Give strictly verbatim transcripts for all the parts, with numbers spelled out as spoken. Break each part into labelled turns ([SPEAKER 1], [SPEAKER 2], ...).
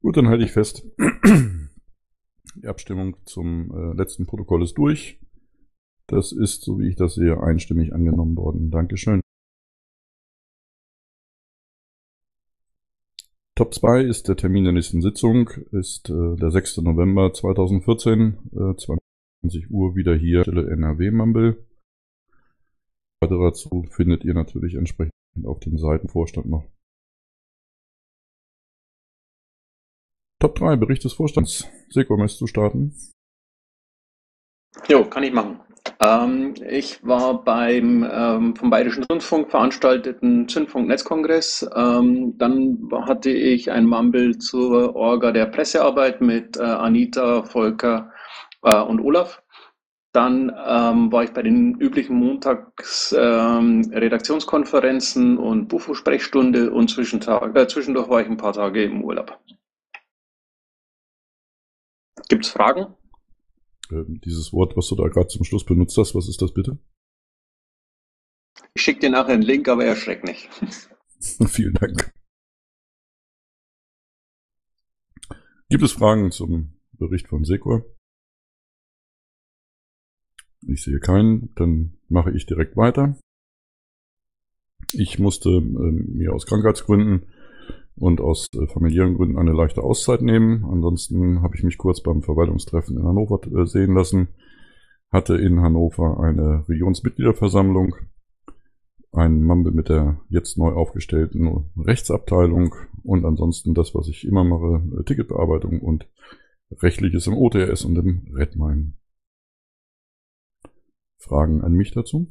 [SPEAKER 1] Gut, dann halte ich fest. Die Abstimmung zum äh, letzten Protokoll ist durch. Das ist, so wie ich das sehe, einstimmig angenommen worden. Dankeschön. Top zwei ist der Termin der nächsten Sitzung, ist äh, der sechster November zweitausendvierzehn, äh, zwanzig Uhr wieder hier, Stelle N R W-Mumble. Weiter dazu findet ihr natürlich entsprechend auf den Seiten Vorstand noch. Top drei, Bericht des Vorstands. Seko, möchtest du starten?
[SPEAKER 2] Jo, kann ich machen. Ähm, ich war beim ähm, vom Bayerischen Rundfunk veranstalteten Zündfunk-Netzkongress. Ähm, dann hatte ich ein Mumble zur Orga der Pressearbeit mit äh, Anita, Volker äh, und Olaf. Dann ähm, war ich bei den üblichen Montags ähm, Redaktionskonferenzen und Bufo-Sprechstunde und zwischentag, äh, zwischendurch war ich ein paar Tage im Urlaub. Gibt's Fragen?
[SPEAKER 1] Ähm, dieses Wort, was du da gerade zum Schluss benutzt hast, was ist das bitte?
[SPEAKER 2] Ich schicke dir nachher einen Link, aber erschreck nicht.
[SPEAKER 1] Vielen Dank. Gibt es Fragen zum Bericht von Seko? Ich sehe keinen, dann mache ich direkt weiter. Ich musste äh, mir aus Krankheitsgründen und aus äh, familiären Gründen eine leichte Auszeit nehmen. Ansonsten habe ich mich kurz beim Verwaltungstreffen in Hannover äh, sehen lassen. Hatte in Hannover eine Regionsmitgliederversammlung, ein Mumble mit der jetzt neu aufgestellten Rechtsabteilung und ansonsten das, was ich immer mache, äh, Ticketbearbeitung und Rechtliches im O T R S und im Redmine. Fragen an mich dazu?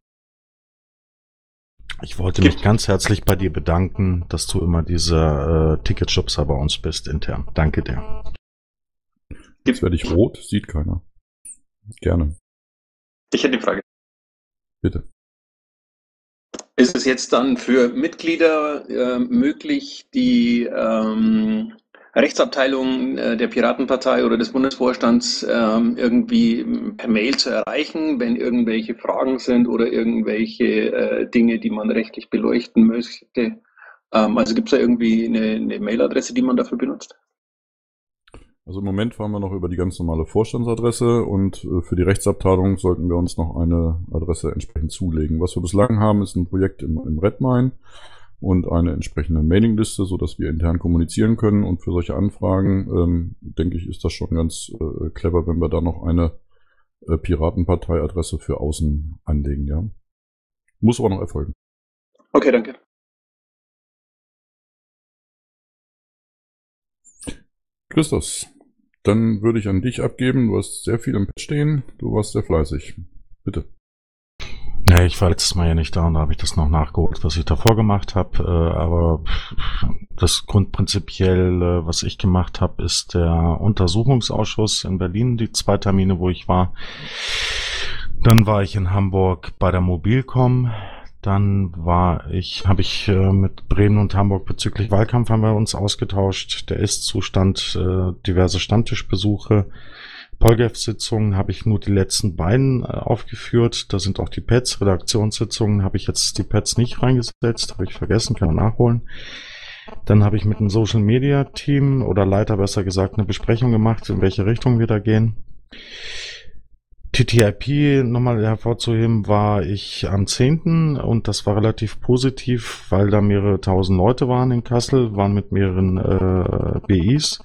[SPEAKER 3] Ich wollte mich ganz herzlich bei dir bedanken, dass du immer dieser äh, Ticketschubser bei uns bist intern. Danke dir.
[SPEAKER 1] Jetzt werde ich rot, sieht keiner. Gerne.
[SPEAKER 2] Ich hätte die Frage.
[SPEAKER 1] Bitte.
[SPEAKER 2] Ist es jetzt dann für Mitglieder äh, möglich, die ähm, Rechtsabteilung äh, der Piratenpartei oder des Bundesvorstands ähm, irgendwie per Mail zu erreichen, wenn irgendwelche Fragen sind oder irgendwelche äh, Dinge, die man rechtlich beleuchten möchte? Ähm, also gibt es da irgendwie eine, eine Mailadresse, die man dafür benutzt?
[SPEAKER 1] Also im Moment fahren wir noch über die ganz normale Vorstandsadresse und äh, für die Rechtsabteilung sollten wir uns noch eine Adresse entsprechend zulegen. Was wir bislang haben, ist ein Projekt im, im Redmine und eine entsprechende Mailingliste, sodass wir intern kommunizieren können. Und für solche Anfragen, ähm, denke ich, ist das schon ganz äh, clever, wenn wir da noch eine äh, Piratenpartei-Adresse für außen anlegen, ja. Muss aber noch erfolgen.
[SPEAKER 2] Okay, danke.
[SPEAKER 1] Christos, dann würde ich an dich abgeben. Du hast sehr viel im Pad stehen. Du warst sehr fleißig. Bitte.
[SPEAKER 3] Ja, ich war letztes Mal ja nicht da und da habe ich das noch nachgeholt, was ich davor gemacht habe. Äh, aber das Grundprinzipiell, was ich gemacht habe, ist der Untersuchungsausschuss in Berlin, die zwei Termine, wo ich war. Dann war ich in Hamburg bei der Mobilcom. Dann war ich, habe ich äh, mit Bremen und Hamburg bezüglich Wahlkampf haben wir uns ausgetauscht. Der Ist-Zustand, äh, diverse Stammtischbesuche, Polgef-Sitzungen habe ich nur die letzten beiden äh, aufgeführt. Da sind auch die Pads, Redaktionssitzungen habe ich jetzt die Pads nicht reingesetzt, habe ich vergessen, kann man nachholen. Dann habe ich mit dem Social Media Team oder Leiter besser gesagt eine Besprechung gemacht, in welche Richtung wir da gehen. T T I P nochmal hervorzuheben, war ich am zehnten und das war relativ positiv, weil da mehrere tausend Leute waren in Kassel, waren mit mehreren äh, B Is.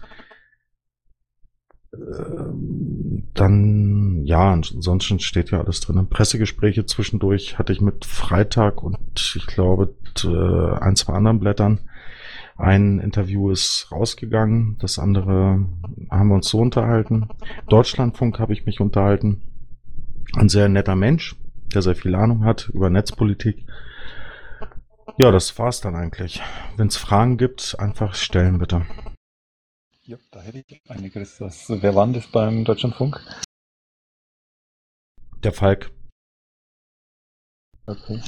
[SPEAKER 3] Ähm, dann, ja, ansonsten steht ja alles drin. Pressegespräche zwischendurch hatte ich mit Freitag und ich glaube äh, ein, zwei anderen Blättern. Ein Interview ist rausgegangen, das andere haben wir uns so unterhalten. Deutschlandfunk habe ich mich unterhalten. Ein sehr netter Mensch, der sehr viel Ahnung hat über Netzpolitik. Ja, das war's dann eigentlich. Wenn es Fragen gibt, einfach stellen bitte.
[SPEAKER 4] Ja, da hätte ich eine, Christus. Wer war denn das beim Deutschlandfunk?
[SPEAKER 3] Der Falk.
[SPEAKER 4] Okay.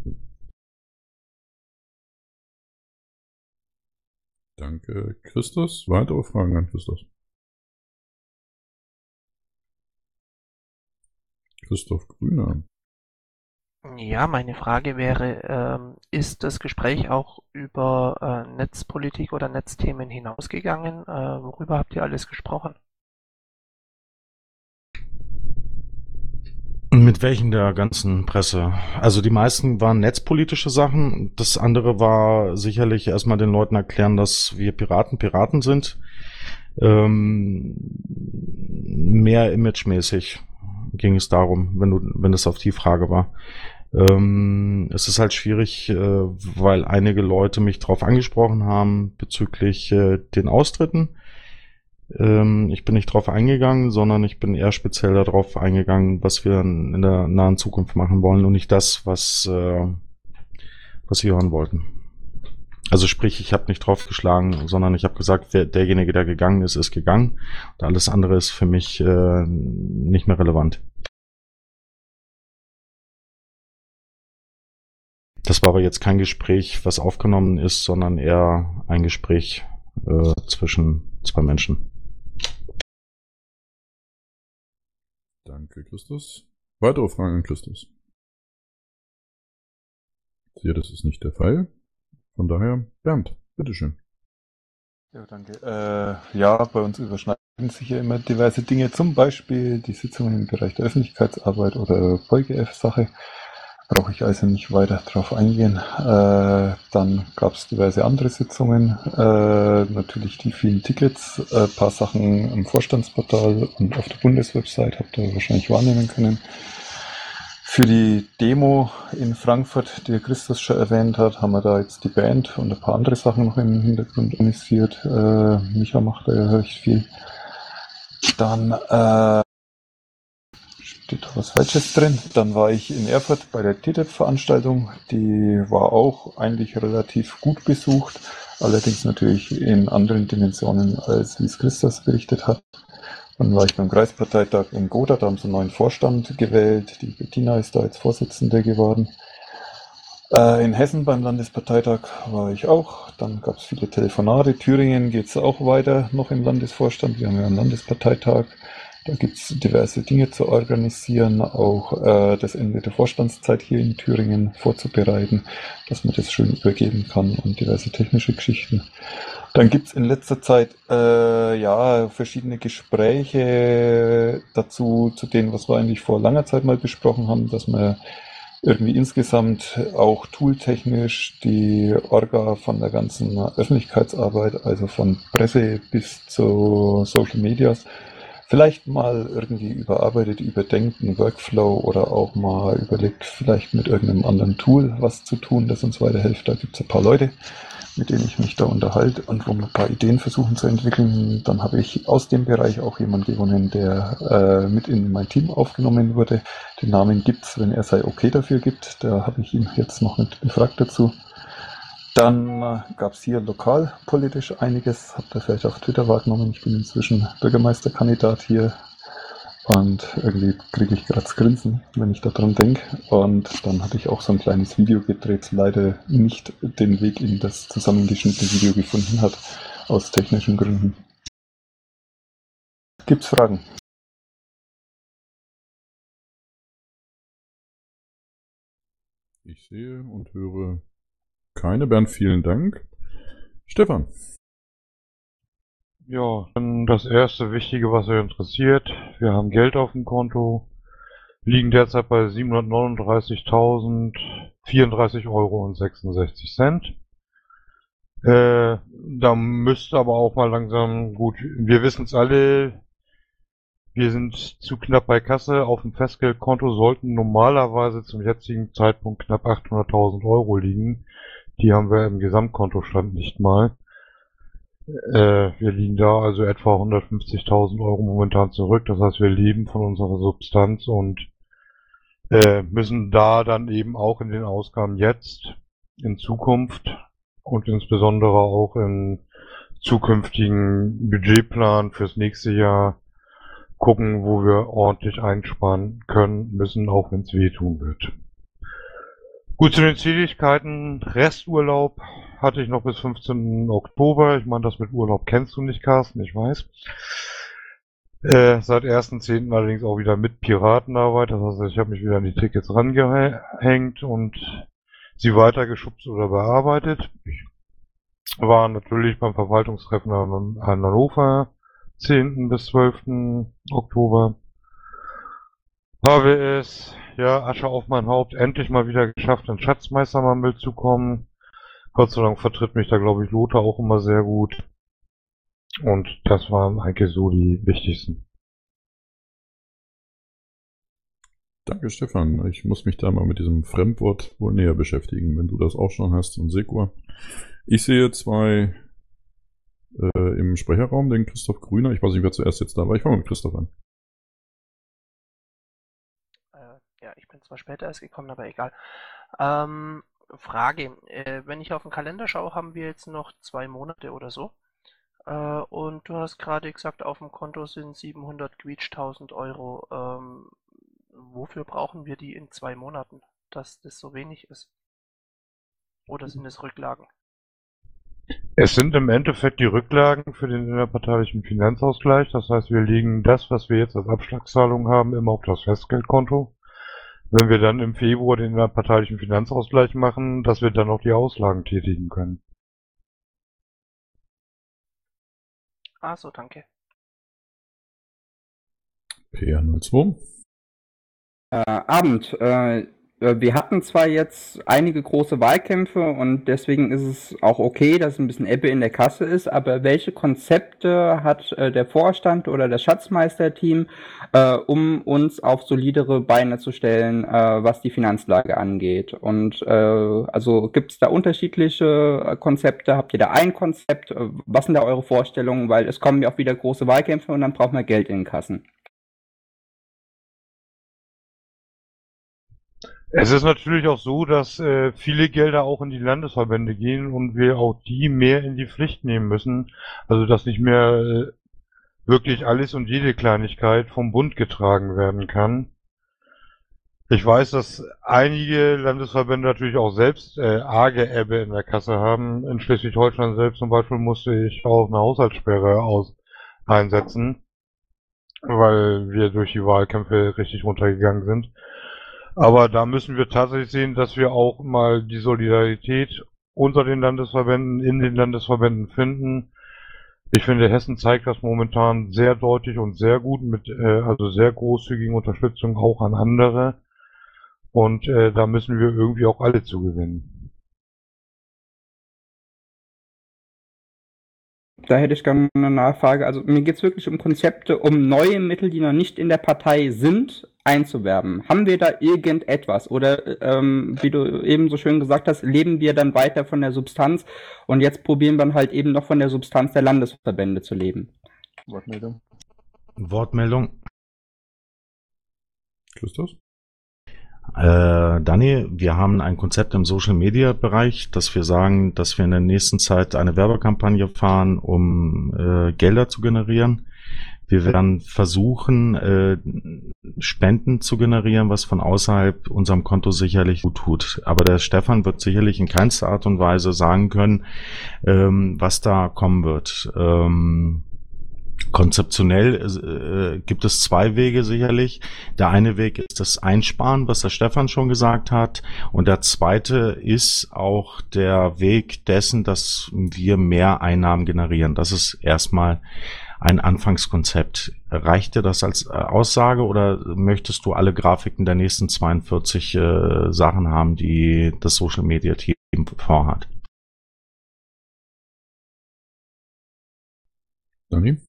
[SPEAKER 1] Danke, Christus. Weitere Fragen an Christus? Christoph Grüner.
[SPEAKER 5] Ja, meine Frage wäre, ähm, ist das Gespräch auch über äh, Netzpolitik oder Netzthemen hinausgegangen? Äh, worüber habt ihr alles gesprochen?
[SPEAKER 3] Mit welchen der ganzen Presse? Also die meisten waren netzpolitische Sachen. Das andere war sicherlich erstmal den Leuten erklären, dass wir Piraten Piraten sind. Ähm, mehr imagemäßig ging es darum, wenn du, wenn das auf die Frage war. Ähm, es ist halt schwierig, äh, weil einige Leute mich darauf angesprochen haben bezüglich äh, den Austritten. Ähm, ich bin nicht drauf eingegangen, sondern ich bin eher speziell darauf eingegangen, was wir in der nahen Zukunft machen wollen und nicht das, was, äh, was sie hören wollten. Also sprich, ich habe nicht draufgeschlagen, sondern ich habe gesagt, wer, derjenige, der gegangen ist, ist gegangen. Und alles andere ist für mich äh, nicht mehr relevant. Das war aber jetzt kein Gespräch, was aufgenommen ist, sondern eher ein Gespräch äh, zwischen zwei Menschen.
[SPEAKER 1] Danke, Christus. Weitere Fragen an Christus? Ich sehe, das ist nicht der Fall. Von daher, Bernd, bitteschön.
[SPEAKER 4] Ja, danke. Äh, ja, bei uns überschneiden sich ja immer diverse Dinge, zum Beispiel die Sitzungen im Bereich der Öffentlichkeitsarbeit oder VolgeF-Sache. Brauche ich also nicht weiter drauf eingehen. Äh, dann gab es diverse andere Sitzungen, äh, natürlich die vielen Tickets, ein äh, paar Sachen im Vorstandsportal und auf der Bundeswebsite habt ihr wahrscheinlich wahrnehmen können. Für die Demo in Frankfurt, die Christus schon erwähnt hat, haben wir da jetzt die Band und ein paar andere Sachen noch im Hintergrund organisiert. Äh, Micha macht da ja recht viel. Dann äh, steht da was Falsches drin. Dann war ich in Erfurt bei der T T E P-Veranstaltung. Die war auch eigentlich relativ gut besucht, allerdings natürlich in anderen Dimensionen, als wie es Christus berichtet hat. Dann war ich beim Kreisparteitag in Gotha, da haben sie einen neuen Vorstand gewählt. Die Bettina ist da jetzt Vorsitzende geworden. Äh, in Hessen beim Landesparteitag war ich auch. Dann gab es viele Telefonate. Thüringen geht es auch weiter noch im Landesvorstand. Wir haben ja einen Landesparteitag. Da gibt es diverse Dinge zu organisieren, auch äh, das Ende der Vorstandszeit hier in Thüringen vorzubereiten, dass man das schön übergeben kann und diverse technische Geschichten. Dann gibt es in letzter Zeit äh, ja verschiedene Gespräche dazu, zu denen, was wir eigentlich vor langer Zeit mal besprochen haben, dass man irgendwie insgesamt auch tooltechnisch die Orga von der ganzen Öffentlichkeitsarbeit, also von Presse bis zu Social Medias, vielleicht mal irgendwie überarbeitet, überdenkt, einen Workflow oder auch mal überlegt, vielleicht mit irgendeinem anderen Tool was zu tun, das uns weiterhilft. Da gibt es ein paar Leute, mit denen ich mich da unterhalte und wo wir ein paar Ideen versuchen zu entwickeln. Dann habe ich aus dem Bereich auch jemanden gewonnen, der äh, mit in mein Team aufgenommen wurde. Den Namen gibt's, wenn er sein Okay dafür gibt. Da habe ich ihn jetzt noch nicht befragt dazu. Dann äh, gab es hier lokalpolitisch einiges, habt ihr vielleicht auf Twitter wahrgenommen. Ich bin inzwischen Bürgermeisterkandidat hier und irgendwie kriege ich gerade das Grinsen, wenn ich daran denke. Und dann hatte ich auch so ein kleines Video gedreht, leider nicht den Weg in das zusammengeschnittene Video gefunden hat, aus technischen Gründen. Gibt's Fragen?
[SPEAKER 1] Ich sehe und höre keine. Bernd, vielen Dank. Stefan.
[SPEAKER 6] Ja, dann das erste Wichtige, was euch interessiert. Wir haben Geld auf dem Konto, liegen derzeit bei siebenhundertneununddreißigtausendvierunddreißig Euro und sechsundsechzig Cent. Äh, da müsste aber auch mal langsam, gut, wir wissen es alle, wir sind zu knapp bei Kasse. Auf dem Festgeldkonto sollten normalerweise zum jetzigen Zeitpunkt knapp achthunderttausend Euro liegen. Die haben wir im Gesamtkontostand nicht mal. Äh, wir liegen da also etwa hundertfünfzigtausend Euro momentan zurück. Das heißt, wir leben von unserer Substanz und äh, müssen da dann eben auch in den Ausgaben jetzt, in Zukunft und insbesondere auch im zukünftigen Budgetplan fürs nächste Jahr gucken, wo wir ordentlich einsparen können, müssen, auch wenn es wehtun wird. Gut, zu den Tätigkeiten. Resturlaub hatte ich noch bis fünfzehnten Oktober. Ich meine, das mit Urlaub kennst du nicht, Carsten, ich weiß. Äh, seit ersten zehnten allerdings auch wieder mit Piratenarbeit. Das heißt, ich habe mich wieder an die Tickets rangehängt und sie weitergeschubst oder bearbeitet. Ich war natürlich beim Verwaltungstreffen an Hannover zehnten bis zwölften Oktober. Habe es, ja, Asche auf mein Haupt, endlich mal wieder geschafft, in Schatzmeistermammel zu kommen. Gott sei Dank vertritt mich da, glaube ich, Lothar auch immer sehr gut. Und das waren eigentlich so die wichtigsten.
[SPEAKER 1] Danke, Stefan. Ich muss mich da mal mit diesem Fremdwort wohl näher beschäftigen, wenn du das auch schon hast. Und Sekua. Ich sehe zwei äh, im Sprecherraum, den Christoph Grüner. Ich weiß nicht, wer zuerst jetzt da war. Ich fange mit Christoph an.
[SPEAKER 5] Äh, ja, ich bin zwar später erst gekommen, aber egal. Ähm, Frage. Äh, wenn ich auf den Kalender schaue, haben wir jetzt noch zwei Monate oder so. Äh, und du hast gerade gesagt, auf dem Konto sind siebenhundert quietschtausend Euro. Ähm, wofür brauchen wir die in zwei Monaten, dass das so wenig ist? Oder sind es Rücklagen?
[SPEAKER 6] Es sind im Endeffekt die Rücklagen für den innerparteilichen Finanzausgleich. Das heißt, wir legen das, was wir jetzt als Abschlagszahlung haben, immer auf das Festgeldkonto. Wenn wir dann im Februar den innerparteilichen Finanzausgleich machen, dass wir dann auch die Auslagen tätigen können.
[SPEAKER 5] Ah, so, danke.
[SPEAKER 1] P R null zwei.
[SPEAKER 7] Äh, Abend. Äh, wir hatten zwar jetzt einige große Wahlkämpfe und deswegen ist es auch okay, dass ein bisschen Ebbe in der Kasse ist, aber welche Konzepte hat äh, der Vorstand oder das Schatzmeisterteam, äh, um uns auf solidere Beine zu stellen, äh, was die Finanzlage angeht? Und äh, also gibt es da unterschiedliche Konzepte? Habt ihr da ein Konzept? Was sind da eure Vorstellungen? Weil es kommen ja auch wieder große Wahlkämpfe und dann braucht man Geld in den Kassen.
[SPEAKER 6] Es ist natürlich auch so, dass äh, viele Gelder auch in die Landesverbände gehen und wir auch die mehr in die Pflicht nehmen müssen. Also dass nicht mehr äh, wirklich alles und jede Kleinigkeit vom Bund getragen werden kann. Ich weiß, dass einige Landesverbände natürlich auch selbst äh, arge Ebbe in der Kasse haben. In Schleswig-Holstein selbst zum Beispiel musste ich auch eine Haushaltssperre aus einsetzen, weil wir durch die Wahlkämpfe richtig runtergegangen sind. Aber da müssen wir tatsächlich sehen, dass wir auch mal die Solidarität unter den Landesverbänden, in den Landesverbänden finden. Ich finde, Hessen zeigt das momentan sehr deutlich und sehr gut mit, äh, also sehr großzügigen Unterstützung auch an andere. Und äh, da müssen wir irgendwie auch alle zugewinnen.
[SPEAKER 7] Da hätte ich gerne eine Nachfrage. Also mir geht es wirklich um Konzepte, um neue Mittel, die noch nicht in der Partei sind, einzuwerben. Haben wir da irgendetwas? Oder ähm, wie du eben so schön gesagt hast, leben wir dann weiter von der Substanz und jetzt probieren wir halt eben noch von der Substanz der Landesverbände zu leben?
[SPEAKER 4] Wortmeldung.
[SPEAKER 3] Wortmeldung.
[SPEAKER 1] Christoph?
[SPEAKER 3] Äh, Dani, wir haben ein Konzept im Social-Media-Bereich, dass wir sagen, dass wir in der nächsten Zeit eine Werbekampagne fahren, um äh, Gelder zu generieren. Wir werden versuchen, äh, Spenden zu generieren, was von außerhalb unserem Konto sicherlich gut tut. Aber der Stefan wird sicherlich in keinster Art und Weise sagen können, ähm, was da kommen wird. Ähm, Konzeptionell äh, gibt es zwei Wege sicherlich. Der eine Weg ist das Einsparen, was der Stefan schon gesagt hat. Und der zweite ist auch der Weg dessen, dass wir mehr Einnahmen generieren. Das ist erstmal ein Anfangskonzept. Reicht dir das als Aussage oder möchtest du alle Grafiken der nächsten zweiundvierzig äh, Sachen haben, die das Social Media Team vorhat?
[SPEAKER 1] Dani?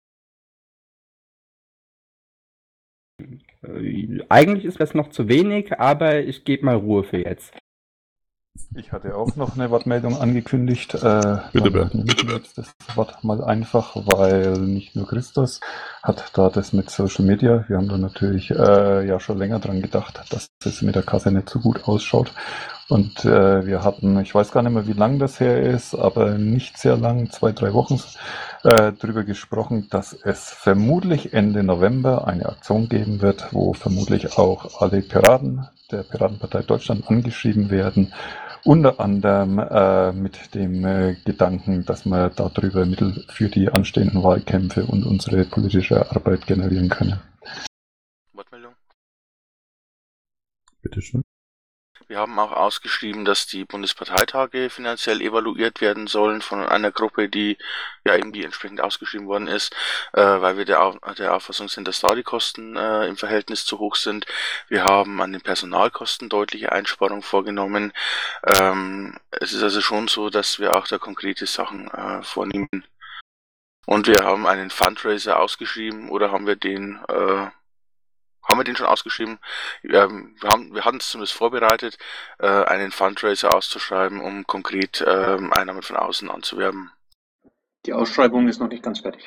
[SPEAKER 7] Eigentlich ist das noch zu wenig, aber ich gebe mal Ruhe für jetzt.
[SPEAKER 4] Ich hatte auch noch eine Wortmeldung angekündigt. Äh,
[SPEAKER 1] Bitte,
[SPEAKER 4] dann
[SPEAKER 1] Bernd.
[SPEAKER 4] nehme ich jetzt das Wort mal einfach, weil nicht nur Christus hat da das mit Social Media. Wir haben da natürlich äh, ja schon länger dran gedacht, dass das mit der Kasse nicht so gut ausschaut. Und äh, wir hatten, ich weiß gar nicht mehr, wie lang das her ist, aber nicht sehr lang, zwei, drei Wochen, äh, darüber gesprochen, dass es vermutlich Ende November eine Aktion geben wird, wo vermutlich auch alle Piraten der Piratenpartei Deutschland angeschrieben werden, Unter anderem äh, mit dem äh, Gedanken, dass wir darüber Mittel für die anstehenden Wahlkämpfe und unsere politische Arbeit generieren können.
[SPEAKER 8] Wortmeldung.
[SPEAKER 1] Bitteschön.
[SPEAKER 8] Wir haben auch ausgeschrieben, dass die Bundesparteitage finanziell evaluiert werden sollen von einer Gruppe, die ja eben die entsprechend ausgeschrieben worden ist, äh, weil wir der, Auf der Auffassung sind, dass da die Kosten äh, im Verhältnis zu hoch sind. Wir haben an den Personalkosten deutliche Einsparungen vorgenommen. Ähm, es ist also schon so, dass wir auch da konkrete Sachen äh, vornehmen. Und wir haben einen Fundraiser ausgeschrieben, oder haben wir den... Äh, Haben wir den schon ausgeschrieben? Ähm, wir, haben, wir hatten es zumindest vorbereitet, äh, einen Fundraiser auszuschreiben, um konkret äh, Einnahmen von außen anzuwerben.
[SPEAKER 2] Die Ausschreibung ist noch nicht ganz fertig.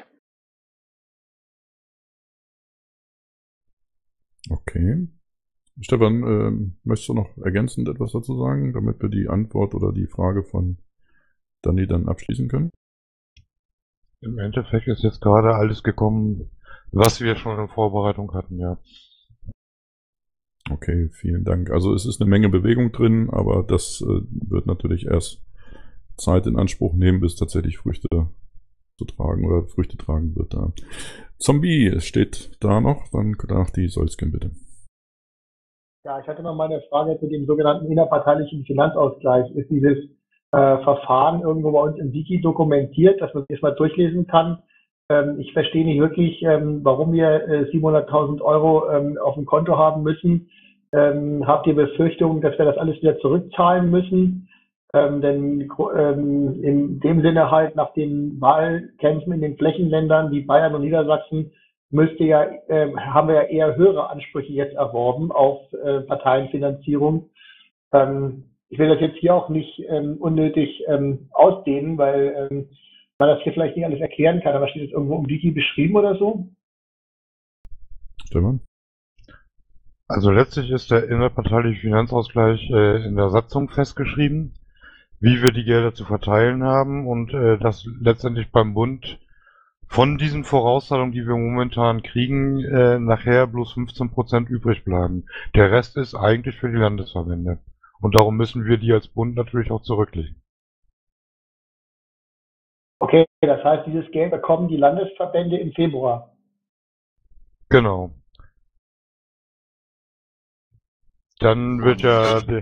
[SPEAKER 1] Okay. Stefan, ähm, möchtest du noch ergänzend etwas dazu sagen, damit wir die Antwort oder die Frage von Dani dann abschließen können?
[SPEAKER 6] Im Endeffekt ist jetzt gerade alles gekommen, was wir schon in Vorbereitung hatten, ja.
[SPEAKER 1] Okay, vielen Dank. Also es ist eine Menge Bewegung drin, aber das äh, wird natürlich erst Zeit in Anspruch nehmen, bis tatsächlich Früchte zu tragen oder Früchte tragen wird da. Zombie, es steht da noch, dann danach die Solsken bitte.
[SPEAKER 9] Ja, ich hatte noch mal eine Frage zu dem sogenannten innerparteilichen Finanzausgleich. Ist dieses äh, Verfahren irgendwo bei uns im Wiki dokumentiert, dass man das mal durchlesen kann? Ähm, ich verstehe nicht wirklich, ähm, warum wir äh, siebenhunderttausend Euro ähm, auf dem Konto haben müssen. Ähm, habt ihr Befürchtungen, dass wir das alles wieder zurückzahlen müssen? Ähm, denn ähm, in dem Sinne halt nach den Wahlkämpfen in den Flächenländern wie Bayern und Niedersachsen müsste ja, äh, haben wir ja eher höhere Ansprüche jetzt erworben auf äh, Parteienfinanzierung. Ähm, ich will das jetzt hier auch nicht ähm, unnötig ähm, ausdehnen, weil ähm, man das hier vielleicht nicht alles erklären kann, aber steht das irgendwo im Wiki beschrieben oder so?
[SPEAKER 1] Stefan?
[SPEAKER 6] Also letztlich ist der innerparteiliche Finanzausgleich äh, in der Satzung festgeschrieben, wie wir die Gelder zu verteilen haben und äh, dass letztendlich beim Bund von diesen Vorauszahlungen, die wir momentan kriegen, äh, nachher bloß fünfzehn Prozent übrig bleiben. Der Rest ist eigentlich für die Landesverbände. Und darum müssen wir die als Bund natürlich auch zurücklegen.
[SPEAKER 9] Okay, das heißt, dieses Geld bekommen die Landesverbände im Februar.
[SPEAKER 6] Genau. Dann wird ja die,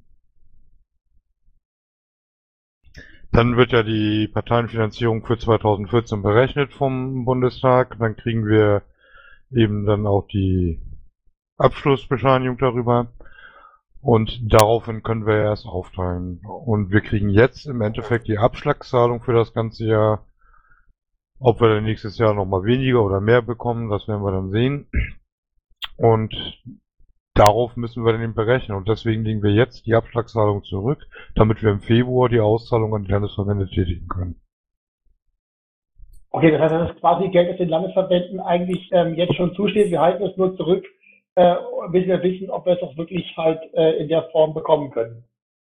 [SPEAKER 6] dann wird ja die Parteienfinanzierung für zweitausendvierzehn berechnet vom Bundestag. Dann kriegen wir eben dann auch die Abschlussbescheinigung darüber. Und daraufhin können wir erst aufteilen. Und wir kriegen jetzt im Endeffekt die Abschlagszahlung für das ganze Jahr. Ob wir dann nächstes Jahr nochmal weniger oder mehr bekommen, das werden wir dann sehen. Und darauf müssen wir dann eben berechnen. Und deswegen legen wir jetzt die Abschlagszahlung zurück, damit wir im Februar die Auszahlung an die Landesverbände tätigen können.
[SPEAKER 9] Okay, das heißt, das ist quasi Geld, das den Landesverbänden eigentlich ähm, jetzt schon zusteht. Wir halten es nur zurück, äh, bis wir wissen, ob wir es auch wirklich halt äh, in der Form bekommen können.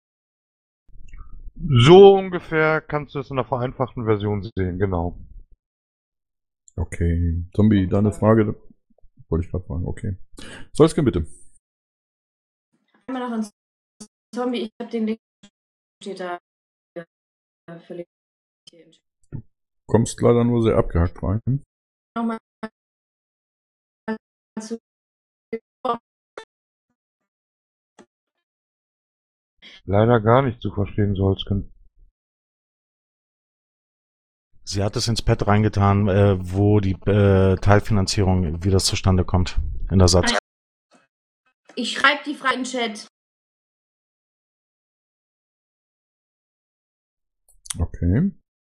[SPEAKER 6] So ungefähr kannst du es in der vereinfachten Version sehen, genau.
[SPEAKER 1] Okay. Zombie, deine Frage wollte ich gerade fragen, okay. Solsken bitte.
[SPEAKER 10] Einmal noch ein Zombie, ich habe den Link, steht da äh, völlig hier im
[SPEAKER 1] Du kommst leider nur sehr abgehackt rein.
[SPEAKER 10] Nochmal zu
[SPEAKER 6] Leider gar nicht zu verstehen, Solsken.
[SPEAKER 3] Sie hat es ins Pad reingetan, äh, wo die äh, Teilfinanzierung, wie das zustande kommt, in der Satz.
[SPEAKER 10] Ich schreibe die Frage in den Chat.
[SPEAKER 1] Okay.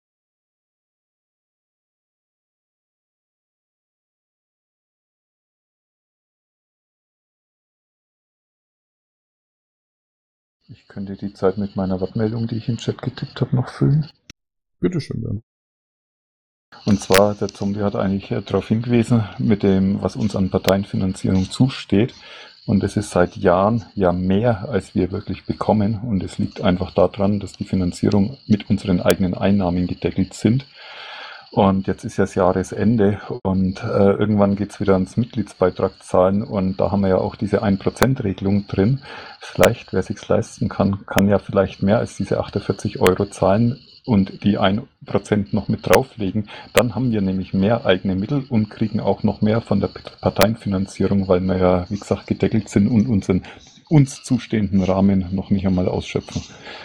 [SPEAKER 4] Ich könnte die Zeit mit meiner Wortmeldung, die ich im Chat getippt habe, noch füllen.
[SPEAKER 1] Bitteschön, dann.
[SPEAKER 4] Und zwar, der Zombie hat eigentlich darauf hingewiesen, mit dem, was uns an Parteienfinanzierung zusteht. Und es ist seit Jahren ja mehr, als wir wirklich bekommen. Und es liegt einfach daran, dass die Finanzierung mit unseren eigenen Einnahmen gedeckelt sind. Und jetzt ist ja das Jahresende und äh, irgendwann geht's wieder ans Mitgliedsbeitrag zahlen und da haben wir ja auch diese ein Prozent Regelung drin. Vielleicht, wer sich's leisten kann, kann ja vielleicht mehr als diese achtundvierzig Euro zahlen und die ein Prozent noch mit drauflegen. Dann haben wir nämlich mehr eigene Mittel und kriegen auch noch mehr von der Parteienfinanzierung, weil wir ja, wie gesagt, gedeckelt sind und unseren uns zustehenden Rahmen noch nicht einmal ausschöpfen.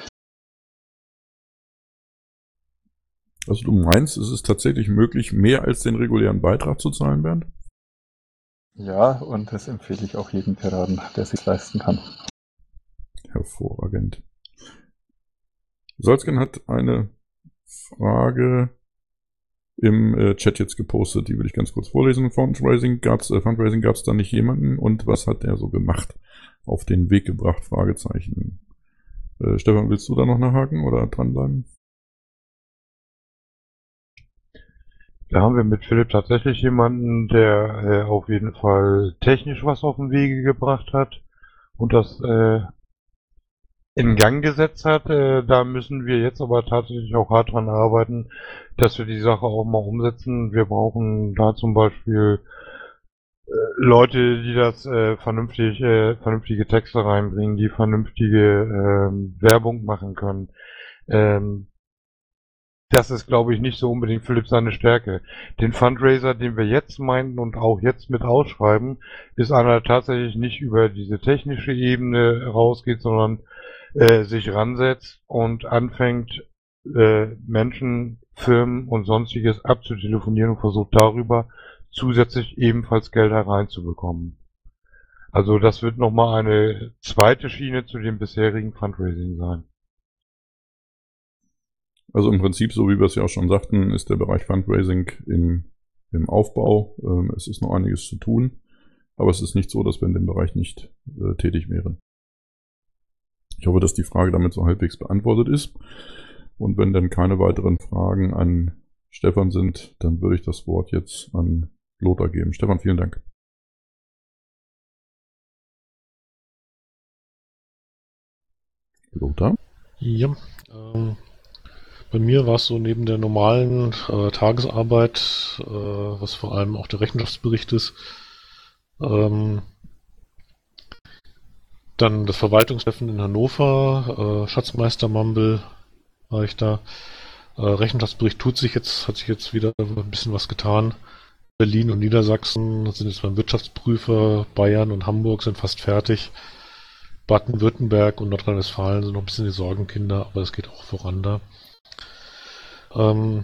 [SPEAKER 1] Also du meinst, es ist tatsächlich möglich, mehr als den regulären Beitrag zu zahlen, Bernd?
[SPEAKER 4] Ja, und das empfehle ich auch jedem Piraten, der sich leisten kann.
[SPEAKER 1] Hervorragend. Salzgen hat eine Frage im äh, Chat jetzt gepostet, die will ich ganz kurz vorlesen. Fundraising gab's, äh, Fundraising gab's da nicht jemanden und was hat er so gemacht? Auf den Weg gebracht? Fragezeichen. Äh, Stefan, willst du da noch nachhaken oder dranbleiben?
[SPEAKER 6] Da haben wir mit Philipp tatsächlich jemanden, der äh, auf jeden Fall technisch was auf den Wege gebracht hat und das äh, in Gang gesetzt hat. Äh, da müssen wir jetzt aber tatsächlich auch hart dran arbeiten, dass wir die Sache auch mal umsetzen. Wir brauchen da zum Beispiel äh, Leute, die das äh, vernünftig, äh, vernünftige Texte reinbringen, die vernünftige äh, Werbung machen können. Ähm, Das ist, glaube ich, nicht so unbedingt Philipp seine Stärke. Den Fundraiser, den wir jetzt meinen und auch jetzt mit ausschreiben, ist einer, der tatsächlich nicht über diese technische Ebene rausgeht, sondern äh, sich ransetzt und anfängt, äh, Menschen, Firmen und sonstiges abzutelefonieren und versucht darüber zusätzlich ebenfalls Geld hereinzubekommen. Also das wird nochmal eine zweite Schiene zu dem bisherigen Fundraising sein.
[SPEAKER 1] Also im Prinzip, so wie wir es ja auch schon sagten, ist der Bereich Fundraising im, im Aufbau. Ähm, es ist noch einiges zu tun, aber es ist nicht so, dass wir in dem Bereich nicht äh, tätig wären. Ich hoffe, dass die Frage damit so halbwegs beantwortet ist. Und wenn dann keine weiteren Fragen an Stefan sind, dann würde ich das Wort jetzt an Lothar geben. Stefan, vielen Dank. Lothar?
[SPEAKER 11] Ja, ähm, bei mir war es so neben der normalen äh, Tagesarbeit, äh, was vor allem auch der Rechenschaftsbericht ist, ähm, dann das Verwaltungstreffen in Hannover, äh, Schatzmeister Mumble war ich da. Äh, Rechenschaftsbericht tut sich jetzt, hat sich jetzt wieder ein bisschen was getan. Berlin und Niedersachsen sind jetzt beim Wirtschaftsprüfer, Bayern und Hamburg sind fast fertig. Baden-Württemberg und Nordrhein-Westfalen sind noch ein bisschen die Sorgenkinder, aber es geht auch voran da. Ähm,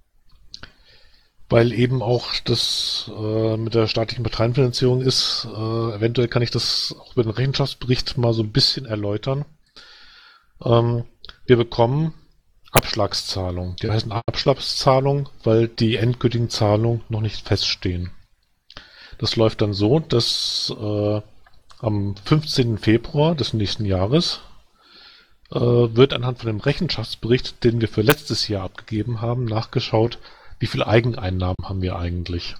[SPEAKER 11] weil eben auch das äh, mit der staatlichen Parteienfinanzierung ist, äh, eventuell kann ich das auch über den Rechenschaftsbericht mal so ein bisschen erläutern. Ähm, wir bekommen Abschlagszahlungen. Die heißen Abschlagszahlungen, weil die endgültigen Zahlungen noch nicht feststehen. Das läuft dann so, dass äh, am fünfzehnten Februar des nächsten Jahres äh, wird anhand von dem Rechenschaftsbericht, den wir für letztes Jahr abgegeben haben, nachgeschaut, wie viele Eigeneinnahmen haben wir eigentlich.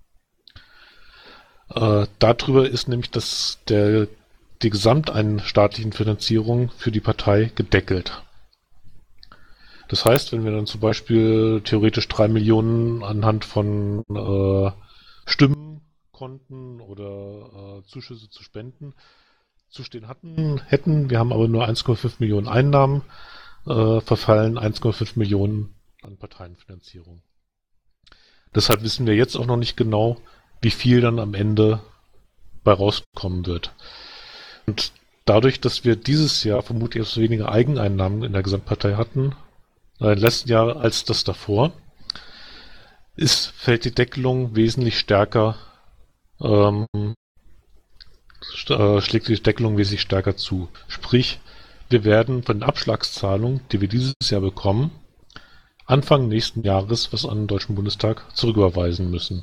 [SPEAKER 11] Äh, darüber ist nämlich das, der, die gesamtstaatlichen Finanzierung für die Partei gedeckelt. Das heißt, wenn wir dann zum Beispiel theoretisch drei Millionen anhand von äh, Stimmenkonten oder äh, Zuschüsse zu Spenden zustehen hatten, hätten, wir haben aber nur eins Komma fünf Millionen Einnahmen, äh, verfallen eins Komma fünf Millionen an Parteienfinanzierung. Deshalb wissen wir jetzt auch noch nicht genau, wie viel dann am Ende bei rauskommen wird. Und dadurch, dass wir dieses Jahr vermutlich etwas weniger Eigeneinnahmen in der Gesamtpartei hatten, äh, im letzten Jahr als das davor, ist, fällt die Deckelung wesentlich stärker, ähm, st- äh, schlägt die Deckelung wesentlich stärker zu. Sprich, wir werden von den Abschlagszahlungen, die wir dieses Jahr bekommen, Anfang nächsten Jahres was an den Deutschen Bundestag zurücküberweisen müssen.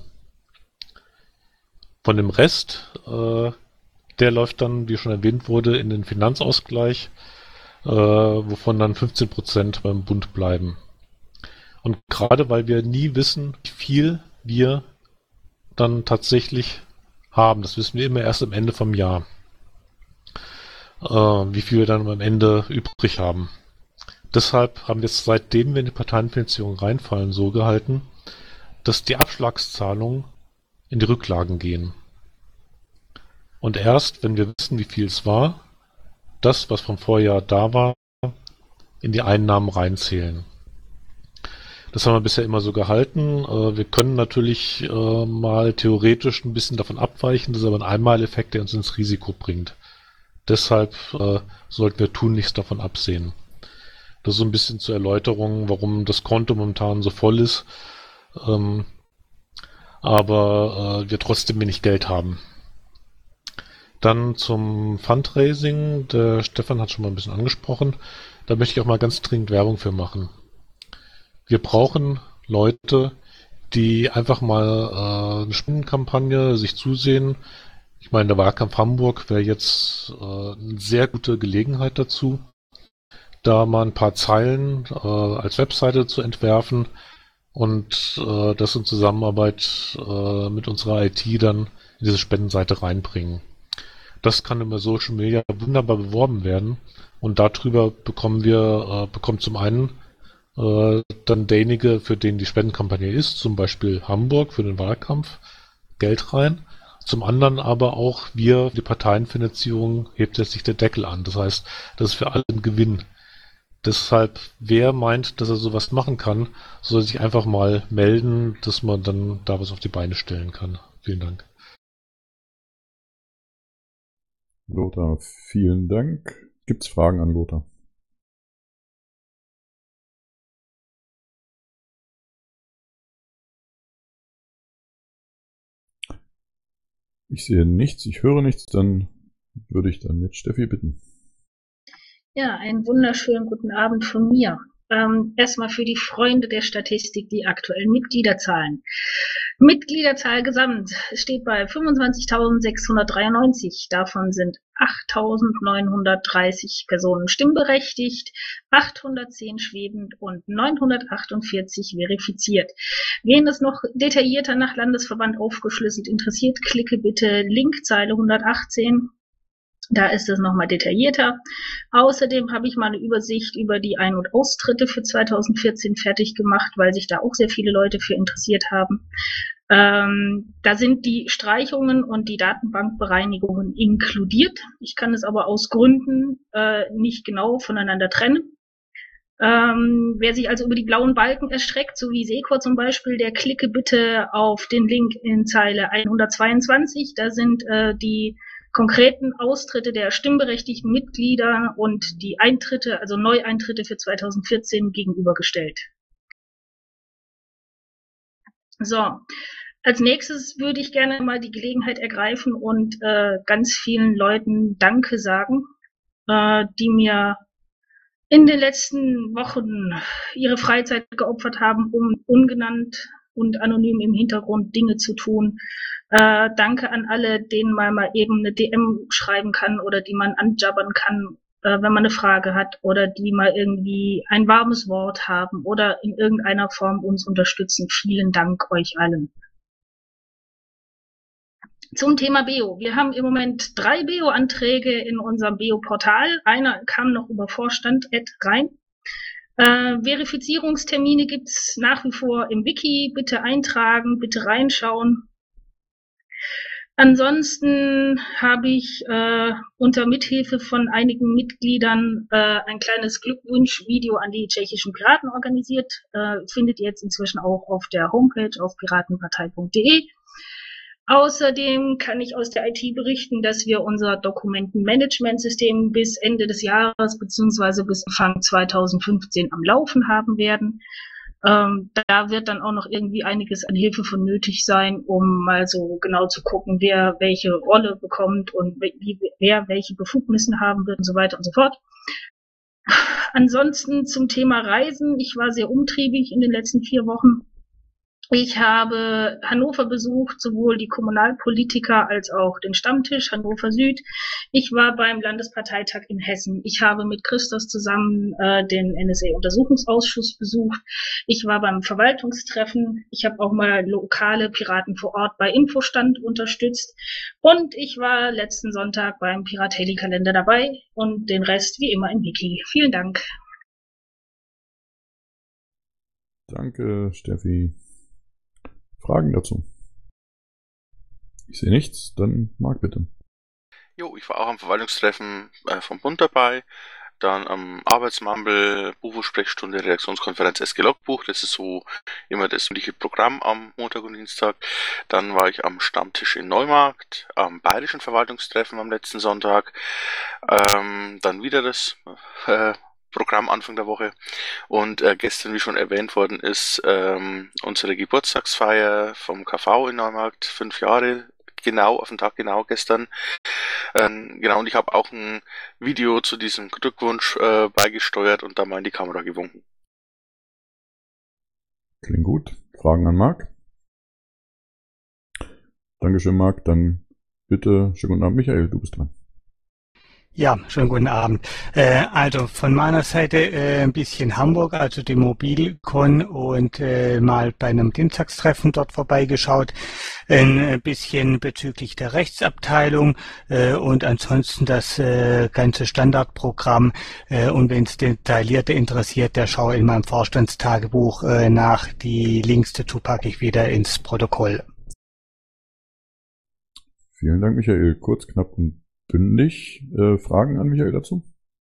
[SPEAKER 11] Von dem Rest, äh, der läuft dann, wie schon erwähnt wurde, in den Finanzausgleich, äh, wovon dann fünfzehn Prozent beim Bund bleiben. Und gerade weil wir nie wissen, wie viel wir dann tatsächlich haben, das wissen wir immer erst am Ende vom Jahr, äh, wie viel wir dann am Ende übrig haben. Deshalb haben wir es, seitdem wir in die Parteienfinanzierung reinfallen, so gehalten, dass die Abschlagszahlungen in die Rücklagen gehen. Und erst, wenn wir wissen, wie viel es war, das, was vom Vorjahr da war, in die Einnahmen reinzählen. Das haben wir bisher immer so gehalten. Wir können natürlich äh, mal theoretisch ein bisschen davon abweichen, das ist aber ein Einmaleffekt, der uns ins Risiko bringt. Deshalb äh, sollten wir tunlichst davon absehen. Das ist so ein bisschen zur Erläuterung, warum das Konto momentan so voll ist, ähm, aber äh, wir trotzdem wenig Geld haben. Dann zum Fundraising. Der Stefan hat schon mal ein bisschen angesprochen. Da möchte ich auch mal ganz dringend Werbung für machen. Wir brauchen Leute, die einfach mal äh, eine Spendenkampagne sich zusehen. Ich meine, der Wahlkampf Hamburg wäre jetzt äh, eine sehr gute Gelegenheit dazu, da mal ein paar Zeilen äh, als Webseite zu entwerfen und äh, das in Zusammenarbeit äh, mit unserer I T dann in diese Spendenseite reinbringen. Das kann über Social Media wunderbar beworben werden und darüber bekommen wir, äh, bekommt zum einen äh, dann derjenige, für den die Spendenkampagne ist, zum Beispiel Hamburg für den Wahlkampf, Geld rein. Zum anderen aber auch wir, die Parteienfinanzierung, hebt jetzt sich der Deckel an. Das heißt, das ist für alle ein Gewinn. Deshalb, wer meint, dass er sowas machen kann, soll sich einfach mal melden, dass man dann da was auf die Beine stellen kann. Vielen Dank.
[SPEAKER 1] Lothar, vielen Dank. Gibt's Fragen an Lothar? Ich sehe nichts, ich höre nichts, dann würde ich dann jetzt Steffi bitten.
[SPEAKER 12] Ja, einen wunderschönen guten Abend von mir. Ähm, erstmal für die Freunde der Statistik die aktuellen Mitgliederzahlen. Mitgliederzahl gesamt steht bei fünfundzwanzigtausendsechshundertdreiundneunzig. Davon sind achttausendneunhundertdreißig Personen stimmberechtigt, achthundertzehn schwebend und neunhundertachtundvierzig verifiziert. Wen es noch detaillierter nach Landesverband aufgeschlüsselt interessiert, klicke bitte Linkzeile hundertachtzehn. Da ist es nochmal detaillierter. Außerdem habe ich mal eine Übersicht über die Ein- und Austritte für zweitausendvierzehn fertig gemacht, weil sich da auch sehr viele Leute für interessiert haben. Ähm, da sind die Streichungen und die Datenbankbereinigungen inkludiert. Ich kann es aber aus Gründen äh, nicht genau voneinander trennen. Ähm, wer sich also über die blauen Balken erstreckt, so wie Sekor zum Beispiel, der klicke bitte auf den Link in Zeile hundertzweiundzwanzig. Da sind äh, die konkreten Austritte der stimmberechtigten Mitglieder und die Eintritte, also Neueintritte für zweitausendvierzehn gegenübergestellt. So, als nächstes würde ich gerne mal die Gelegenheit ergreifen und äh, ganz vielen Leuten Danke sagen, äh, die mir in den letzten Wochen ihre Freizeit geopfert haben, um ungenannt und anonym im Hintergrund Dinge zu tun. Äh, danke an alle, denen man mal eben eine D M schreiben kann oder die man anjabbern kann, äh, wenn man eine Frage hat oder die mal irgendwie ein warmes Wort haben oder in irgendeiner Form uns unterstützen. Vielen Dank euch allen. Zum Thema B O. Wir haben im Moment drei B O-Anträge in unserem B O-Portal. Einer kam noch über Vorstand rein. Äh, Verifizierungstermine gibt's nach wie vor im Wiki. Bitte eintragen, bitte reinschauen. Ansonsten habe ich äh, unter Mithilfe von einigen Mitgliedern äh, ein kleines Glückwunschvideo an die tschechischen Piraten organisiert. Äh, findet ihr jetzt inzwischen auch auf der Homepage auf piratenpartei punkt de. Außerdem kann ich aus der I T berichten, dass wir unser Dokumentenmanagementsystem bis Ende des Jahres bzw. bis Anfang zweitausendfünfzehn am Laufen haben werden. Ähm, da wird dann auch noch irgendwie einiges an Hilfe von nötig sein, um mal so genau zu gucken, wer welche Rolle bekommt und wie, wer welche Befugnisse haben wird und so weiter und so fort. Ansonsten zum Thema Reisen. Ich war sehr umtriebig in den letzten vier Wochen. Ich habe Hannover besucht, sowohl die Kommunalpolitiker als auch den Stammtisch Hannover Süd. Ich war beim Landesparteitag in Hessen. Ich habe mit Christos zusammen äh, den N S A-Untersuchungsausschuss besucht. Ich war beim Verwaltungstreffen. Ich habe auch mal lokale Piraten vor Ort bei Infostand unterstützt. Und ich war letzten Sonntag beim Pirat-Heli-Kalender dabei und den Rest wie immer im Wiki. Vielen Dank.
[SPEAKER 1] Danke, Steffi. Fragen dazu? Ich sehe nichts, dann Marc bitte.
[SPEAKER 8] Jo, ich war auch am Verwaltungstreffen äh, vom Bund dabei, dann am Arbeitsmumble, Bufo-Sprechstunde, Redaktionskonferenz S G Logbuch, das ist so immer das übliche Programm am Montag und Dienstag. Dann war ich am Stammtisch in Neumarkt, am Bayerischen Verwaltungstreffen am letzten Sonntag, ähm, dann wieder das äh, Programm Anfang der Woche und äh, gestern, wie schon erwähnt worden ist, ähm, unsere Geburtstagsfeier vom K V in Neumarkt, fünf Jahre, genau, auf den Tag genau gestern. Ähm, genau, und ich habe auch ein Video zu diesem Glückwunsch äh, beigesteuert und da mal in die Kamera gewunken.
[SPEAKER 1] Klingt gut. Fragen an Marc? Dankeschön, Marc. Dann bitte, schönen guten Abend, Michael, du bist dran.
[SPEAKER 13] Ja, schönen guten Abend. Äh, also von meiner Seite äh, ein bisschen Hamburg, also die Mobilcon und äh, mal bei einem Dienstagstreffen dort vorbeigeschaut. Ein bisschen bezüglich der Rechtsabteilung äh, und ansonsten das äh, ganze Standardprogramm. Äh, und wenn es detaillierter interessiert, der schaue in meinem Vorstandstagebuch äh, nach. Die Links dazu packe ich wieder ins Protokoll.
[SPEAKER 1] Vielen Dank, Michael. Kurz, knapp und bündig. Äh, Fragen an Michael dazu?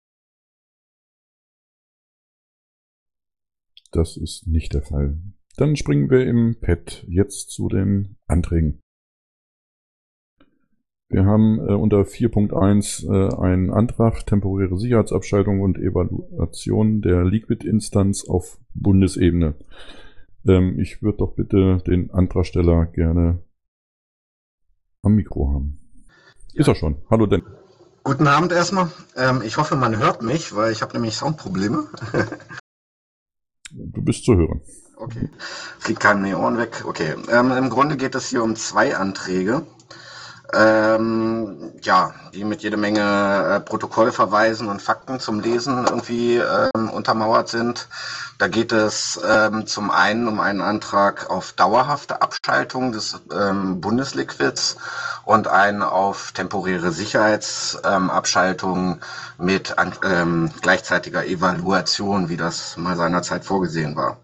[SPEAKER 1] Das ist nicht der Fall. Dann springen wir im Pad jetzt zu den Anträgen. Wir haben äh, unter vier Punkt eins äh, einen Antrag temporäre Sicherheitsabschaltung und Evaluation der Liquid-Instanz auf Bundesebene. Ähm, ich würde doch bitte den Antragsteller gerne am Mikro haben. Ist er schon. Hallo denn.
[SPEAKER 14] Guten Abend erstmal. Ähm, ich hoffe, man hört mich, weil ich habe nämlich Soundprobleme.
[SPEAKER 1] Du bist zu hören.
[SPEAKER 14] Okay. Fliegt keinem die Ohren weg. Okay. Ähm, im Grunde geht es hier um zwei Anträge. Ähm, ja, die mit jede Menge äh, Protokollverweisen und Fakten zum Lesen irgendwie ähm, untermauert sind. Da geht es ähm, zum einen um einen Antrag auf dauerhafte Abschaltung des ähm, Bundesliquids und einen auf temporäre Sicherheitsabschaltung ähm, mit an, ähm, gleichzeitiger Evaluation, wie das mal seinerzeit vorgesehen war.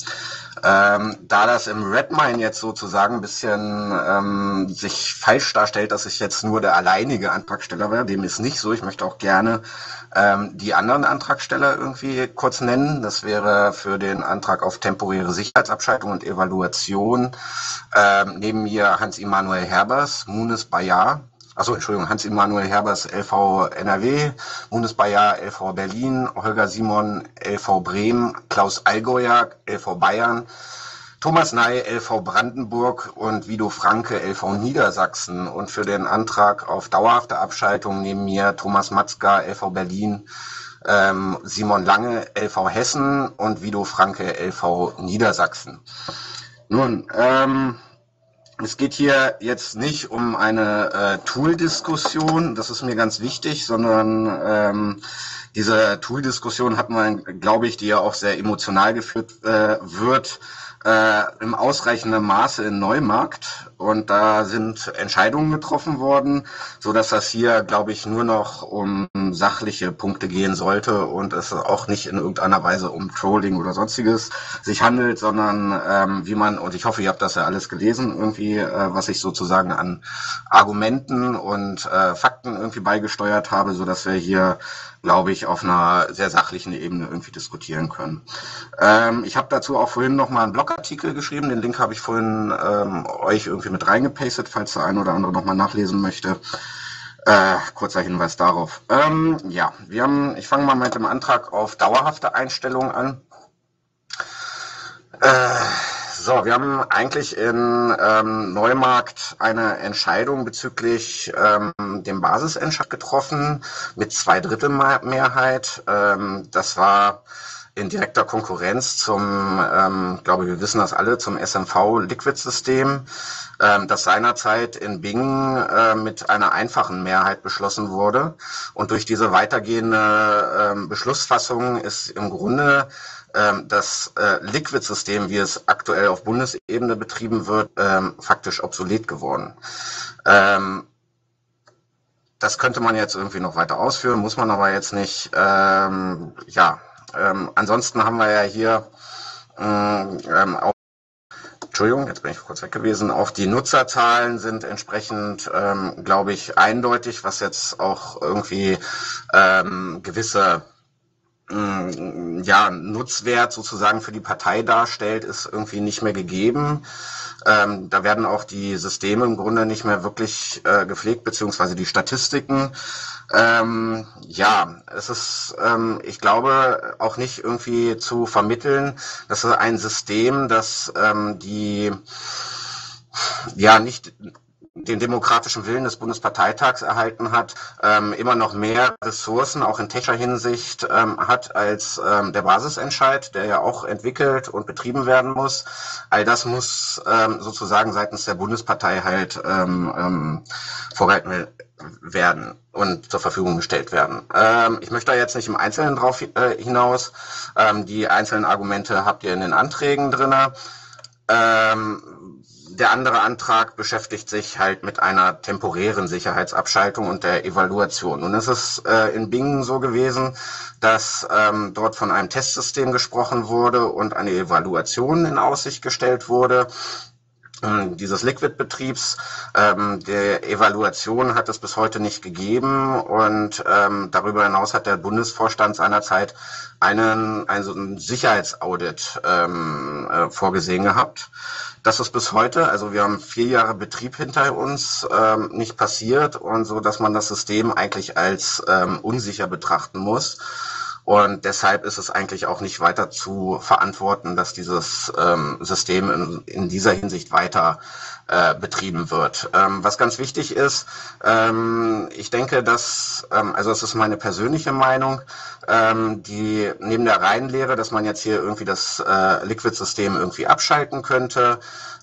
[SPEAKER 14] Ähm, da das im Redmine jetzt sozusagen ein bisschen ähm, sich falsch darstellt, dass ich jetzt nur der alleinige Antragsteller wäre, dem ist nicht so. Ich möchte auch gerne ähm, die anderen Antragsteller irgendwie kurz nennen. Das wäre für den Antrag auf temporäre Sicherheitsabschaltung und Evaluation ähm, neben mir Hans-Immanuel Herbers, Munis Bayar. Achso, Entschuldigung, Hans-Immanuel Herbers, L V N R W, Munis Bayar, L V Berlin, Holger Simon, L V Bremen, Klaus Allgäuer, L V Bayern, Thomas Ney, L V Brandenburg und Guido Franke, L V Niedersachsen. Und für den Antrag auf dauerhafte Abschaltung neben mir Thomas Matzka, L V Berlin, ähm, Simon Lange, L V Hessen und Guido Franke, L V Niedersachsen. Nun, ähm... es geht hier jetzt nicht um eine äh, Tool-Diskussion, das ist mir ganz wichtig, sondern ähm, diese Tool-Diskussion hat man, glaube ich, die ja auch sehr emotional geführt äh, wird, äh, im ausreichenden Maße in Neumarkt. Und da sind Entscheidungen getroffen worden, so dass das hier, glaube ich, nur noch um sachliche Punkte gehen sollte und es auch nicht in irgendeiner Weise um Trolling oder sonstiges sich handelt, sondern ähm, wie man, und ich hoffe, ihr habt das ja alles gelesen, irgendwie, äh, was ich sozusagen an Argumenten und äh, Fakten irgendwie beigesteuert habe, so dass wir hier, glaube ich, auf einer sehr sachlichen Ebene irgendwie diskutieren können. Ähm, ich habe dazu auch vorhin nochmal einen Blogartikel geschrieben, den Link habe ich vorhin ähm, euch irgendwie mit reingepastet, falls der eine oder andere nochmal nachlesen möchte. Äh, kurzer Hinweis darauf. Ähm, ja, wir haben, ich fange mal mit dem Antrag auf dauerhafte Einstellung an. Äh, so, wir haben eigentlich in ähm, Neumarkt eine Entscheidung bezüglich ähm, dem Basisentscheid getroffen mit Zweidrittelmehrheit. Ähm, das war in direkter Konkurrenz zum, ähm, glaube wir wissen das alle, zum S M V-Liquid-System, ähm, das seinerzeit in Bingen äh, mit einer einfachen Mehrheit beschlossen wurde. Und durch diese weitergehende ähm, Beschlussfassung ist im Grunde ähm, das äh, Liquid-System, wie es aktuell auf Bundesebene betrieben wird, ähm, faktisch obsolet geworden. Ähm, das könnte man jetzt irgendwie noch weiter ausführen, muss man aber jetzt nicht. Ähm, ja. Ähm, ansonsten haben wir ja hier ähm, auch Entschuldigung, jetzt bin ich kurz weg gewesen. Auch die Nutzerzahlen sind entsprechend, ähm, glaube ich, eindeutig, was jetzt auch irgendwie ähm, gewisse ähm, ja, Nutzwert sozusagen für die Partei darstellt, ist irgendwie nicht mehr gegeben. Ähm, da werden auch die Systeme im Grunde nicht mehr wirklich äh, gepflegt, beziehungsweise die Statistiken. Ähm, ja, es ist, ähm, ich glaube, auch nicht irgendwie zu vermitteln, dass ein System, das ähm, die, ja, nicht den demokratischen Willen des Bundesparteitags erhalten hat, ähm, immer noch mehr Ressourcen, auch in technischer Hinsicht, ähm, hat als ähm, der Basisentscheid, der ja auch entwickelt und betrieben werden muss. All das muss ähm, sozusagen seitens der Bundespartei halt ähm, ähm, vorgehalten werden und zur Verfügung gestellt werden. Ähm, ich möchte da jetzt nicht im Einzelnen drauf äh, hinaus. Ähm, die einzelnen Argumente habt ihr in den Anträgen drinne. Ähm, Der andere Antrag beschäftigt sich halt mit einer temporären Sicherheitsabschaltung und der Evaluation. Und es ist äh, in Bingen so gewesen, dass ähm, dort von einem Testsystem gesprochen wurde und eine Evaluation in Aussicht gestellt wurde. Ähm, dieses Liquid-Betriebs, ähm, der Evaluation hat es bis heute nicht gegeben und ähm, darüber hinaus hat der Bundesvorstand seinerzeit einen, einen Sicherheitsaudit ähm, äh, vorgesehen gehabt. Das ist bis heute, also wir haben vier Jahre Betrieb hinter uns, ähm, nicht passiert und so, dass man das System eigentlich als ähm, unsicher betrachten muss. Und deshalb ist es eigentlich auch nicht weiter zu verantworten, dass dieses ähm, System in, in dieser Hinsicht weiter äh, betrieben wird. Ähm, was ganz wichtig ist, ähm, ich denke, dass, ähm, also es ist meine persönliche Meinung, ähm, die neben der Reihenlehre, dass man jetzt hier irgendwie das äh, Liquid-System irgendwie abschalten könnte,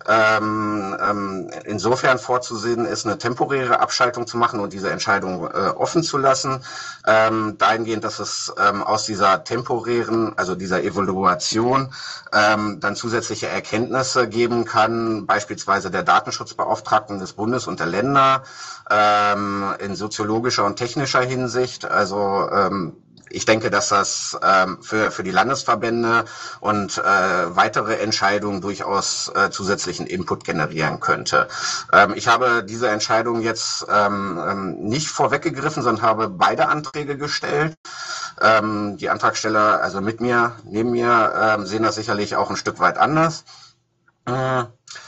[SPEAKER 14] ähm, ähm, insofern vorzusehen ist, eine temporäre Abschaltung zu machen und diese Entscheidung äh, offen zu lassen, ähm, dahingehend, dass es ähm, aus dieser temporären, also dieser Evaluation ähm, dann zusätzliche Erkenntnisse geben kann, beispielsweise der Datenschutzbeauftragten des Bundes und der Länder ähm, in soziologischer und technischer Hinsicht, also ähm, ich denke, dass das ähm, für, für die Landesverbände und äh, weitere Entscheidungen durchaus äh, zusätzlichen Input generieren könnte. Ähm, ich habe diese Entscheidung jetzt ähm, ähm, nicht vorweggegriffen, sondern habe beide Anträge gestellt. Ähm, die Antragsteller, also mit mir, neben mir, ähm, sehen das sicherlich auch ein Stück weit anders. Äh,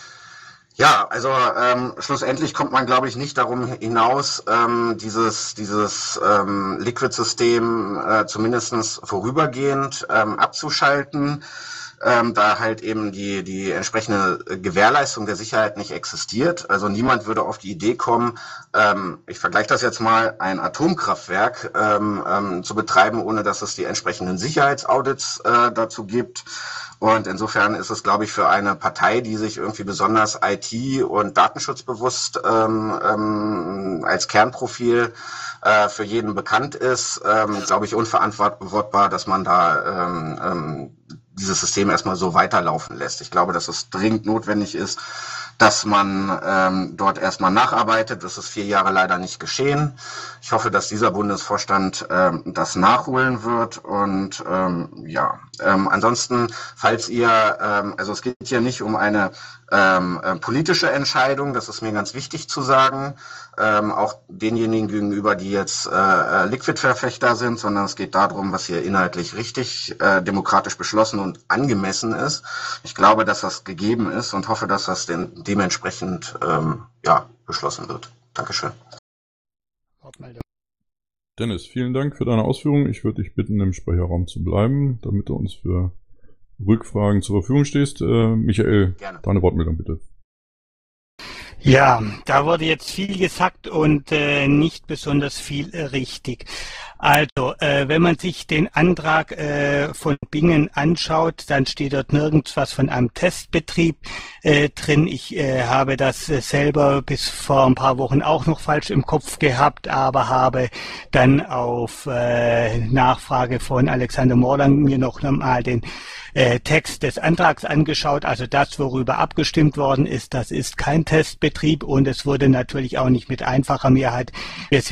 [SPEAKER 14] Ja, also ähm, schlussendlich kommt man, glaube ich, nicht darum hinaus, ähm, dieses dieses ähm, Liquid-System äh, zumindest vorübergehend ähm, abzuschalten, ähm, da halt eben die die entsprechende Gewährleistung der Sicherheit nicht existiert. Also niemand würde auf die Idee kommen, ähm, ich vergleiche das jetzt mal, ein Atomkraftwerk ähm, ähm, zu betreiben, ohne dass es die entsprechenden Sicherheitsaudits äh, dazu gibt. Und insofern ist es, glaube ich, für eine Partei, die sich irgendwie besonders I T- und datenschutzbewusst ähm, ähm, als Kernprofil äh, für jeden bekannt ist, ähm, glaube ich, unverantwortbar, dass man da ähm, ähm, dieses System erstmal so weiterlaufen lässt. Ich glaube, dass es dringend notwendig ist, dass man ähm, dort erstmal nacharbeitet. Das ist vier Jahre leider nicht geschehen. Ich hoffe, dass dieser Bundesvorstand ähm, das nachholen wird. Und ähm, ja, ähm, ansonsten, falls ihr, ähm, also es geht hier nicht um eine ähm, äh, politische Entscheidung, das ist mir ganz wichtig zu sagen, ähm, auch denjenigen gegenüber, die jetzt äh, Liquid-Verfechter sind, sondern es geht darum, was hier inhaltlich richtig äh, demokratisch beschlossen und angemessen ist. Ich glaube, dass das gegeben ist und hoffe, dass das den, dementsprechend ähm, ja, beschlossen wird. Dankeschön.
[SPEAKER 1] Dennis, vielen Dank für deine Ausführungen. Ich würde dich bitten, im Sprecherraum zu bleiben, damit du uns für Rückfragen zur Verfügung stehst. Äh, Michael, Gerne. Deine Wortmeldung bitte.
[SPEAKER 13] Ja, da wurde jetzt viel gesagt und äh, nicht besonders viel äh, richtig. Also, äh, wenn man sich den Antrag äh, von Bingen anschaut, dann steht dort nirgends was von einem Testbetrieb äh, drin. Ich äh, habe das äh, selber bis vor ein paar Wochen auch noch falsch im Kopf gehabt, aber habe dann auf äh, Nachfrage von Alexander Morlang mir noch einmal den äh, Text des Antrags angeschaut. Also das, worüber abgestimmt worden ist, das ist kein Testbetrieb und es wurde natürlich auch nicht mit einfacher Mehrheit. Wir sind dort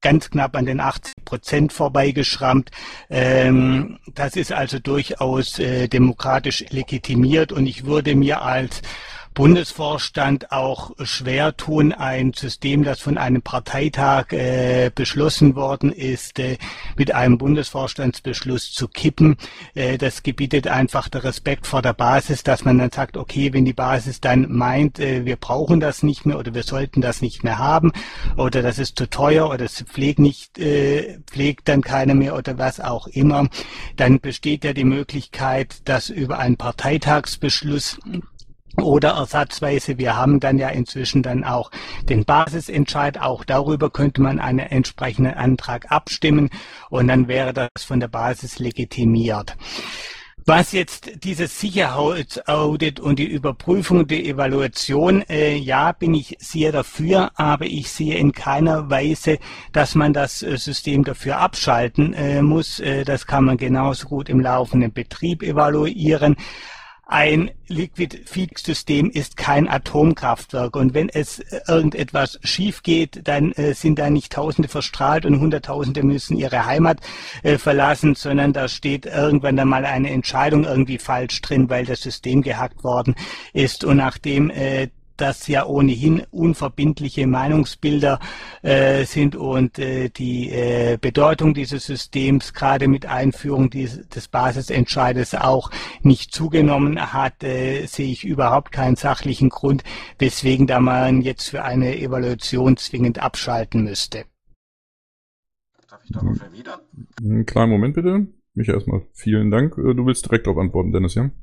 [SPEAKER 13] ganz knapp an den achtzig Prozent vorbeigeschrammt. Ähm, das ist also durchaus äh, demokratisch legitimiert und ich würde mir als Bundesvorstand auch schwer tun, ein System, das von einem Parteitag äh, beschlossen worden ist, äh, mit einem Bundesvorstandsbeschluss zu kippen. Äh, das gebietet einfach der Respekt vor der Basis, dass man dann sagt, okay, wenn die Basis dann meint, äh, wir brauchen das nicht mehr oder wir sollten das nicht mehr haben oder das ist zu teuer oder es pflegt nicht, äh, pflegt dann keiner mehr oder was auch immer, dann besteht ja die Möglichkeit, dass über einen Parteitagsbeschluss oder ersatzweise, wir haben dann ja inzwischen dann auch den Basisentscheid, auch darüber könnte man einen entsprechenden Antrag abstimmen und dann wäre das von der Basis legitimiert. Was jetzt dieses Sicherheitsaudit und die Überprüfung und die Evaluation, äh, ja, bin ich sehr dafür, aber ich sehe in keiner Weise, dass man das äh, System dafür abschalten äh, muss. Äh, das kann man genauso gut im laufenden Betrieb evaluieren. Ein Liquid-Feed-System ist kein Atomkraftwerk und wenn es irgendetwas schief geht, dann äh, sind da nicht Tausende verstrahlt und Hunderttausende müssen ihre Heimat äh, verlassen, sondern da steht irgendwann dann mal eine Entscheidung irgendwie falsch drin, weil das System gehackt worden ist und nachdem äh, das ja ohnehin unverbindliche Meinungsbilder äh, sind und äh, die äh, Bedeutung dieses Systems gerade mit Einführung dieses, des Basisentscheides auch nicht zugenommen hat, äh, sehe ich überhaupt keinen sachlichen Grund, weswegen da man jetzt für eine Evaluation zwingend abschalten müsste.
[SPEAKER 14] Darf ich darauf erwidern?
[SPEAKER 1] Einen kleinen Moment bitte. Michael, erstmal vielen Dank. Du willst direkt darauf antworten, Dennis, ja?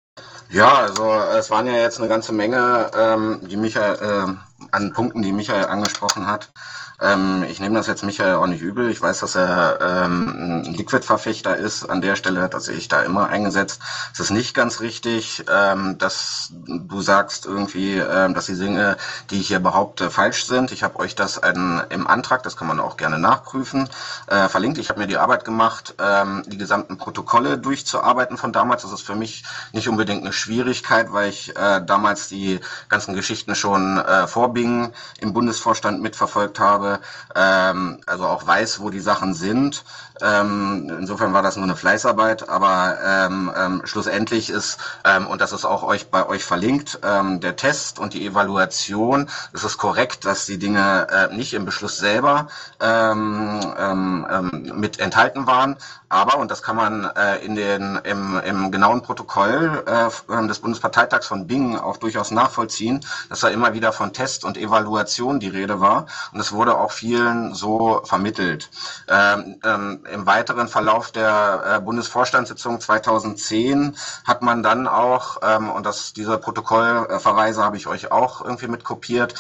[SPEAKER 14] Ja, also es waren ja jetzt eine ganze Menge, ähm, die Michael, äh, an Punkten, die Michael angesprochen hat. Ähm, ich nehme das jetzt Michael auch nicht übel. Ich weiß, dass er ähm, ein Liquid-Verfechter ist. An der Stelle hat er sich da immer eingesetzt. Es ist nicht ganz richtig, ähm, dass du sagst irgendwie, ähm, dass die Dinge, die ich hier behaupte, falsch sind. Ich habe euch das ein, im Antrag, das kann man auch gerne nachprüfen, äh, verlinkt. Ich habe mir die Arbeit gemacht, ähm, die gesamten Protokolle durchzuarbeiten von damals. Das ist für mich nicht unbedingt eine Schwierigkeit, weil ich äh, damals die ganzen Geschichten schon äh, vor Bing im Bundesvorstand mitverfolgt habe, ähm, also auch weiß, wo die Sachen sind. Ähm, insofern war das nur eine Fleißarbeit, aber ähm, ähm, schlussendlich ist, ähm, und das ist auch euch bei euch verlinkt, ähm, der Test und die Evaluation. Es ist korrekt, dass die Dinge äh, nicht im Beschluss selber ähm, ähm, ähm, mit enthalten waren, aber, und das kann man äh, in den im, im genauen Protokoll äh, des Bundesparteitags von Bing auch durchaus nachvollziehen, dass da immer wieder von Test und Evaluation die Rede war und es wurde auch vielen so vermittelt. Ähm, ähm, Im weiteren Verlauf der äh, Bundesvorstandssitzung zweitausendzehn hat man dann auch, ähm, und das diese Protokollverweise habe ich euch auch irgendwie mit kopiert,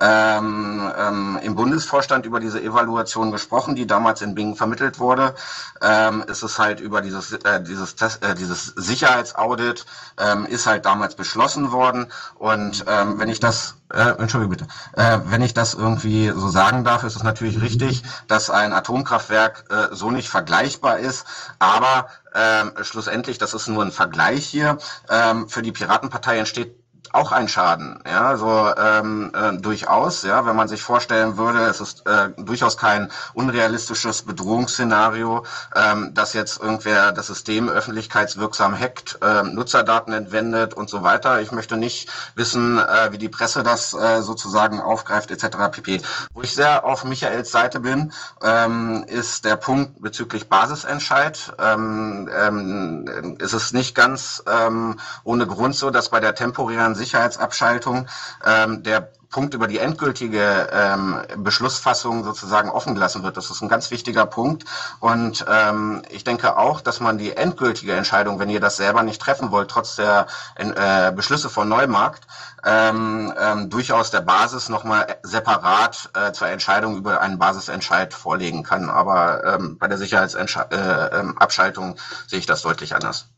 [SPEAKER 14] ähm, ähm, im Bundesvorstand über diese Evaluation gesprochen, die damals in Bing vermittelt wurde. Ähm, ist es halt über dieses äh, dieses Test, äh, dieses Sicherheitsaudit ähm, ist halt damals beschlossen worden und ähm, wenn ich das Äh, Entschuldigung bitte. Äh, wenn ich das irgendwie so sagen darf, ist es natürlich richtig, dass ein Atomkraftwerk äh, so nicht vergleichbar ist, aber ähm, schlussendlich, das ist nur ein Vergleich hier, ähm, für die Piratenpartei entsteht auch ein Schaden, ja, so ähm, äh, durchaus, ja, wenn man sich vorstellen würde, es ist äh, durchaus kein unrealistisches Bedrohungsszenario, ähm, dass jetzt irgendwer das System öffentlichkeitswirksam hackt, äh, Nutzerdaten entwendet und so weiter. Ich möchte nicht wissen, äh, wie die Presse das äh, sozusagen aufgreift, et cetera pp. Wo ich sehr auf Michaels Seite bin, ähm, ist der Punkt bezüglich Basisentscheid. Ähm, ähm, ist es nicht ganz ähm, ohne Grund so, dass bei der temporären Sicherheitsabschaltung ähm, der Punkt über die endgültige ähm, Beschlussfassung sozusagen offen gelassen wird. Das ist ein ganz wichtiger Punkt und ähm, ich denke auch, dass man die endgültige Entscheidung, wenn ihr das selber nicht treffen wollt, trotz der äh, Beschlüsse von Neumarkt, ähm, ähm, durchaus der Basis nochmal separat äh, zur Entscheidung über einen Basisentscheid vorlegen kann. Aber ähm, bei der Sicherheitsabschaltung äh, äh, sehe ich das deutlich anders.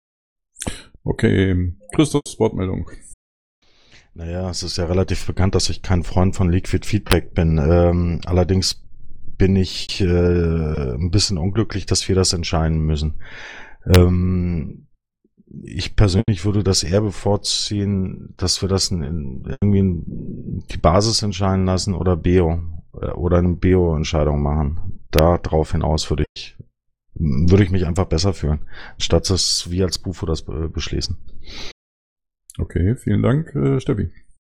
[SPEAKER 1] Okay, Christophs Wortmeldung.
[SPEAKER 3] Naja, es ist ja relativ bekannt, dass ich kein Freund von Liquid Feedback bin. Ähm, allerdings bin ich äh, ein bisschen unglücklich, dass wir das entscheiden müssen. Ähm, ich persönlich würde das eher bevorziehen, dass wir das in, in, irgendwie in die Basis entscheiden lassen oder B E O. oder eine Bio-Entscheidung machen. Da drauf hinaus würde ich, würde ich mich einfach besser fühlen, statt das wie als Bufo das beschließen.
[SPEAKER 1] Okay, vielen Dank, äh, Steffi.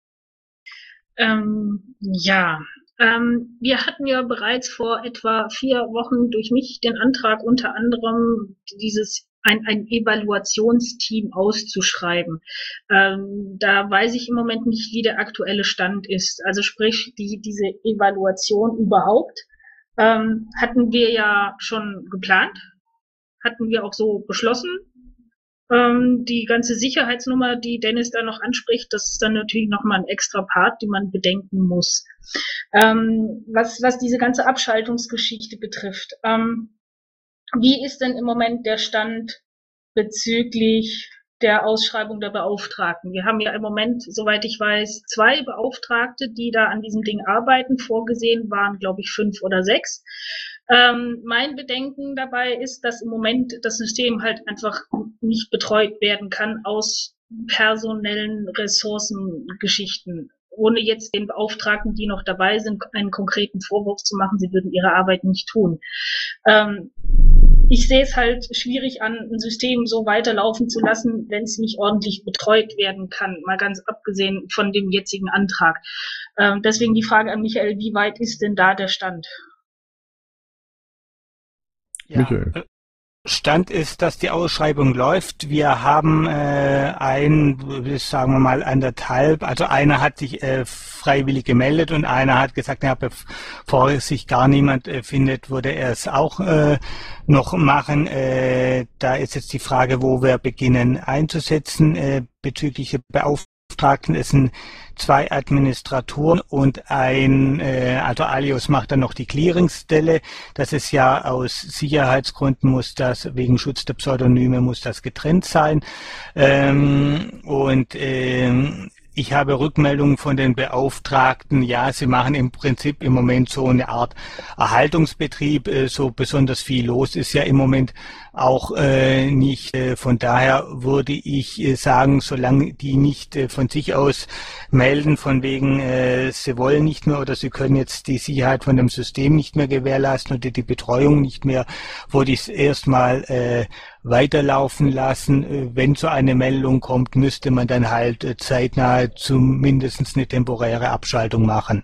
[SPEAKER 12] Ähm, ja, ähm, wir hatten ja bereits vor etwa vier Wochen durch mich den Antrag unter anderem dieses ein, ein Evaluationsteam auszuschreiben. Ähm, da weiß ich im Moment nicht, wie der aktuelle Stand ist. Also sprich, die, diese Evaluation überhaupt ähm, hatten wir ja schon geplant, hatten wir auch so beschlossen. Ähm, die ganze Sicherheitsnummer, die Dennis da noch anspricht, das ist dann natürlich nochmal ein extra Part, den man bedenken muss. Ähm, was, was diese ganze Abschaltungsgeschichte betrifft, ähm, wie ist denn im Moment der Stand bezüglich der Ausschreibung der Beauftragten? Wir haben ja im Moment, soweit ich weiß, zwei Beauftragte, die da an diesem Ding arbeiten. Vorgesehen waren, glaube ich, fünf oder sechs. Ähm, mein Bedenken dabei ist, dass im Moment das System halt einfach nicht betreut werden kann aus personellen Ressourcengeschichten. Ohne jetzt den Beauftragten, die noch dabei sind, einen konkreten Vorwurf zu machen, sie würden ihre Arbeit nicht tun. Ähm, ich sehe es halt schwierig an, ein System so weiterlaufen zu lassen, wenn es nicht ordentlich betreut werden kann, mal ganz abgesehen von dem jetzigen Antrag. Ähm, deswegen die Frage an Michael, wie weit ist denn da der Stand?
[SPEAKER 13] Ja, Michael. Stand ist, dass die Ausschreibung läuft. Wir haben äh, ein, sagen wir mal, anderthalb, also einer hat sich äh, freiwillig gemeldet und einer hat gesagt, ja, bevor sich gar niemand äh, findet, würde er es auch äh, noch machen. Äh, da ist jetzt die Frage, wo wir beginnen einzusetzen äh, bezüglich Beauftragten. Es sind zwei Administratoren und ein, äh, also Alios macht dann noch die Clearingstelle. Das ist ja aus Sicherheitsgründen muss das, wegen Schutz der Pseudonyme muss das getrennt sein. Ähm, und ähm, ich habe Rückmeldungen von den Beauftragten, ja, sie machen im Prinzip im Moment so eine Art Erhaltungsbetrieb, äh, so besonders viel los ist ja im Moment auch äh, nicht. Äh, von daher würde ich äh, sagen, solange die nicht äh, von sich aus melden, von wegen, äh, sie wollen nicht mehr oder sie können jetzt die Sicherheit von dem System nicht mehr gewährleisten oder die Betreuung nicht mehr, würde ich es erstmal äh, weiterlaufen lassen. Äh, wenn so eine Meldung kommt, müsste man dann halt äh, zeitnah zumindest eine temporäre Abschaltung machen.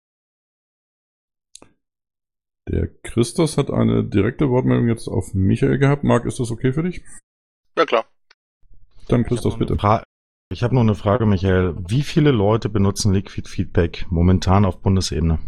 [SPEAKER 1] Der Christos hat eine direkte Wortmeldung jetzt auf Michael gehabt. Marc, ist das okay für dich?
[SPEAKER 8] Ja, klar.
[SPEAKER 1] Dann Christos, bitte.
[SPEAKER 3] Fra- ich habe noch eine Frage, Michael. Wie viele Leute benutzen Liquid Feedback momentan auf Bundesebene?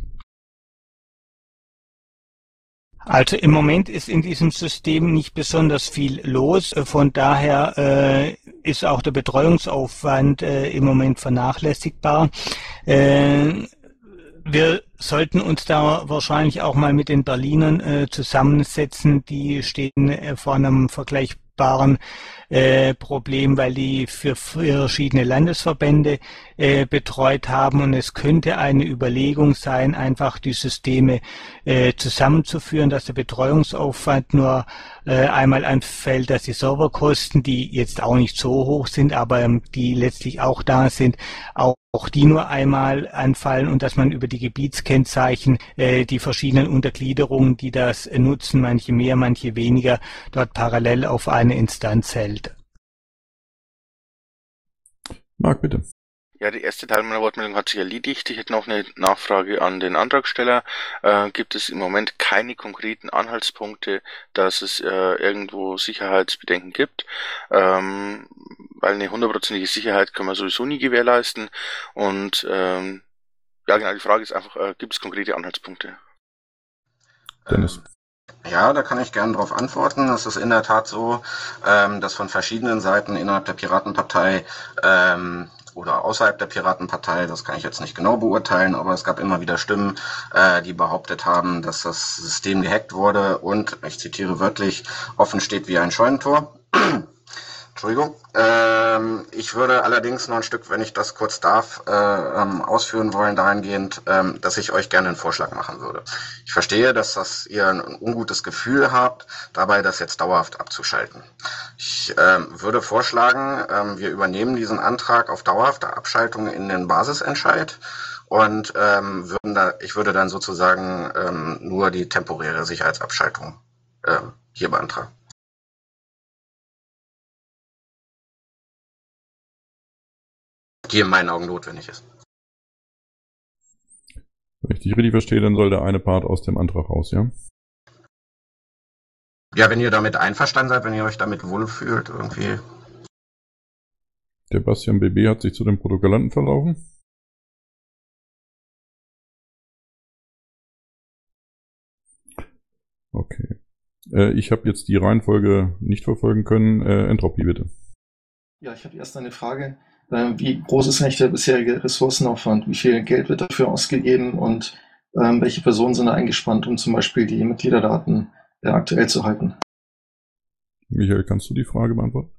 [SPEAKER 13] Also im Moment ist in diesem System nicht besonders viel los. Von daher äh, ist auch der Betreuungsaufwand äh, im Moment vernachlässigbar. Äh, Wir sollten uns da wahrscheinlich auch mal mit den Berlinern äh, zusammensetzen. Die stehen äh, vor einem vergleichbaren äh, Problem, weil die für verschiedene Landesverbände äh, betreut haben. Und es könnte eine Überlegung sein, einfach die Systeme äh, zusammenzuführen, dass der Betreuungsaufwand nur äh, einmal anfällt, dass die Serverkosten, die jetzt auch nicht so hoch sind, aber ähm, die letztlich auch da sind, auch auch die nur einmal anfallen und dass man über die Gebietskennzeichen äh, die verschiedenen Untergliederungen, die das äh, nutzen, manche mehr, manche weniger, dort parallel auf eine Instanz hält.
[SPEAKER 1] Marc, bitte.
[SPEAKER 8] Ja, die erste Teil meiner Wortmeldung hat sich erledigt. Ich hätte noch eine Nachfrage an den Antragsteller. Äh, gibt es im Moment keine konkreten Anhaltspunkte, dass es äh, irgendwo Sicherheitsbedenken gibt? Ähm, weil eine hundertprozentige Sicherheit können wir sowieso nie gewährleisten. Und ähm, ja, genau, die Frage ist einfach, äh, gibt es konkrete Anhaltspunkte?
[SPEAKER 1] Dennis.
[SPEAKER 14] Ja, da kann ich gerne darauf antworten. Es ist in der Tat so, ähm, dass von verschiedenen Seiten innerhalb der Piratenpartei ähm, oder außerhalb der Piratenpartei, das kann ich jetzt nicht genau beurteilen, aber es gab immer wieder Stimmen, äh, die behauptet haben, dass das System gehackt wurde und, ich zitiere wörtlich, offen steht wie ein Scheunentor. Entschuldigung. Ähm, ich würde allerdings noch ein Stück, wenn ich das kurz darf, äh, ähm, ausführen wollen, dahingehend, ähm, dass ich euch gerne einen Vorschlag machen würde. Ich verstehe, dass das ihr ein ungutes Gefühl habt, dabei das jetzt dauerhaft abzuschalten. Ich ähm, würde vorschlagen, ähm, wir übernehmen diesen Antrag auf dauerhafte Abschaltung in den Basisentscheid und ähm, würden da, ich würde dann sozusagen ähm, nur die temporäre Sicherheitsabschaltung ähm, hier beantragen. Die in meinen Augen notwendig ist.
[SPEAKER 1] Wenn ich dich richtig verstehe, dann soll der eine Part aus dem Antrag raus, ja?
[SPEAKER 14] Ja, wenn ihr damit einverstanden seid, wenn ihr euch damit wohlfühlt, irgendwie.
[SPEAKER 1] Der Bastian B B hat sich zu dem Protokollanten verlaufen. Okay. Äh, ich habe jetzt die Reihenfolge nicht verfolgen können. Äh, Entropie, bitte.
[SPEAKER 15] Ja, ich habe erst eine Frage. Ähm, wie groß ist eigentlich der bisherige Ressourcenaufwand? Wie viel Geld wird dafür ausgegeben und ähm, welche Personen sind da eingespannt, um zum Beispiel die Mitgliederdaten äh, aktuell zu halten?
[SPEAKER 1] Michael, kannst du die Frage beantworten?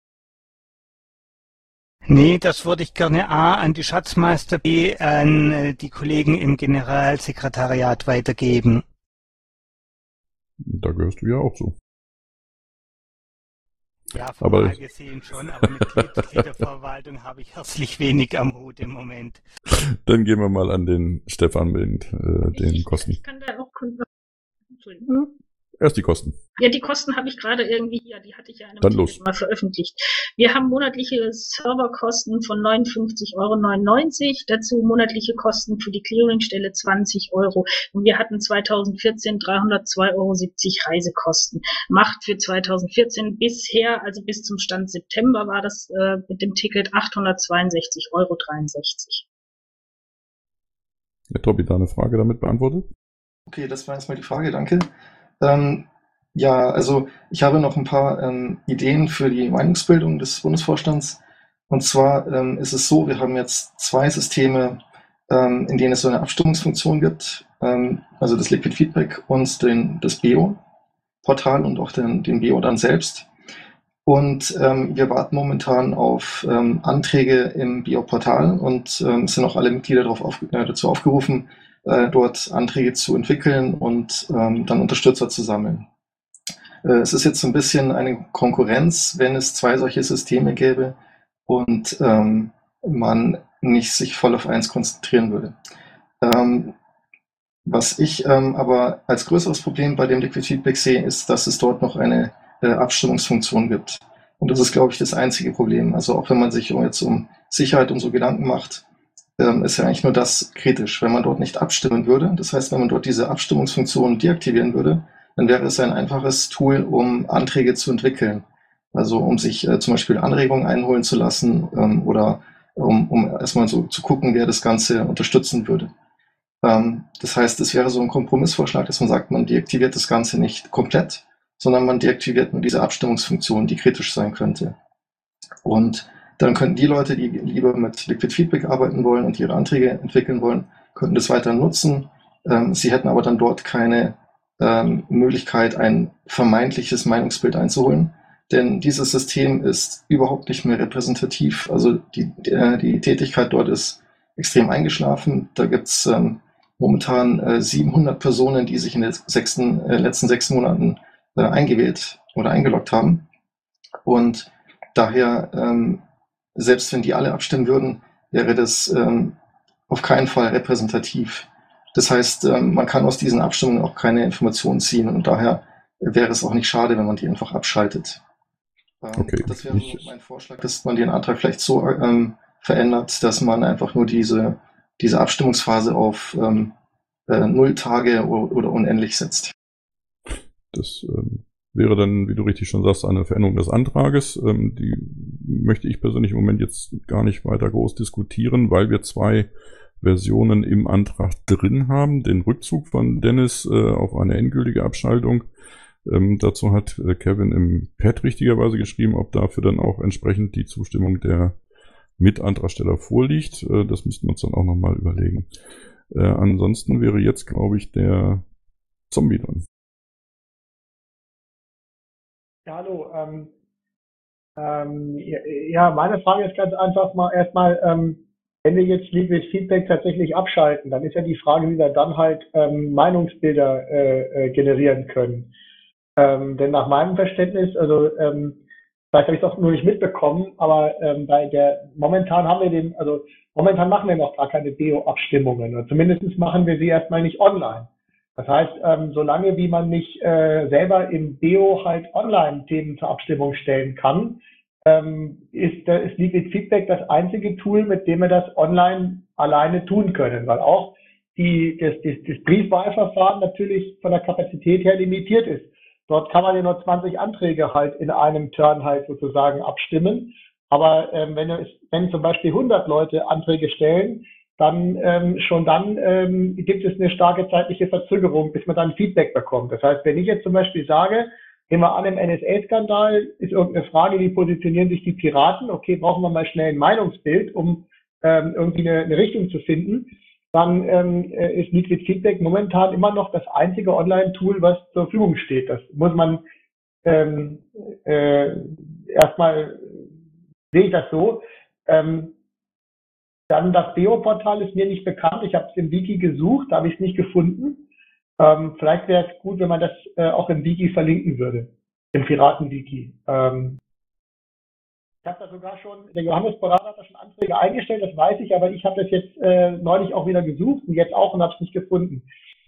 [SPEAKER 13] Nee, das würde ich gerne A an die Schatzmeister, B an äh, die Kollegen im Generalsekretariat weitergeben.
[SPEAKER 1] Da gehörst du ja auch zu.
[SPEAKER 13] Ja, formal
[SPEAKER 1] aber
[SPEAKER 13] gesehen schon, aber mit Mitgliederverwaltung habe ich herzlich wenig am Hut im Moment.
[SPEAKER 1] Dann gehen wir mal an den Stefan mit äh, den
[SPEAKER 12] ich,
[SPEAKER 1] Kosten.
[SPEAKER 12] Ich kann da auch... Entschuldigung.
[SPEAKER 1] Erst die Kosten.
[SPEAKER 12] Ja, die Kosten habe ich gerade irgendwie hier, die hatte ich ja in einem
[SPEAKER 1] Dann
[SPEAKER 12] Ticket
[SPEAKER 1] los.
[SPEAKER 12] mal veröffentlicht. Wir haben monatliche Serverkosten von neunundfünfzig Euro neunundneunzig, dazu monatliche Kosten für die Clearingstelle zwanzig Euro. Und wir hatten zweitausendvierzehn dreihundertzwei Euro siebzig Reisekosten. Macht für zweitausendvierzehn bisher, also bis zum Stand September, war das äh, mit dem Ticket achthundertzweiundsechzig Euro dreiundsechzig.
[SPEAKER 1] Herr Tobi, deine Frage damit beantwortet?
[SPEAKER 15] Okay, das war erstmal die Frage, danke. Ähm, ja, also ich habe noch ein paar ähm, Ideen für die Meinungsbildung des Bundesvorstands. Und zwar ähm, ist es so, wir haben jetzt zwei Systeme, ähm, in denen es so eine Abstimmungsfunktion gibt, ähm, also das Liquid Feedback und den, das B O-Portal und auch den, den B O dann selbst. Und ähm, wir warten momentan auf ähm, Anträge im B O-Portal und ähm, es sind auch alle Mitglieder darauf auf, äh, dazu aufgerufen, äh, dort Anträge zu entwickeln und ähm, dann Unterstützer zu sammeln. Äh, es ist jetzt so ein bisschen eine Konkurrenz, wenn es zwei solche Systeme gäbe und ähm, man nicht sich voll auf eins konzentrieren würde. Ähm, was ich ähm, aber als größeres Problem bei dem Liquid Feedback sehe, ist, dass es dort noch eine äh, Abstimmungsfunktion gibt. Und das ist, glaube ich, das einzige Problem. Also auch wenn man sich jetzt um Sicherheit und so Gedanken macht, ähm, ist ja eigentlich nur das kritisch. Wenn man dort nicht abstimmen würde, das heißt, wenn man dort diese Abstimmungsfunktion deaktivieren würde, dann wäre es ein einfaches Tool, um Anträge zu entwickeln. Also um sich äh, zum Beispiel Anregungen einholen zu lassen ähm, oder um, um erstmal so zu gucken, wer das Ganze unterstützen würde. Ähm, das heißt, es wäre so ein Kompromissvorschlag, dass man sagt, man deaktiviert das Ganze nicht komplett, sondern man deaktiviert nur diese Abstimmungsfunktion, die kritisch sein könnte. Und dann könnten die Leute, die lieber mit Liquid Feedback arbeiten wollen und ihre Anträge entwickeln wollen, könnten das weiter nutzen. Ähm, sie hätten aber dann dort keine ähm, Möglichkeit, ein vermeintliches Meinungsbild einzuholen, denn dieses System ist überhaupt nicht mehr repräsentativ. Also die, die, die Tätigkeit dort ist extrem eingeschlafen. Da gibt es ähm, momentan äh, siebenhundert Personen, die sich in den sechsten, äh, letzten sechs Monaten äh, eingewählt oder eingeloggt haben. Und daher, ähm, selbst wenn die alle abstimmen würden, wäre das ähm, auf keinen Fall repräsentativ. Das heißt, ähm, man kann aus diesen Abstimmungen auch keine Informationen ziehen und daher wäre es auch nicht schade, wenn man die einfach abschaltet. Ähm,
[SPEAKER 1] okay.
[SPEAKER 15] Das wäre so mein Vorschlag, dass man den Antrag vielleicht so ähm, verändert, dass man einfach nur diese, diese Abstimmungsphase auf ähm, äh, null Tage oder, oder unendlich setzt.
[SPEAKER 1] Das ähm, wäre dann, wie du richtig schon sagst, eine Veränderung des Antrages. Ähm, die möchte ich persönlich im Moment jetzt gar nicht weiter groß diskutieren, weil wir zwei Versionen im Antrag drin haben. Den Rückzug von Dennis äh, auf eine endgültige Abschaltung. Ähm, dazu hat äh, Kevin im Pad richtigerweise geschrieben, ob dafür dann auch entsprechend die Zustimmung der Mitantragsteller vorliegt. Äh, das müssten wir uns dann auch nochmal überlegen. Äh, ansonsten wäre jetzt, glaube ich, der Zombie dran.
[SPEAKER 9] Ja, hallo. Ähm, ähm, ja, meine Frage ist ganz einfach mal erstmal, ähm, wenn wir jetzt Liquid Feedback tatsächlich abschalten, dann ist ja die Frage, wie wir dann halt ähm, Meinungsbilder äh, äh, generieren können. Ähm, denn nach meinem Verständnis, also ähm, Vielleicht habe ich es auch nur nicht mitbekommen, aber ähm, bei der momentan haben wir den, also momentan machen wir noch gar keine B O-Abstimmungen. Oder zumindest machen wir sie erstmal nicht online. Das heißt, ähm, solange wie man nicht äh, selber im B O halt online Themen zur Abstimmung stellen kann, ähm, ist, äh, ist Liquid Feedback das einzige Tool, mit dem wir das online alleine tun können, weil auch die, das, das, das Briefwahlverfahren natürlich von der Kapazität her limitiert ist. Dort kann man ja nur zwanzig Anträge halt in einem Turn halt sozusagen abstimmen. Aber ähm, wenn, es, wenn zum Beispiel hundert Leute Anträge stellen, dann ähm, schon dann ähm, gibt es eine starke zeitliche Verzögerung, bis man dann Feedback bekommt. Das heißt, wenn ich jetzt zum Beispiel sage, nehmen wir an, im N S A-Skandal ist irgendeine Frage, wie positionieren sich die Piraten? Okay, brauchen wir mal schnell ein Meinungsbild, um ähm, irgendwie eine, eine Richtung zu finden. Dann ähm, ist Liquid Feedback momentan immer noch das einzige Online-Tool, was zur Verfügung steht. Das muss man ähm, äh, erstmal, sehe ich das so. Ähm, dann das B O-Portal ist mir nicht bekannt. Ich habe es im Wiki gesucht, da habe ich es nicht gefunden. Ähm, vielleicht wäre es gut, wenn man das äh, auch im Wiki verlinken würde, im Piraten-Wiki. Ähm, Ich habe da sogar schon, der Johannes Berater hat da schon Anträge eingestellt, das weiß ich, aber ich habe das jetzt äh, neulich auch wieder gesucht und jetzt auch und habe es nicht gefunden.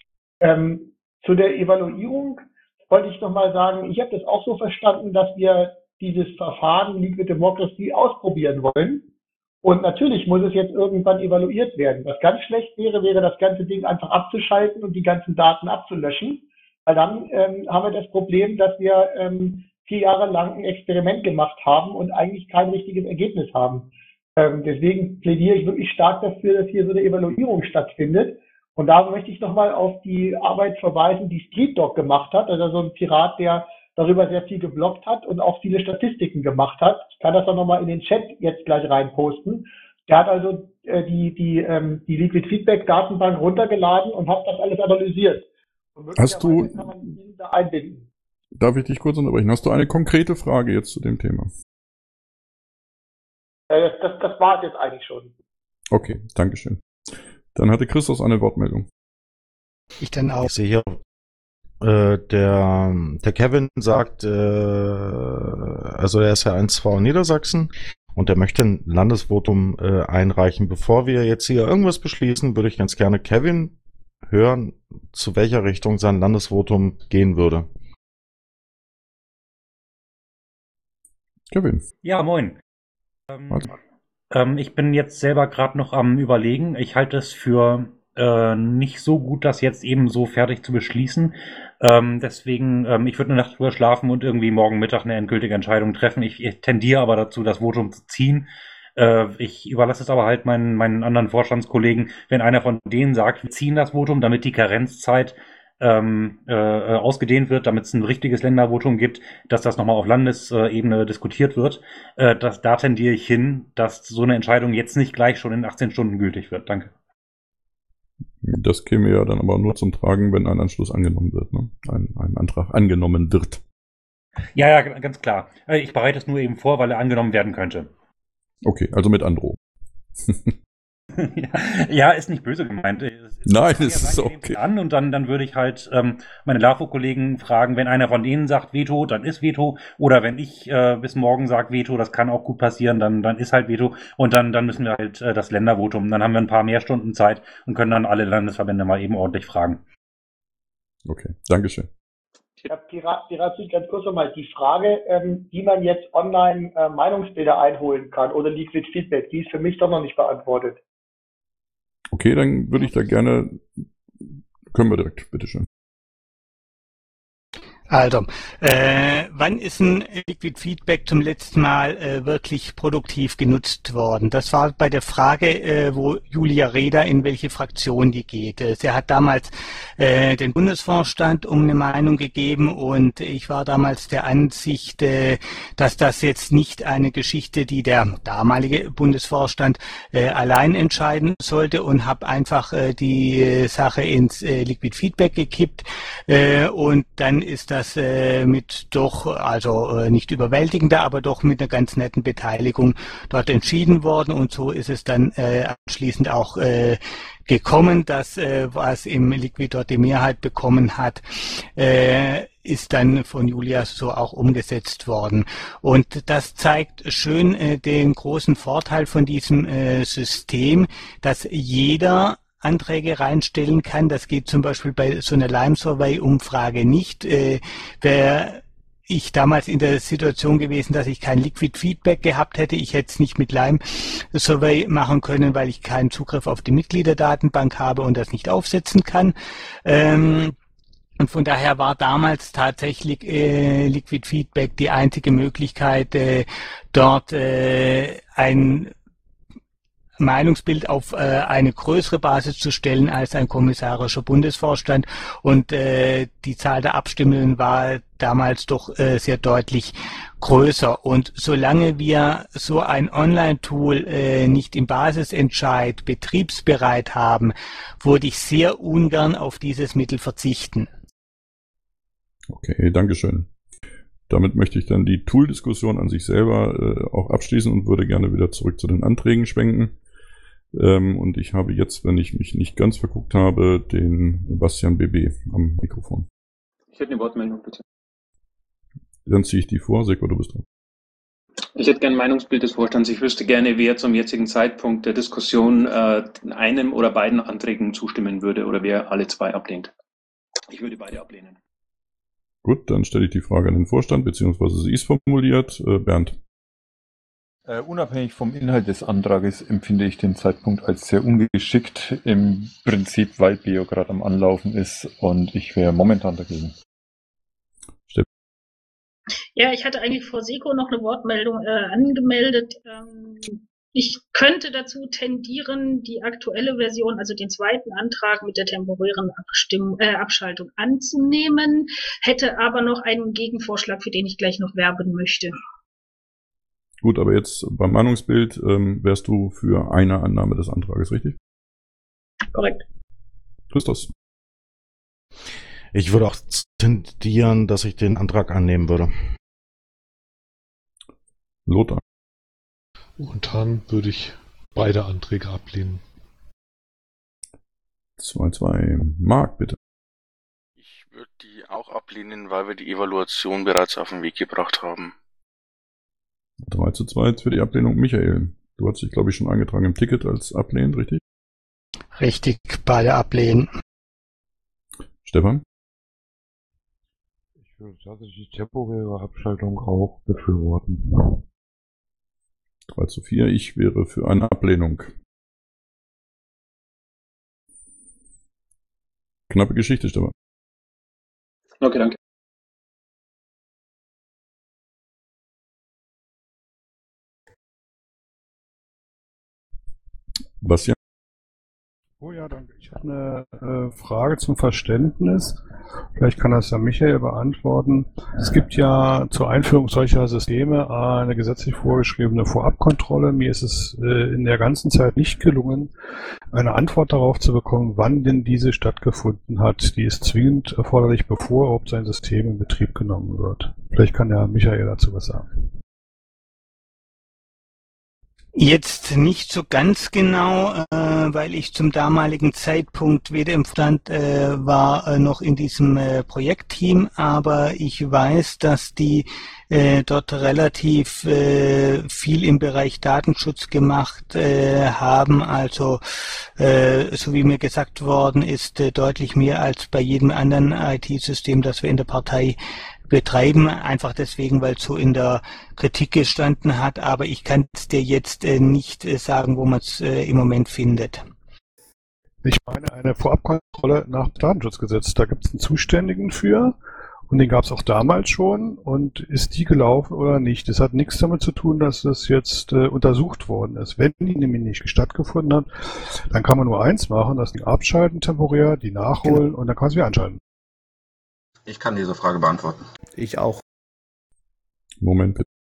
[SPEAKER 9] Ähm, zu der Evaluierung wollte ich nochmal sagen, ich habe das auch so verstanden, dass wir dieses Verfahren Liquid Democracy ausprobieren wollen. Und natürlich muss es jetzt irgendwann evaluiert werden. Was ganz schlecht wäre, wäre das ganze Ding einfach abzuschalten und die ganzen Daten abzulöschen. Weil dann ähm, haben wir das Problem, dass wir ähm, vier Jahre lang ein Experiment gemacht haben und eigentlich kein richtiges Ergebnis haben. Ähm, deswegen plädiere ich wirklich stark dafür, dass hier so eine Evaluierung stattfindet. Und da möchte ich nochmal auf die Arbeit verweisen, die StreetDoc gemacht hat, also so ein Pirat, der darüber sehr viel gebloggt hat und auch viele Statistiken gemacht hat. Ich kann das auch nochmal in den Chat jetzt gleich reinposten. Der hat also äh, die, die, ähm, die Liquid Feedback Datenbank runtergeladen und hat das alles analysiert. Und
[SPEAKER 1] Hast du,
[SPEAKER 9] kann man ihn da einbinden.
[SPEAKER 1] Darf ich dich kurz unterbrechen? Hast du eine konkrete Frage jetzt zu dem Thema?
[SPEAKER 9] Äh, das, das war es jetzt eigentlich schon.
[SPEAKER 1] Okay, Dankeschön. Dann hatte Christos eine Wortmeldung.
[SPEAKER 13] Ich dann auch.
[SPEAKER 3] Ich sehe hier, äh, der, der Kevin sagt, äh, also er ist ja eins zwei in Niedersachsen und er möchte ein Landesvotum äh, einreichen. Bevor wir jetzt hier irgendwas beschließen, würde ich ganz gerne Kevin hören, zu welcher Richtung sein Landesvotum gehen würde.
[SPEAKER 1] Kevin.
[SPEAKER 16] Ja, moin. Ähm, ähm, ich bin jetzt selber gerade noch am Überlegen. Ich halte es für äh, nicht so gut, das jetzt eben so fertig zu beschließen. Ähm, deswegen, ähm, ich würde eine Nacht drüber schlafen und irgendwie morgen Mittag eine endgültige Entscheidung treffen. Ich, ich tendiere aber dazu, das Votum zu ziehen. Äh, ich überlasse es aber halt meinen, meinen anderen Vorstandskollegen, wenn einer von denen sagt, wir ziehen das Votum, damit die Karenzzeit Ähm, äh, ausgedehnt wird, damit es ein richtiges Ländervotum gibt, dass das nochmal auf Landesebene diskutiert wird. Äh, das, da tendiere ich hin, dass so eine Entscheidung jetzt nicht gleich schon in achtzehn Stunden gültig wird. Danke.
[SPEAKER 1] Das käme ja dann aber nur zum Tragen, wenn ein Anschluss angenommen wird, ne? Ein, ein Antrag angenommen wird.
[SPEAKER 16] Ja, ja, ganz klar. Ich bereite es nur eben vor, weil er angenommen werden könnte.
[SPEAKER 1] Okay, also mit Androhung.
[SPEAKER 16] Ja, ist nicht böse gemeint. Es
[SPEAKER 1] Nein, es ist okay.
[SPEAKER 16] An und dann, dann würde ich halt ähm, meine LAFO-Kollegen fragen, wenn einer von denen sagt Veto, dann ist Veto. Oder wenn ich äh, bis morgen sage Veto, das kann auch gut passieren, dann, dann ist halt Veto. Und dann, dann müssen wir halt äh, das Ländervotum. Dann haben wir ein paar mehr Stunden Zeit und können dann alle Landesverbände mal eben ordentlich fragen.
[SPEAKER 1] Okay, Dankeschön.
[SPEAKER 9] Ja, Pirat, Pirat, ganz kurz nochmal die Frage, ähm, wie man jetzt online äh, Meinungsbilder einholen kann oder Liquid Feedback, die ist für mich doch noch nicht beantwortet.
[SPEAKER 1] Okay, dann würde ich da gerne, können wir direkt, bitteschön.
[SPEAKER 13] Also, äh, wann ist ein Liquid Feedback zum letzten Mal äh, wirklich produktiv genutzt worden? Das war bei der Frage, äh, wo Julia Reda in welche Fraktion die geht. Äh, sie hat damals äh, den Bundesvorstand um eine Meinung gegeben und ich war damals der Ansicht, äh, dass das jetzt nicht eine Geschichte, die der damalige Bundesvorstand äh, allein entscheiden sollte und habe einfach äh, die äh, Sache ins äh, Liquid Feedback gekippt äh, und dann ist das äh, mit doch, also äh, nicht überwältigender, aber doch mit einer ganz netten Beteiligung dort entschieden worden und so ist es dann äh, anschließend auch äh, gekommen, dass äh, was im Liquid dort die Mehrheit bekommen hat. Äh, ist dann von Julia so auch umgesetzt worden. Und das zeigt schön äh, den großen Vorteil von diesem äh, System, dass jeder Anträge reinstellen kann. Das geht zum Beispiel bei so einer Lime-Survey-Umfrage nicht. Äh, wer ich damals in der Situation gewesen, dass ich kein Liquid Feedback gehabt hätte. Ich hätte es nicht mit Lime Survey machen können, weil ich keinen Zugriff auf die Mitgliederdatenbank habe und das nicht aufsetzen kann. Ähm, und von daher war damals tatsächlich äh, Liquid Feedback die einzige Möglichkeit, äh, dort äh, ein Meinungsbild auf äh, eine größere Basis zu stellen als ein kommissarischer Bundesvorstand. Und äh, die Zahl der Abstimmenden war damals doch äh, sehr deutlich größer. Und solange wir so ein Online-Tool äh, nicht im Basisentscheid betriebsbereit haben, würde ich sehr ungern auf dieses Mittel verzichten.
[SPEAKER 1] Okay, Dankeschön. Damit möchte ich dann die Tool-Diskussion an sich selber äh, auch abschließen und würde gerne wieder zurück zu den Anträgen schwenken. Ähm, und ich habe jetzt, wenn ich mich nicht ganz verguckt habe, den Bastian B B am Mikrofon.
[SPEAKER 2] Ich hätte eine Wortmeldung, bitte.
[SPEAKER 1] Dann ziehe ich die vor. Seko, du bist dran.
[SPEAKER 2] Ich hätte gerne ein Meinungsbild des Vorstands. Ich wüsste gerne, wer zum jetzigen Zeitpunkt der Diskussion äh, einem oder beiden Anträgen zustimmen würde oder wer alle zwei ablehnt. Ich würde beide ablehnen.
[SPEAKER 1] Gut, dann stelle ich die Frage an den Vorstand, beziehungsweise sie ist formuliert. Äh, Bernd.
[SPEAKER 4] Äh, unabhängig vom Inhalt des Antrages empfinde ich den Zeitpunkt als sehr ungeschickt, im Prinzip, weil Bio gerade am Anlaufen ist und ich wäre momentan dagegen.
[SPEAKER 1] Steff.
[SPEAKER 12] Ja, ich hatte eigentlich vor Seko noch eine Wortmeldung äh, angemeldet. Ähm, ich könnte dazu tendieren, die aktuelle Version, also den zweiten Antrag mit der temporären Abstimm äh, Abschaltung anzunehmen, hätte aber noch einen Gegenvorschlag, für den ich gleich noch werben möchte.
[SPEAKER 1] Gut, aber jetzt beim Meinungsbild ähm, wärst du für eine Annahme des Antrages, richtig?
[SPEAKER 12] Korrekt.
[SPEAKER 1] Christos.
[SPEAKER 3] Ich würde auch tendieren, dass ich den Antrag annehmen würde.
[SPEAKER 1] Lothar.
[SPEAKER 11] Momentan würde ich beide Anträge ablehnen.
[SPEAKER 1] zwei zwei. Marc, bitte.
[SPEAKER 8] Ich würde die auch ablehnen, weil wir die Evaluation bereits auf den Weg gebracht haben.
[SPEAKER 1] drei zu zwei für die Ablehnung. Michael, du hast dich, glaube ich, schon eingetragen im Ticket als ablehnend, richtig?
[SPEAKER 13] Richtig, beide ablehnen.
[SPEAKER 1] Stefan?
[SPEAKER 6] Ich würde tatsächlich die temporäre Abschaltung auch befürworten.
[SPEAKER 1] drei zu vier. Ich wäre für eine Ablehnung. Knappe Geschichte, Stefan.
[SPEAKER 2] Okay, danke.
[SPEAKER 1] Bastian?
[SPEAKER 17] Oh ja, danke. Ich habe eine äh, Frage zum Verständnis. Vielleicht kann das ja Michael beantworten. Es gibt ja zur Einführung solcher Systeme eine gesetzlich vorgeschriebene Vorabkontrolle. Mir ist es äh, in der ganzen Zeit nicht gelungen, eine Antwort darauf zu bekommen, wann denn diese stattgefunden hat. Die ist zwingend erforderlich, bevor überhaupt sein System in Betrieb genommen wird. Vielleicht kann der Michael dazu was sagen.
[SPEAKER 13] Jetzt nicht so ganz genau, äh, weil ich zum damaligen Zeitpunkt weder im Stand äh, war äh, noch in diesem äh, Projektteam, aber ich weiß, dass die äh, dort relativ äh, viel im Bereich Datenschutz gemacht äh, haben. Also äh, so wie mir gesagt worden ist, äh, deutlich mehr als bei jedem anderen I T-System, das wir in der Partei betreiben, einfach deswegen, weil es so in der Kritik gestanden hat, aber ich kann es dir jetzt äh, nicht äh, sagen, wo man es äh, im Moment findet.
[SPEAKER 17] Ich meine eine Vorabkontrolle nach Datenschutzgesetz. Da gibt es einen Zuständigen für und den gab es auch damals schon. Und ist die gelaufen oder nicht? Das hat nichts damit zu tun, dass das jetzt äh, untersucht worden ist. Wenn die nämlich nicht stattgefunden hat, dann kann man nur eins machen, das Ding abschalten temporär, die nachholen genau. Und dann kann man es wieder anschalten.
[SPEAKER 14] Ich kann diese Frage beantworten.
[SPEAKER 7] Ich auch.
[SPEAKER 1] Moment bitte.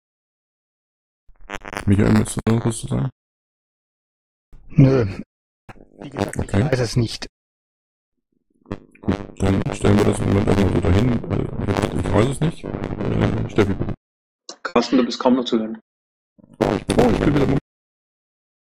[SPEAKER 1] Michael, willst du noch was zu sagen?
[SPEAKER 13] Nö. Wie gesagt,
[SPEAKER 1] okay.
[SPEAKER 13] Ich weiß es nicht.
[SPEAKER 1] Gut, dann stellen wir das im Moment einfach so dahin. Ich weiß es nicht. Äh, Steffi, bitte.
[SPEAKER 2] Carsten, du bist kaum noch zu hören.
[SPEAKER 1] Oh, ich bin wieder...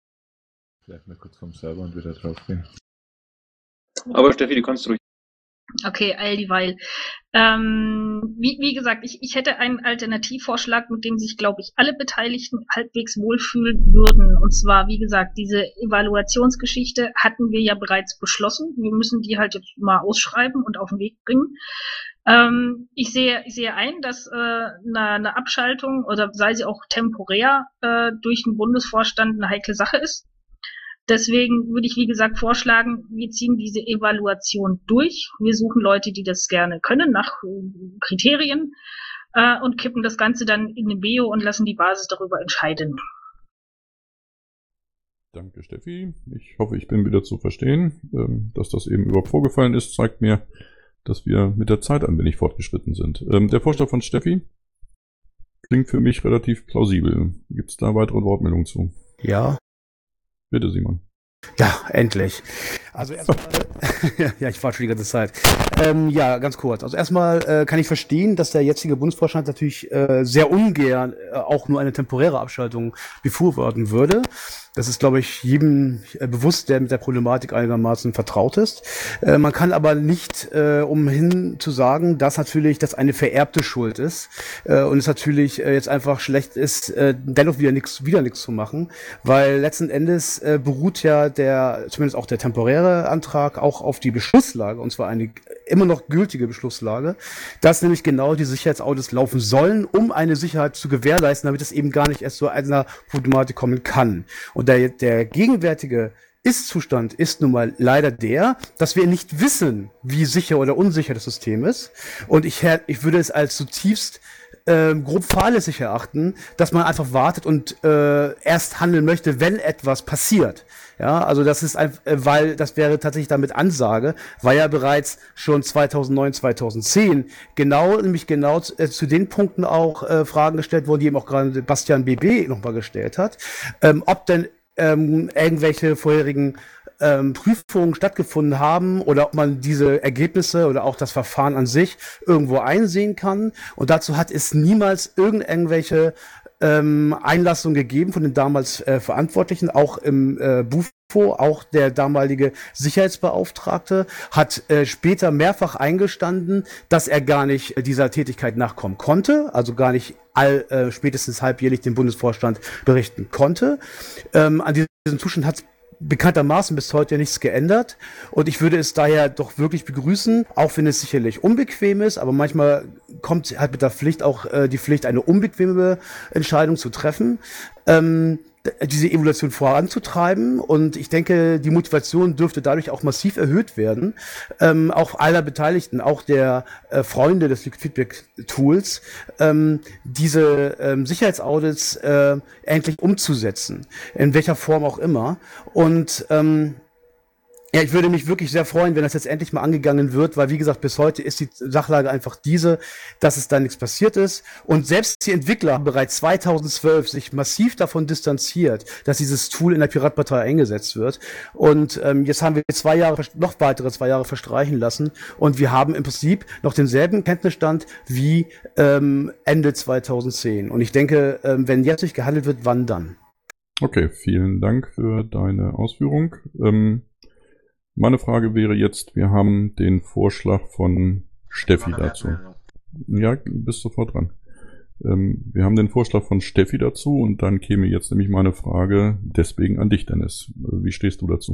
[SPEAKER 4] Vielleicht mal kurz vom Server und wieder drauf gehen.
[SPEAKER 2] Aber Steffi, du kannst ruhig.
[SPEAKER 12] Okay, all dieweil. Ähm, wie, wie gesagt, ich, ich hätte einen Alternativvorschlag, mit dem sich, glaube ich, alle Beteiligten halbwegs wohlfühlen würden. Und zwar, wie gesagt, diese Evaluationsgeschichte hatten wir ja bereits beschlossen. Wir müssen die halt jetzt mal ausschreiben und auf den Weg bringen. Ähm, ich sehe, ich sehe ein, dass äh, eine, eine Abschaltung oder sei sie auch temporär äh, durch den Bundesvorstand eine heikle Sache ist. Deswegen würde ich, wie gesagt, vorschlagen, wir ziehen diese Evaluation durch. Wir suchen Leute, die das gerne können, nach äh, Kriterien, äh, und kippen das Ganze dann in den B E O und lassen die Basis darüber entscheiden.
[SPEAKER 1] Danke, Steffi. Ich hoffe, ich bin wieder zu verstehen. Ähm, dass das eben überhaupt vorgefallen ist, zeigt mir, dass wir mit der Zeit ein wenig fortgeschritten sind. Ähm, der Vorschlag von Steffi klingt für mich relativ plausibel. Gibt es da weitere Wortmeldungen zu?
[SPEAKER 18] Ja.
[SPEAKER 1] Bitte, Simon.
[SPEAKER 18] Ja, endlich. Also erstmal, ja, ich warte schon die ganze Zeit. Ähm, ja, ganz kurz. Also erstmal äh, kann ich verstehen, dass der jetzige Bundesvorstand natürlich äh, sehr ungern äh, auch nur eine temporäre Abschaltung befürworten würde. Das ist, glaube ich, jedem äh, bewusst, der mit der Problematik einigermaßen vertraut ist. Äh, man kann aber nicht äh, umhin zu sagen, dass natürlich das eine vererbte Schuld ist äh, und es natürlich äh, jetzt einfach schlecht ist, äh, dennoch wieder nichts wieder nichts zu machen, weil letzten Endes äh, beruht ja der, zumindest auch der temporäre Antrag, auch auf die Beschlusslage, und zwar eine immer noch gültige Beschlusslage, dass nämlich genau die Sicherheitsaudits laufen sollen, um eine Sicherheit zu gewährleisten, damit es eben gar nicht erst zu einer Problematik kommen kann. Und der, der gegenwärtige Ist-Zustand ist nun mal leider der, dass wir nicht wissen, wie sicher oder unsicher das System ist. Und ich, ich würde es als zutiefst äh, grob fahrlässig erachten, dass man einfach wartet und äh, erst handeln möchte, wenn etwas passiert. Ja, also das ist einfach, weil das wäre tatsächlich damit Ansage, weil ja bereits schon zweitausendneun, zweitausendzehn genau, nämlich genau zu, äh, zu den Punkten auch äh, Fragen gestellt wurden, die eben auch gerade Bastian B B nochmal gestellt hat, ähm, ob denn ähm, irgendwelche vorherigen ähm, Prüfungen stattgefunden haben oder ob man diese Ergebnisse oder auch das Verfahren an sich irgendwo einsehen kann. Und dazu hat es niemals irgendwelche ähm, Einlassungen gegeben von den damals äh, Verantwortlichen, auch im äh, Bufo, auch der damalige Sicherheitsbeauftragte hat äh, später mehrfach eingestanden, dass er gar nicht äh, dieser Tätigkeit nachkommen konnte, also gar nicht all, äh, spätestens halbjährlich den Bundesvorstand berichten konnte. Ähm, an diesem Zustand hat bekanntermaßen bis heute nichts geändert und ich würde es daher doch wirklich begrüßen, auch wenn es sicherlich unbequem ist, aber manchmal kommt halt mit der Pflicht auch äh, die Pflicht, eine unbequeme Entscheidung zu treffen, ähm, diese Evaluation voranzutreiben und ich denke, die Motivation dürfte dadurch auch massiv erhöht werden, ähm, auch aller Beteiligten, auch der äh, Freunde des Liquid Feedback Tools, ähm, diese ähm, Sicherheitsaudits äh, endlich umzusetzen, in welcher Form auch immer und ähm, ja, ich würde mich wirklich sehr freuen, wenn das jetzt endlich mal angegangen wird, weil wie gesagt, bis heute ist die Sachlage einfach diese, dass es da nichts passiert ist. Und selbst die Entwickler haben bereits zweitausendzwölf sich massiv davon distanziert, dass dieses Tool in der Piratenpartei eingesetzt wird. Und ähm, jetzt haben wir zwei Jahre, noch weitere zwei Jahre verstreichen lassen und wir haben im Prinzip noch denselben Kenntnisstand wie ähm, Ende zweitausendzehn. Und ich denke, ähm, wenn jetzt nicht gehandelt wird, wann dann?
[SPEAKER 1] Okay, vielen Dank für deine Ausführung. Ähm Meine Frage wäre jetzt, wir haben den Vorschlag von Steffi dazu. Ja, bist sofort dran. Ähm, wir haben den Vorschlag von Steffi dazu und dann käme jetzt nämlich meine Frage deswegen an dich, Dennis. Wie stehst du dazu?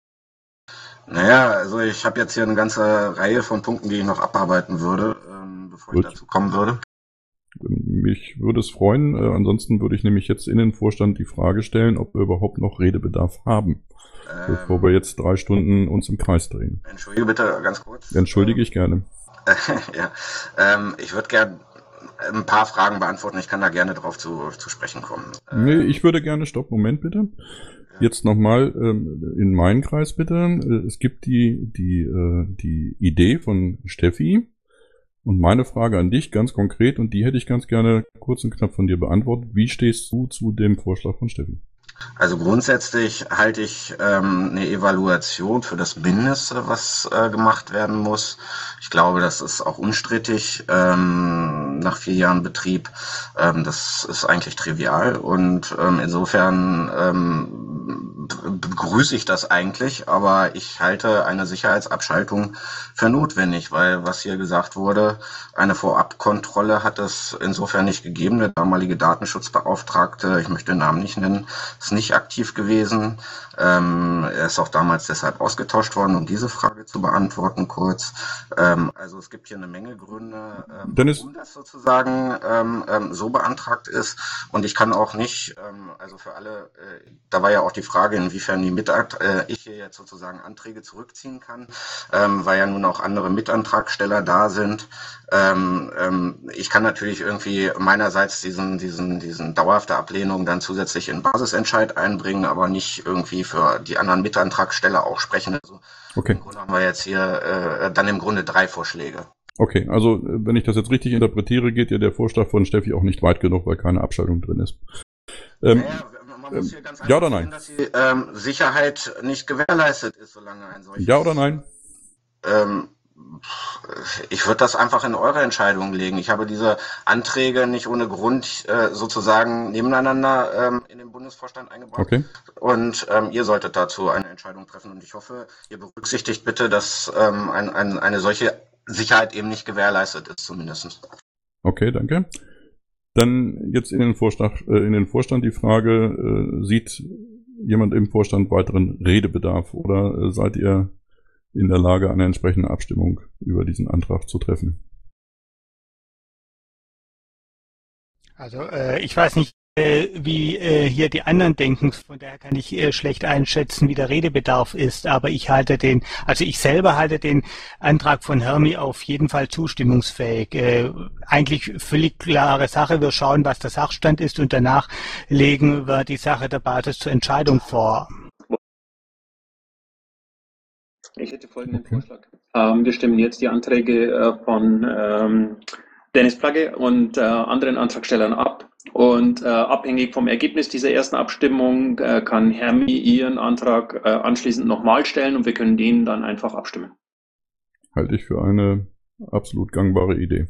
[SPEAKER 14] Naja, also ich habe jetzt hier eine ganze Reihe von Punkten, die ich noch abarbeiten würde, ähm, bevor Gut. ich dazu kommen würde.
[SPEAKER 1] Mich würde es freuen, äh, ansonsten würde ich nämlich jetzt in den Vorstand die Frage stellen, ob wir überhaupt noch Redebedarf haben. Ähm, bevor wir jetzt drei Stunden uns im Kreis drehen.
[SPEAKER 14] Entschuldige bitte ganz kurz.
[SPEAKER 1] Entschuldige ich gerne.
[SPEAKER 14] ja, ähm, ich würde gerne ein paar Fragen beantworten. Ich kann da gerne drauf zu, zu sprechen kommen.
[SPEAKER 1] Ähm, nee, ich würde gerne, stopp, Moment bitte. Ja. Jetzt nochmal ähm, in meinen Kreis bitte. Es gibt die, die, äh, die Idee von Steffi und meine Frage an dich ganz konkret und die hätte ich ganz gerne kurz und knapp von dir beantwortet. Wie stehst du zu dem Vorschlag von Steffi?
[SPEAKER 14] Also grundsätzlich halte ich ähm, eine Evaluation für das Mindeste, was äh, gemacht werden muss. Ich glaube, das ist auch unstrittig ähm, nach vier Jahren Betrieb. Ähm, das ist eigentlich trivial und ähm, insofern ähm, begrüße ich das eigentlich, aber ich halte eine Sicherheitsabschaltung für notwendig, weil, was hier gesagt wurde, eine Vorabkontrolle hat es insofern nicht gegeben. Der damalige Datenschutzbeauftragte, ich möchte den Namen nicht nennen, ist nicht aktiv gewesen. Ähm, er ist auch damals deshalb ausgetauscht worden, um diese Frage zu beantworten kurz. Ähm, also es gibt hier eine Menge Gründe, ähm, warum das sozusagen ähm, ähm, so beantragt ist. Und ich kann auch nicht, ähm, also für alle, äh, da war ja auch die Frage, inwiefern die Mitat äh, ich hier jetzt sozusagen Anträge zurückziehen kann, ähm, weil ja nun auch andere Mitantragsteller da sind. Ähm, ähm, ich kann natürlich irgendwie meinerseits diesen, diesen, diesen dauerhafte Ablehnung dann zusätzlich in Basisentscheid einbringen, aber nicht irgendwie für die anderen Mitantragsteller auch sprechen. Also
[SPEAKER 1] okay.
[SPEAKER 14] Im Grunde haben wir jetzt hier äh, dann im Grunde drei Vorschläge.
[SPEAKER 1] Okay, also wenn ich das jetzt richtig interpretiere, geht ja der Vorschlag von Steffi auch nicht weit genug, weil keine Abschaltung drin ist. Ähm,
[SPEAKER 14] naja, man muss hier ganz
[SPEAKER 1] ja oder
[SPEAKER 14] einfach
[SPEAKER 1] nein?
[SPEAKER 14] sehen, dass die ähm, Sicherheit nicht gewährleistet ist, solange ein solches...
[SPEAKER 1] Ja oder nein?
[SPEAKER 14] Ähm, ich würde das einfach in eure Entscheidung legen. Ich habe diese Anträge nicht ohne Grund äh, sozusagen nebeneinander ähm, in den Bundesvorstand eingebracht.
[SPEAKER 1] Okay.
[SPEAKER 14] Und ähm, ihr solltet dazu eine Entscheidung treffen. Und ich hoffe, ihr berücksichtigt bitte, dass ähm, ein, ein, eine solche Sicherheit eben nicht gewährleistet ist, zumindest.
[SPEAKER 1] Okay, danke. Dann jetzt in den Vorstand, äh, in den Vorstand die Frage, äh, sieht jemand im Vorstand weiteren Redebedarf oder äh, seid ihr in der Lage, eine entsprechende Abstimmung über diesen Antrag zu treffen?
[SPEAKER 13] Also äh, ich weiß nicht, äh, wie äh, hier die anderen denken, von daher kann ich äh, schlecht einschätzen, wie der Redebedarf ist, aber ich halte den, also ich selber halte den Antrag von Hermi auf jeden Fall zustimmungsfähig. Äh, eigentlich völlig klare Sache, wir schauen, was der Sachstand ist und danach legen wir die Sache der Basis zur Entscheidung vor.
[SPEAKER 2] Ich hätte folgenden okay. Vorschlag. Ähm, wir stimmen jetzt die Anträge äh, von ähm, Dennis Plagge und äh, anderen Antragstellern ab. Und äh, abhängig vom Ergebnis dieser ersten Abstimmung äh, kann Hermi ihren Antrag äh, anschließend nochmal stellen und wir können den dann einfach abstimmen.
[SPEAKER 1] Halte ich für eine absolut gangbare Idee.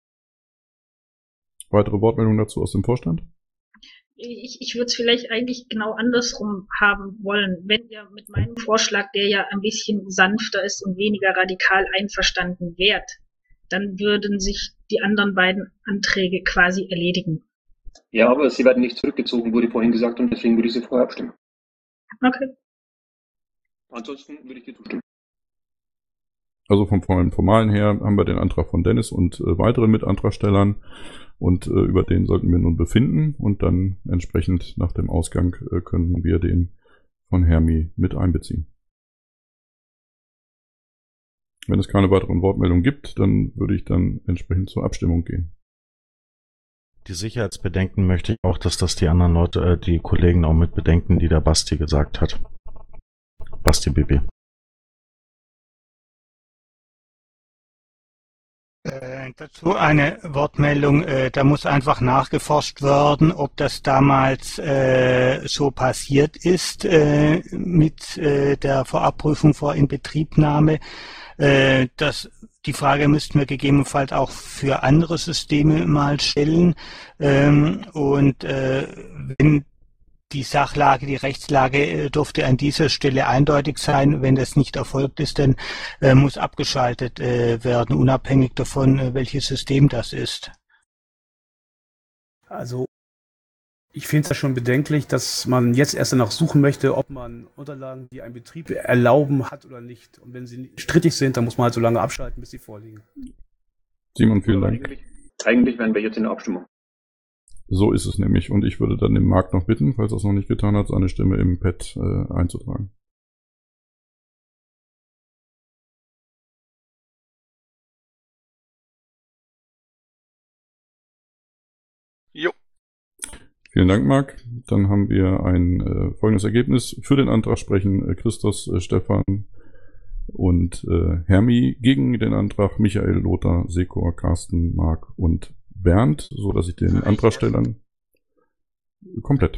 [SPEAKER 1] Weitere Wortmeldungen dazu aus dem Vorstand?
[SPEAKER 12] Ich, ich würde es vielleicht eigentlich genau andersrum haben wollen. Wenn ihr mit meinem Vorschlag, der ja ein bisschen sanfter ist und weniger radikal einverstanden wärt, dann würden sich die anderen beiden Anträge quasi erledigen.
[SPEAKER 2] Ja, aber sie werden nicht zurückgezogen, wurde vorhin gesagt, und deswegen würde ich sie vorher abstimmen.
[SPEAKER 12] Okay.
[SPEAKER 2] Ansonsten würde ich dir zustimmen.
[SPEAKER 1] Also vom Formalen her haben wir den Antrag von Dennis und äh, weiteren Mitantragstellern. Und äh, über den sollten wir nun befinden und dann entsprechend nach dem Ausgang äh, können wir den von Hermi mit einbeziehen. Wenn es keine weiteren Wortmeldungen gibt, dann würde ich dann entsprechend zur Abstimmung gehen.
[SPEAKER 3] Die Sicherheitsbedenken möchte ich auch, dass das die anderen Leute, äh, die Kollegen auch mit bedenken, die der Basti gesagt hat. Basti B B.
[SPEAKER 13] Äh, dazu eine Wortmeldung, äh, da muss einfach nachgeforscht werden, ob das damals äh, so passiert ist äh, mit äh, der Vorabprüfung vor Inbetriebnahme. Äh, das, die Frage müssten wir gegebenenfalls auch für andere Systeme mal stellen. Ähm, und äh, wenn die Sachlage, die Rechtslage dürfte an dieser Stelle eindeutig sein. Wenn das nicht erfolgt ist, dann äh, muss abgeschaltet äh, werden, unabhängig davon, äh, welches System das ist.
[SPEAKER 18] Also ich finde es ja schon bedenklich, dass man jetzt erst danach suchen möchte, ob man Unterlagen, die einen Betrieb erlauben, hat oder nicht. Und wenn sie strittig sind, dann muss man halt so lange abschalten, bis sie vorliegen.
[SPEAKER 1] Simon, vielen Dank.
[SPEAKER 2] Eigentlich, eigentlich wären wir jetzt in der Abstimmung.
[SPEAKER 1] So ist es nämlich. Und ich würde dann den Marc noch bitten, falls er es noch nicht getan hat, seine Stimme im Pad äh, einzutragen.
[SPEAKER 8] Jo.
[SPEAKER 1] Vielen Dank, Marc. Dann haben wir ein äh, folgendes Ergebnis. Für den Antrag sprechen äh, Christos, äh, Stefan und äh, Hermi. Gegen den Antrag Michael, Lothar, Sekor, Carsten, Marc und Bernd, so dass ich den Antragstellern komplett.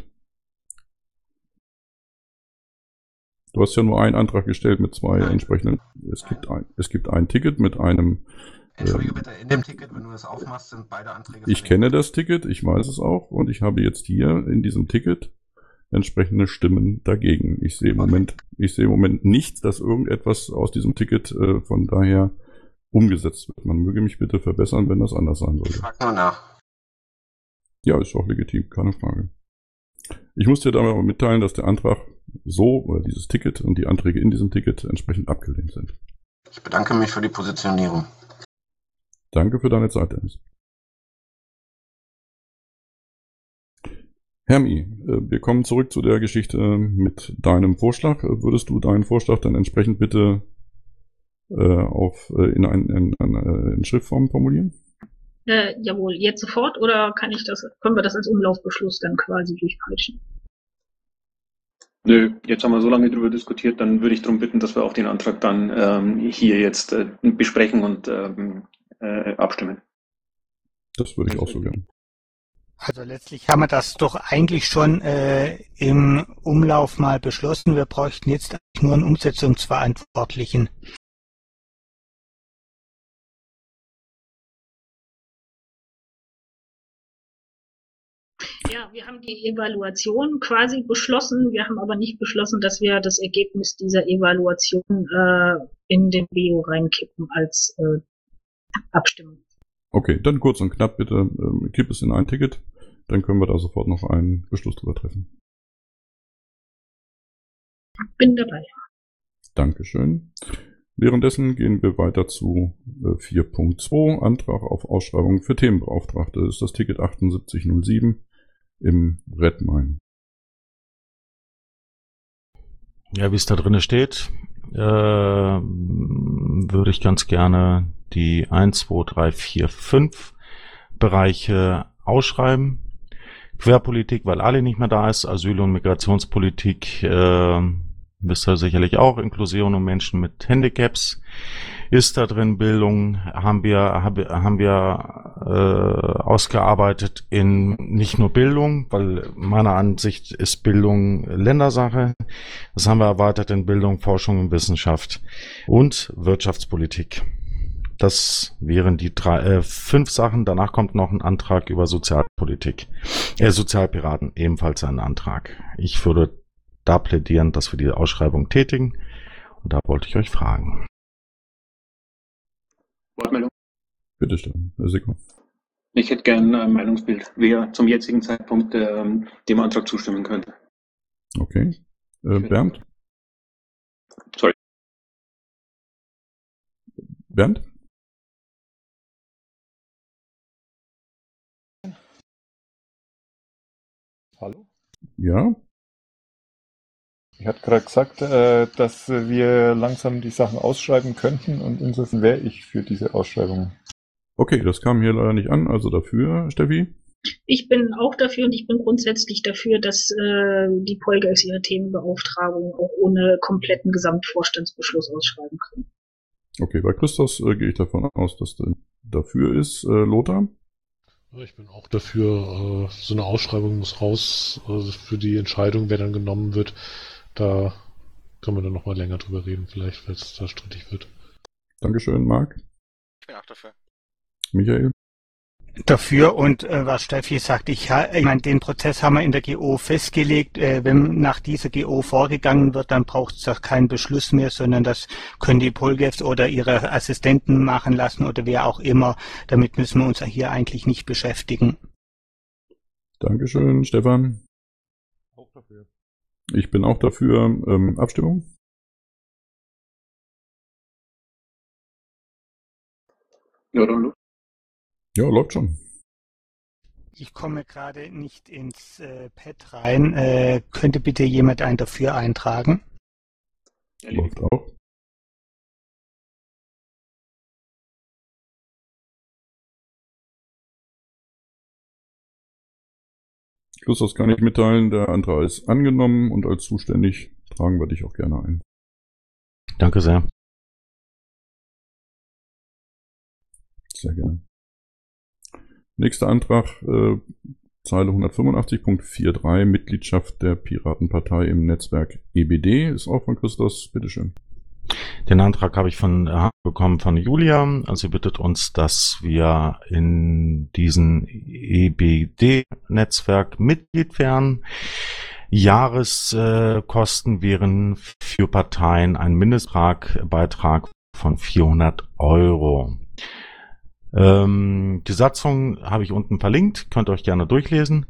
[SPEAKER 1] Du hast ja nur einen Antrag gestellt mit zwei Nein. entsprechenden. Es gibt ein, es gibt ein Ticket mit einem.
[SPEAKER 14] Entschuldige bitte, in dem Ticket, wenn du das aufmachst, sind beide Anträge.
[SPEAKER 1] Ich kenne das Ticket, ich weiß es auch und ich habe jetzt hier in diesem Ticket entsprechende Stimmen dagegen. Ich sehe im Moment, ich sehe im Moment nicht, dass irgendetwas aus diesem Ticket äh, von daher umgesetzt wird. Man möge mich bitte verbessern, wenn das anders sein sollte.
[SPEAKER 14] Frag mal nach.
[SPEAKER 1] Ja, ist auch legitim, keine Frage. Ich muss dir damit aber mitteilen, dass der Antrag so oder dieses Ticket und die Anträge in diesem Ticket entsprechend abgelehnt sind.
[SPEAKER 14] Ich bedanke mich für die Positionierung.
[SPEAKER 1] Danke für deine Zeit, Dennis. Hermi, wir kommen zurück zu der Geschichte mit deinem Vorschlag. Würdest du deinen Vorschlag dann entsprechend bitte äh, auf, äh, in, ein, in, in, in Schriftform formulieren?
[SPEAKER 12] Äh, jawohl, jetzt sofort oder kann ich das, können wir das als Umlaufbeschluss dann quasi durchpeitschen?
[SPEAKER 2] Nö, jetzt haben wir so lange drüber diskutiert, dann würde ich darum bitten, dass wir auch den Antrag dann ähm, hier jetzt äh, besprechen und ähm, äh, abstimmen.
[SPEAKER 1] Das würde ich auch so gerne.
[SPEAKER 13] Also letztlich haben wir das doch eigentlich schon äh, im Umlauf mal beschlossen. Wir bräuchten jetzt eigentlich nur einen Umsetzungsverantwortlichen.
[SPEAKER 12] Ja, wir haben die Evaluation quasi beschlossen. Wir haben aber nicht beschlossen, dass wir das Ergebnis dieser Evaluation äh, in den B O reinkippen als äh, Abstimmung.
[SPEAKER 1] Okay, dann kurz und knapp bitte, ähm, kipp es in ein Ticket, dann können wir da sofort noch einen Beschluss drüber treffen.
[SPEAKER 12] Bin dabei.
[SPEAKER 1] Dankeschön. Währenddessen gehen wir weiter zu äh, vier Punkt zwei, Antrag auf Ausschreibung für Themenbeauftragte. Das ist das Ticket achtundsiebzig null sieben im Redmine.
[SPEAKER 3] Ja, wie es da drin steht, äh, würde ich ganz gerne die eins, zwei, drei, vier, fünf Bereiche ausschreiben. Querpolitik, weil Ali nicht mehr da ist, Asyl- und Migrationspolitik, äh, wisst ihr sicherlich auch, Inklusion und Menschen mit Handicaps ist da drin, Bildung haben wir haben wir äh, ausgearbeitet in nicht nur Bildung, weil meiner Ansicht ist Bildung Ländersache, das haben wir erweitert in Bildung, Forschung und Wissenschaft und Wirtschaftspolitik. Das wären die drei, äh, fünf Sachen. Danach kommt noch ein Antrag über Sozialpolitik, äh, Sozialpiraten, ebenfalls ein Antrag. Ich würde da plädieren, dass wir die Ausschreibung tätigen. Und da wollte ich euch fragen.
[SPEAKER 2] Wortmeldung?
[SPEAKER 1] Bitte stellen, Herr Sicker.
[SPEAKER 2] Ich hätte gerne ein Meinungsbild, wer zum jetzigen Zeitpunkt ähm, dem Antrag zustimmen könnte.
[SPEAKER 1] Okay. Äh, Bernd?
[SPEAKER 2] Sorry.
[SPEAKER 1] Bernd?
[SPEAKER 4] Hallo?
[SPEAKER 1] Ja?
[SPEAKER 4] Ich hatte gerade gesagt, äh, dass wir langsam die Sachen ausschreiben könnten und insofern wäre ich für diese Ausschreibung.
[SPEAKER 1] Okay, das kam hier leider nicht an, also dafür, Steffi?
[SPEAKER 12] Ich bin auch dafür und ich bin grundsätzlich dafür, dass äh, die Polgers ihre Themenbeauftragung auch ohne kompletten Gesamtvorstandsbeschluss ausschreiben können.
[SPEAKER 1] Okay, bei Christos äh, gehe ich davon aus, dass der dafür ist. Äh, Lothar?
[SPEAKER 11] Ich bin auch dafür, äh, so eine Ausschreibung muss raus, also für die Entscheidung, wer dann genommen wird. Da können wir dann nochmal länger drüber reden, vielleicht, weil es da strittig wird.
[SPEAKER 1] Dankeschön, Marc.
[SPEAKER 8] Ich bin auch dafür.
[SPEAKER 1] Michael?
[SPEAKER 13] Dafür und äh, was Steffi sagt, ich, ich meine, den Prozess haben wir in der G O festgelegt. Äh, wenn nach dieser G O vorgegangen wird, dann braucht es doch keinen Beschluss mehr, sondern das können die Polgefs oder ihre Assistenten machen lassen oder wer auch immer. Damit müssen wir uns hier eigentlich nicht beschäftigen.
[SPEAKER 1] Dankeschön, Stefan.
[SPEAKER 4] Auch dafür.
[SPEAKER 1] Ich bin auch dafür. Ähm, Abstimmung?
[SPEAKER 2] Ja, dann
[SPEAKER 1] Ja, läuft schon.
[SPEAKER 13] Ich komme gerade nicht ins äh, Pad rein. Äh, könnte bitte jemand einen dafür eintragen?
[SPEAKER 1] Läuft auch. Christos kann ich mitteilen, der Antrag ist angenommen und als zuständig tragen wir dich auch gerne ein.
[SPEAKER 3] Danke sehr.
[SPEAKER 1] Sehr gerne. Nächster Antrag, äh, Zeile hundertfünfundachtzig Punkt dreiundvierzig, Mitgliedschaft der Piratenpartei im Netzwerk E B D, ist auch von Christos. Bitteschön.
[SPEAKER 3] Den Antrag habe ich von äh, bekommen von Julia. Also sie bittet uns, dass wir in diesem E B D-Netzwerk Mitglied werden. Jahreskosten wären für Parteien ein Mindestbeitrag von vierhundert Euro. Ähm, die Satzung habe ich unten verlinkt, könnt ihr euch gerne durchlesen.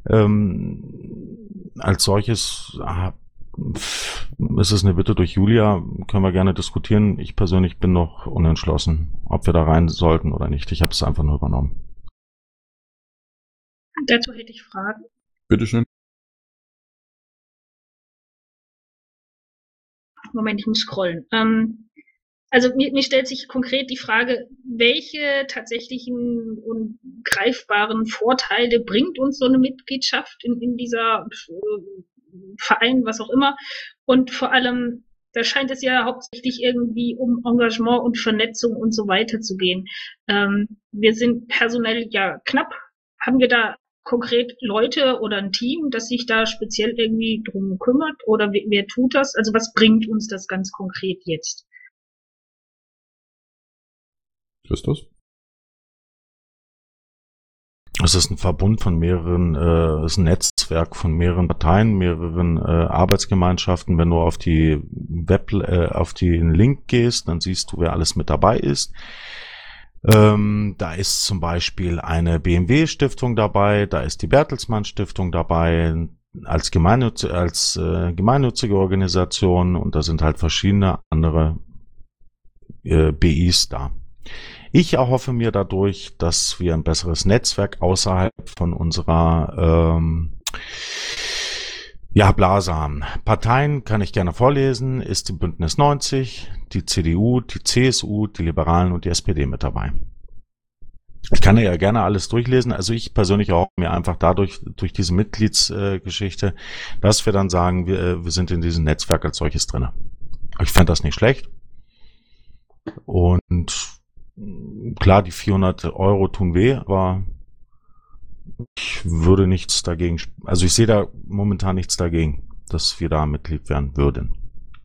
[SPEAKER 3] Ähm, als solches ah, ist es eine Bitte durch Julia, können wir gerne diskutieren. Ich persönlich bin noch unentschlossen, ob wir da rein sollten oder nicht. Ich habe es einfach nur übernommen.
[SPEAKER 12] Dazu hätte ich Fragen.
[SPEAKER 1] Bitteschön.
[SPEAKER 12] Moment, ich muss scrollen. Ähm, also mir, mir stellt sich konkret die Frage, welche tatsächlichen und greifbaren Vorteile bringt uns so eine Mitgliedschaft in, in dieser äh, Verein, was auch immer. Und vor allem, da scheint es ja hauptsächlich irgendwie um Engagement und Vernetzung und so weiter zu gehen. Ähm, wir sind personell ja knapp. Haben wir da konkret Leute oder ein Team, das sich da speziell irgendwie drum kümmert? Oder wer, wer tut das? Also was bringt uns das ganz konkret jetzt?
[SPEAKER 1] Christus?
[SPEAKER 3] Es ist ein Verbund von mehreren, äh, es ist ein Netzwerk von mehreren Parteien, mehreren äh, Arbeitsgemeinschaften. Wenn du auf die Web, äh, auf den Link gehst, dann siehst du, wer alles mit dabei ist. Ähm, da ist zum Beispiel eine B M W-Stiftung dabei, da ist die Bertelsmann-Stiftung dabei, als, gemeinnütz als äh, gemeinnützige Organisation, und da sind halt verschiedene andere äh, B Is da. Ich erhoffe mir dadurch, dass wir ein besseres Netzwerk außerhalb von unserer ähm, ja, Blase haben. Parteien kann ich gerne vorlesen, ist die Bündnis neunzig, die C D U, die C S U, die Liberalen und die S P D mit dabei. Ich kann ja gerne alles durchlesen. Also ich persönlich erhoffe mir einfach dadurch, durch diese Mitgliedsgeschichte, äh, dass wir dann sagen, wir, wir sind in diesem Netzwerk als solches drin. Ich fände das nicht schlecht. Und klar, die vierhundert Euro tun weh, aber ich würde nichts dagegen, also ich sehe da momentan nichts dagegen, dass wir da Mitglied werden würden.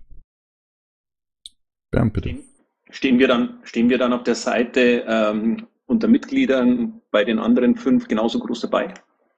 [SPEAKER 1] Bernd, bitte.
[SPEAKER 2] Stehen wir dann, stehen wir dann auf der Seite ähm, unter Mitgliedern bei den anderen fünf genauso groß dabei?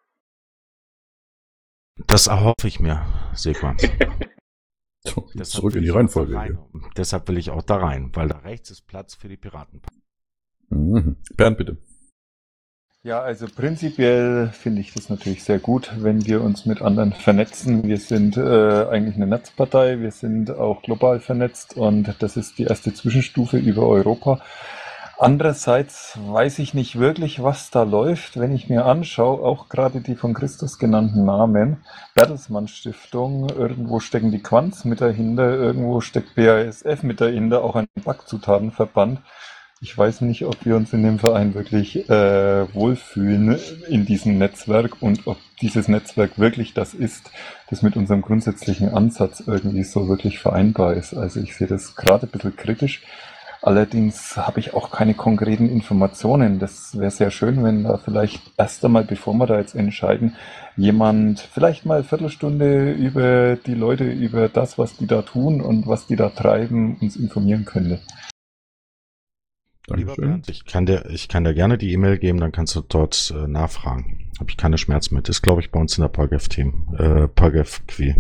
[SPEAKER 3] Das erhoffe ich mir, Sigmar.
[SPEAKER 1] So, zurück in die Reihenfolge.
[SPEAKER 3] Rein, deshalb will ich auch da rein, weil da rechts ist Platz für die Piraten.
[SPEAKER 1] Mhm. Bernd, bitte.
[SPEAKER 4] Ja, also prinzipiell finde ich das natürlich sehr gut, wenn wir uns mit anderen vernetzen. Wir sind äh, eigentlich eine Netzpartei, wir sind auch global vernetzt und das ist die erste Zwischenstufe über Europa. Andererseits weiß ich nicht wirklich, was da läuft, wenn ich mir anschaue, auch gerade die von Christus genannten Namen, Bertelsmann Stiftung, irgendwo stecken die Quants mit dahinter, irgendwo steckt B A S F mit dahinter, auch ein Backzutatenverband. Ich weiß nicht, ob wir uns in dem Verein wirklich äh, wohlfühlen in diesem Netzwerk und ob dieses Netzwerk wirklich das ist, das mit unserem grundsätzlichen Ansatz irgendwie so wirklich vereinbar ist. Also ich sehe das gerade ein bisschen kritisch. Allerdings habe ich auch keine konkreten Informationen. Das wäre sehr schön, wenn da vielleicht erst einmal, bevor wir da jetzt entscheiden, jemand vielleicht mal eine Viertelstunde über die Leute, über das, was die da tun und was die da treiben, uns informieren könnte.
[SPEAKER 3] Lieber Bernd, ich kann dir, ich kann dir gerne die E-Mail geben, dann kannst du dort äh, nachfragen. Habe ich keine Schmerzen mit. Ist, glaube ich, bei uns in der PAGEF-Team, äh, PAGEF-Qui.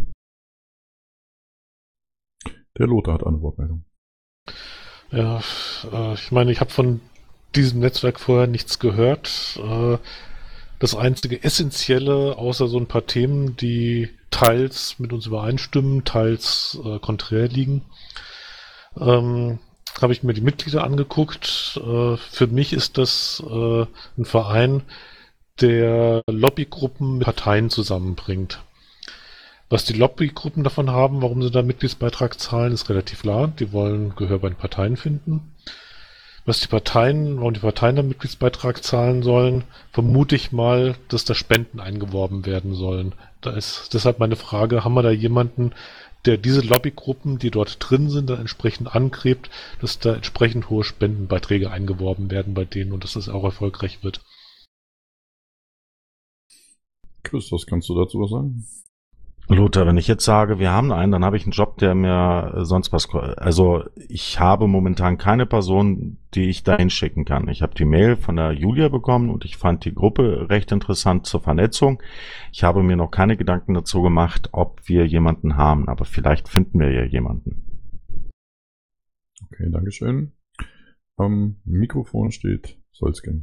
[SPEAKER 1] Der Lothar hat eine Wortmeldung.
[SPEAKER 11] Ja, äh, ich meine, ich habe von diesem Netzwerk vorher nichts gehört. Äh, das einzige Essentielle, außer so ein paar Themen, die teils mit uns übereinstimmen, teils äh, konträr liegen, ähm, habe ich mir die Mitglieder angeguckt. Äh, für mich ist das äh, ein Verein, der Lobbygruppen mit Parteien zusammenbringt. Was die Lobbygruppen davon haben, warum sie da Mitgliedsbeitrag zahlen, ist relativ klar. Die wollen Gehör bei den Parteien finden. Was die Parteien, warum die Parteien da Mitgliedsbeitrag zahlen sollen, vermute ich mal, dass da Spenden eingeworben werden sollen. Da ist deshalb meine Frage, haben wir da jemanden, der diese Lobbygruppen, die dort drin sind, dann entsprechend angrebt, dass da entsprechend hohe Spendenbeiträge eingeworben werden bei denen und dass das auch erfolgreich wird.
[SPEAKER 1] Christus, kannst du dazu was sagen?
[SPEAKER 3] Lothar, wenn ich jetzt sage, wir haben einen, dann habe ich einen Job, der mir äh, sonst was, ko- also ich habe momentan keine Person, die ich dahin schicken kann. Ich habe die Mail von der Julia bekommen und ich fand die Gruppe recht interessant zur Vernetzung. Ich habe mir noch keine Gedanken dazu gemacht, ob wir jemanden haben, aber vielleicht finden wir ja jemanden.
[SPEAKER 1] Okay, Dankeschön. Am Mikrofon steht Solsken.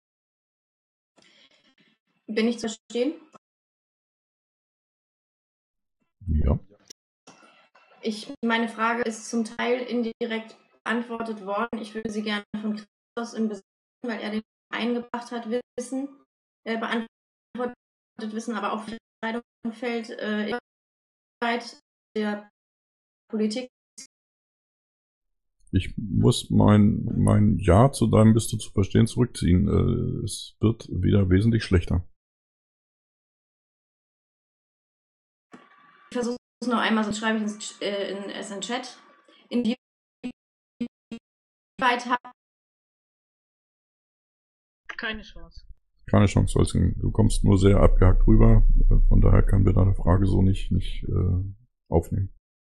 [SPEAKER 10] Bin ich zu verstehen?
[SPEAKER 1] Ja.
[SPEAKER 10] Ich, meine Frage ist zum Teil indirekt beantwortet worden. Ich würde sie gerne von Christos in Besitz, weil er den eingebracht hat, wissen, äh, beantwortet wissen, aber auch für die Entscheidung fällt äh, inwieweit der Politik.
[SPEAKER 1] Ich muss mein, mein Ja zu deinem Bist du zu verstehen zurückziehen. Äh, es wird wieder wesentlich schlechter.
[SPEAKER 10] Ich versuche es noch einmal, sonst schreibe ich es äh, in, es in Chat. Inwieweit habt
[SPEAKER 12] Keine Chance.
[SPEAKER 1] Keine Chance, Solsken. Du kommst nur sehr abgehackt rüber. Äh, Von daher können wir deine Frage so nicht, nicht äh, aufnehmen.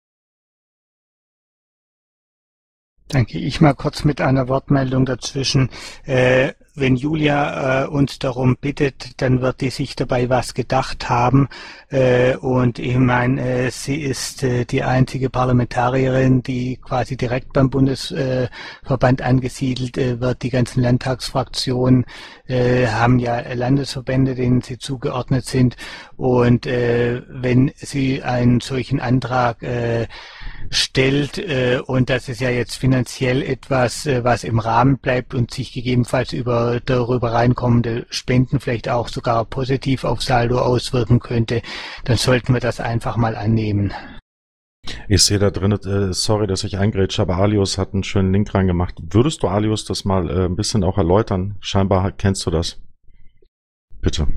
[SPEAKER 13] Danke. Ich mal kurz mit einer Wortmeldung dazwischen. Äh, wenn Julia äh, uns darum bittet, dann wird die sich dabei was gedacht haben. Äh, und ich meine, äh, sie ist äh, die einzige Parlamentarierin, die quasi direkt beim Bundesverband angesiedelt äh, wird. Die ganzen Landtagsfraktionen äh, haben ja Landesverbände, denen sie zugeordnet sind. Und äh, wenn sie einen solchen Antrag äh, stellt äh, und das ist ja jetzt finanziell etwas, äh, was im Rahmen bleibt und sich gegebenenfalls über darüber reinkommende Spenden vielleicht auch sogar positiv auf Saldo auswirken könnte, dann sollten wir das einfach mal annehmen.
[SPEAKER 3] Ich sehe da drin, äh, sorry, dass ich eingrätsche, aber Alius hat einen schönen Link reingemacht. Würdest du, Alius, das mal äh, ein bisschen auch erläutern? Scheinbar kennst du das. Bitte.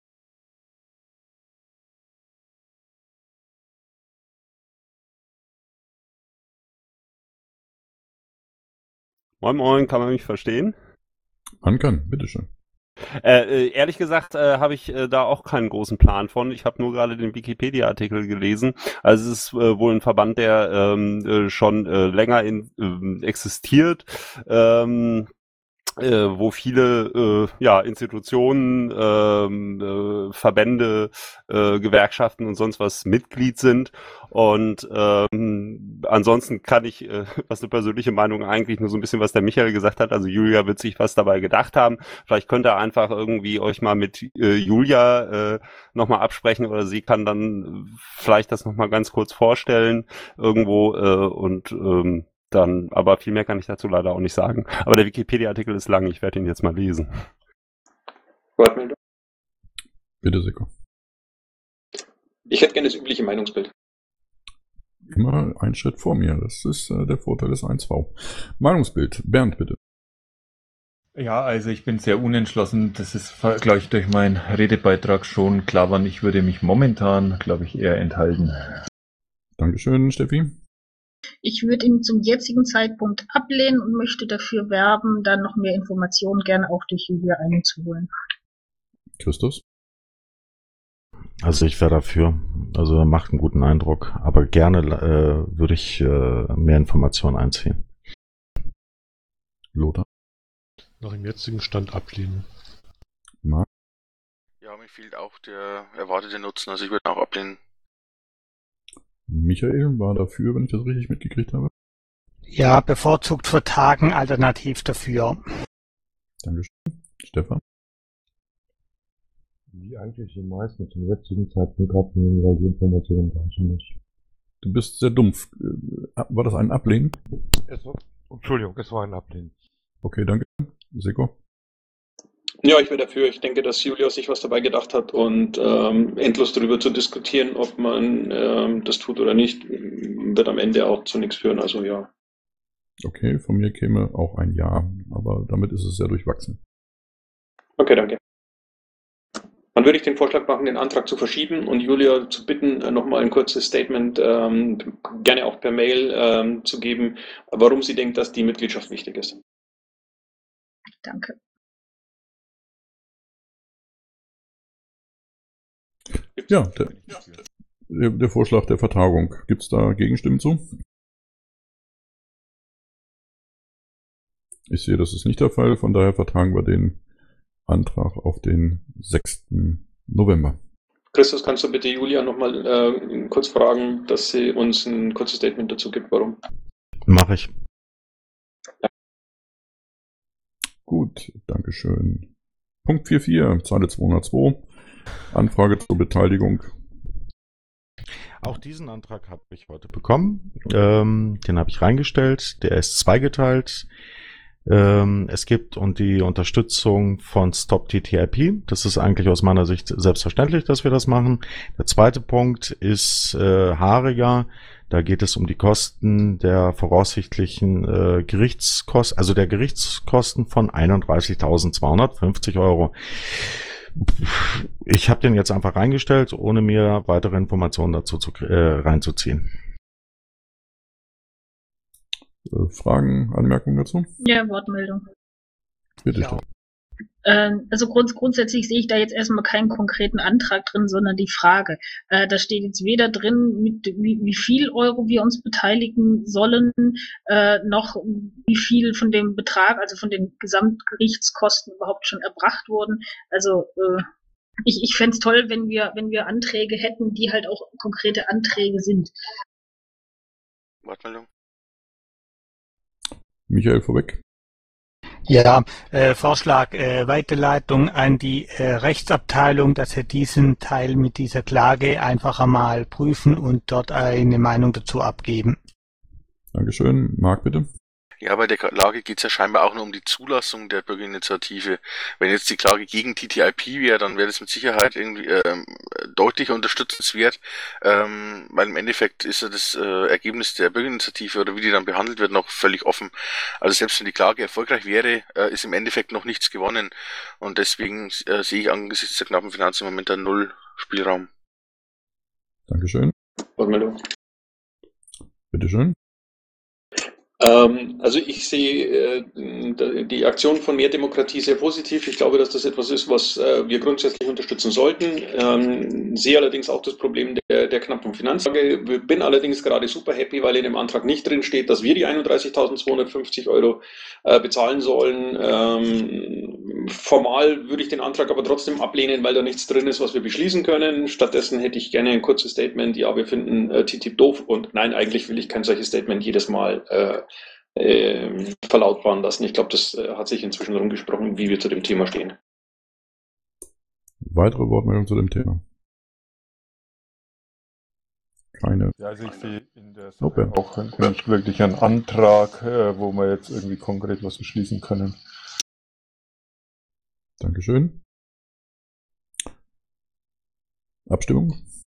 [SPEAKER 19] Moin Moin, kann man mich verstehen?
[SPEAKER 1] Man kann, bitteschön.
[SPEAKER 19] Äh, äh, ehrlich gesagt äh, habe ich äh, da auch keinen großen Plan von. Ich habe nur gerade den Wikipedia-Artikel gelesen. Also es ist äh, wohl ein Verband, der ähm, äh, schon äh, länger in, äh, existiert. Ähm, äh, wo viele äh, ja, Institutionen, ähm, äh, Verbände, äh, Gewerkschaften und sonst was Mitglied sind. Und ähm, ansonsten kann ich, äh, was eine persönliche Meinung eigentlich nur so ein bisschen, was der Michael gesagt hat, also Julia wird sich was dabei gedacht haben. Vielleicht könnt ihr einfach irgendwie euch mal mit äh, Julia äh, nochmal absprechen oder sie kann dann vielleicht das nochmal ganz kurz vorstellen irgendwo äh, und ähm, dann, aber viel mehr kann ich dazu leider auch nicht sagen. Aber der Wikipedia-Artikel ist lang, ich werde ihn jetzt mal lesen.
[SPEAKER 2] Wortmeldung?
[SPEAKER 1] Bitte, Seko.
[SPEAKER 2] Ich hätte gerne das übliche Meinungsbild.
[SPEAKER 1] Immer ein Schritt vor mir. Das ist äh, der Vorteil des eins V. Meinungsbild. Bernd, bitte.
[SPEAKER 4] Ja, also ich bin sehr unentschlossen. Das ist, glaube ich, durch meinen Redebeitrag schon klar geworden. Ich würde mich momentan, glaube ich, eher enthalten.
[SPEAKER 1] Dankeschön, Steffi.
[SPEAKER 12] Ich würde ihn zum jetzigen Zeitpunkt ablehnen und möchte dafür werben, dann noch mehr Informationen gerne auch durch Julia einzuholen.
[SPEAKER 1] Christus?
[SPEAKER 3] Also ich wäre dafür. Also er macht einen guten Eindruck, aber gerne äh, würde ich äh, mehr Informationen einziehen.
[SPEAKER 1] Lothar?
[SPEAKER 11] Nach dem jetzigen Stand ablehnen.
[SPEAKER 1] Marc?
[SPEAKER 8] Ja, mir fehlt auch der erwartete Nutzen, also ich würde auch ablehnen.
[SPEAKER 1] Michael war dafür, wenn ich das richtig mitgekriegt habe.
[SPEAKER 13] Ja, bevorzugt vertagen, alternativ dafür.
[SPEAKER 1] Dankeschön. Stefan?
[SPEAKER 6] Wie eigentlich die meisten zum jetzigen Zeitpunkt ablehnen, weil die Informationen da sind nicht.
[SPEAKER 1] Du bist sehr dumpf. War das ein Ablehnen?
[SPEAKER 6] Es war, Entschuldigung, es war ein Ablehnen.
[SPEAKER 1] Okay, danke. Seko?
[SPEAKER 2] Ja, ich wäre dafür. Ich denke, dass Julia sich was dabei gedacht hat und ähm, endlos darüber zu diskutieren, ob man ähm, das tut oder nicht, wird am Ende auch zu nichts führen. Also ja.
[SPEAKER 1] Okay, von mir käme auch ein Ja, aber damit ist es sehr durchwachsen.
[SPEAKER 2] Okay, danke. Dann würde ich den Vorschlag machen, den Antrag zu verschieben und Julia zu bitten, nochmal ein kurzes Statement, ähm, gerne auch per Mail ähm, zu geben, warum sie denkt, dass die Mitgliedschaft wichtig ist.
[SPEAKER 12] Danke.
[SPEAKER 1] Ja, der, der, der Vorschlag der Vertagung. Gibt es da Gegenstimmen zu? Ich sehe, das ist nicht der Fall, von daher vertagen wir den Antrag auf den sechsten November.
[SPEAKER 2] Christus, kannst du bitte Julia nochmal äh, kurz fragen, dass sie uns ein kurzes Statement dazu gibt, warum?
[SPEAKER 3] Mache ich.
[SPEAKER 1] Gut, Dankeschön. Punkt vier vier, Zeile zweihundertzwei, Anfrage zur Beteiligung.
[SPEAKER 3] Auch diesen Antrag habe ich heute bekommen. Ähm, den habe ich reingestellt. Der ist zweigeteilt. Ähm, es gibt und die Unterstützung von Stop T T I P. Das ist eigentlich aus meiner Sicht selbstverständlich, dass wir das machen. Der zweite Punkt ist äh, haariger. Da geht es um die Kosten der voraussichtlichen äh, Gerichtskosten, also der Gerichtskosten von einunddreißigtausendzweihundertfünfzig Euro. Ich habe den jetzt einfach reingestellt, ohne mir weitere Informationen dazu zu, äh, reinzuziehen.
[SPEAKER 1] Äh, Fragen, Anmerkungen dazu?
[SPEAKER 12] Ja, Wortmeldung.
[SPEAKER 1] Bitte
[SPEAKER 12] ja. Ähm, also grund grundsätzlich sehe ich da jetzt erstmal keinen konkreten Antrag drin, sondern die Frage. Äh, da steht jetzt weder drin, mit wie, wie viel Euro wir uns beteiligen sollen, äh, noch wie viel von dem Betrag, also von den Gesamtgerichtskosten überhaupt schon erbracht wurden. Also äh, ich, ich fände es toll, wenn wir, wenn wir Anträge hätten, die halt auch konkrete Anträge sind.
[SPEAKER 8] Wortmeldung.
[SPEAKER 1] Michael, vorweg.
[SPEAKER 13] Ja, äh, Vorschlag, äh, Weiterleitung an die äh, Rechtsabteilung, dass wir diesen Teil mit dieser Klage einfach einmal prüfen und dort eine Meinung dazu abgeben.
[SPEAKER 1] Dankeschön. Marc, bitte.
[SPEAKER 8] Ja, bei der Klage geht es ja scheinbar auch nur um die Zulassung der Bürgerinitiative. Wenn jetzt die Klage gegen T T I P wäre, dann wäre das mit Sicherheit irgendwie ähm, deutlich unterstützenswert, ähm, weil im Endeffekt ist ja das äh, Ergebnis der Bürgerinitiative oder wie die dann behandelt wird noch völlig offen. Also selbst wenn die Klage erfolgreich wäre, äh, ist im Endeffekt noch nichts gewonnen und deswegen äh, sehe ich angesichts der knappen Finanzen im Moment einen Null Spielraum.
[SPEAKER 1] Dankeschön.
[SPEAKER 2] Wortmeldung.
[SPEAKER 1] Bitteschön.
[SPEAKER 2] Ähm, also ich sehe äh, die Aktion von Mehr Demokratie sehr positiv. Ich glaube, dass das etwas ist, was äh, wir grundsätzlich unterstützen sollten. Ähm, sehe allerdings auch das Problem der, der knappen Finanzlage. Bin allerdings gerade super happy, weil in dem Antrag nicht drin steht, dass wir die einunddreißigtausendzweihundertfünfzig Euro äh, bezahlen sollen. Ähm, formal würde ich den Antrag aber trotzdem ablehnen, weil da nichts drin ist, was wir beschließen können. Stattdessen hätte ich gerne ein kurzes Statement. Ja, wir finden äh, T T I P doof und nein, eigentlich will ich kein solches Statement jedes Mal äh, äh, verlautbaren lassen. Ich glaube, das äh, hat sich inzwischen rumgesprochen, wie wir zu dem Thema stehen.
[SPEAKER 1] Weitere Wortmeldungen zu dem Thema? Keine.
[SPEAKER 4] Ja, also ich sehe in der Sache
[SPEAKER 1] Okay.
[SPEAKER 4] auch nicht wirklich einen Antrag, äh, wo wir jetzt irgendwie konkret was beschließen können.
[SPEAKER 1] Dankeschön. Abstimmung?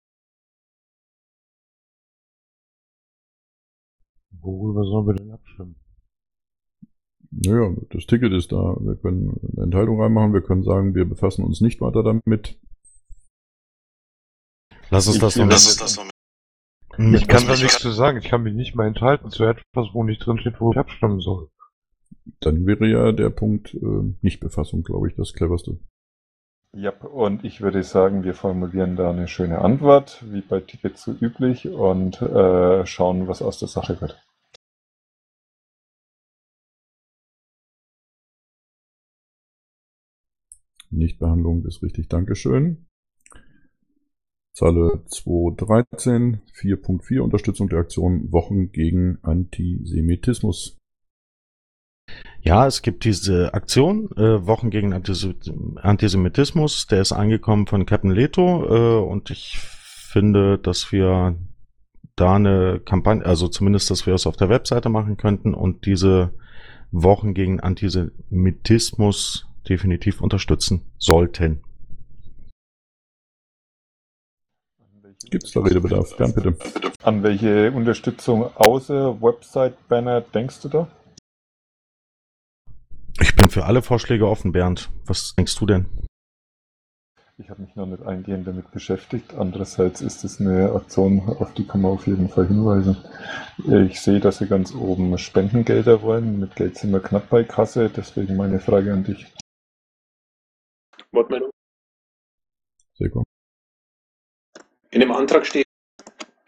[SPEAKER 6] Worüber sollen wir denn abstimmen?
[SPEAKER 1] Naja, das Ticket ist da. Wir können eine Enthaltung reinmachen. Wir können sagen, wir befassen uns nicht weiter damit.
[SPEAKER 3] Lass uns
[SPEAKER 4] Ich
[SPEAKER 3] das
[SPEAKER 4] finde,
[SPEAKER 3] noch
[SPEAKER 4] das
[SPEAKER 3] mit.
[SPEAKER 4] ist das noch
[SPEAKER 6] Ich
[SPEAKER 3] mit
[SPEAKER 6] kann da nichts zu sagen. Ich kann mich nicht mal enthalten zu etwas, wo nicht drin steht, wo ich abstimmen soll.
[SPEAKER 1] Dann wäre ja der Punkt äh, Nichtbefassung, glaube ich, das cleverste.
[SPEAKER 4] Ja, und ich würde sagen, wir formulieren da eine schöne Antwort, wie bei Ticket so üblich, und äh, schauen, was aus der Sache wird.
[SPEAKER 1] Nichtbehandlung ist richtig, Dankeschön. Zeile zweihundertdreizehn, vier Punkt vier, Unterstützung der Aktion Wochen gegen Antisemitismus.
[SPEAKER 3] Ja, es gibt diese Aktion, äh, Wochen gegen Antisemitismus, der ist eingekommen von Captain Leto, äh, und ich finde, dass wir da eine Kampagne, also zumindest, dass wir es auf der Webseite machen könnten und diese Wochen gegen Antisemitismus definitiv unterstützen sollten.
[SPEAKER 1] Gibt es da Redebedarf? Bernd, bitte.
[SPEAKER 4] An welche Unterstützung außer Website-Banner denkst du da?
[SPEAKER 3] Ich bin für alle Vorschläge offen, Bernd. Was denkst du denn?
[SPEAKER 4] Ich habe mich noch nicht eingehend damit beschäftigt. Andererseits ist es eine Aktion, auf die kann man auf jeden Fall hinweisen. Ich sehe, dass sie ganz oben Spendengelder wollen. Mit Geld sind wir knapp bei Kasse. Deswegen meine Frage an dich.
[SPEAKER 2] Wortmeldung.
[SPEAKER 1] Sehr gut.
[SPEAKER 2] In dem Antrag steht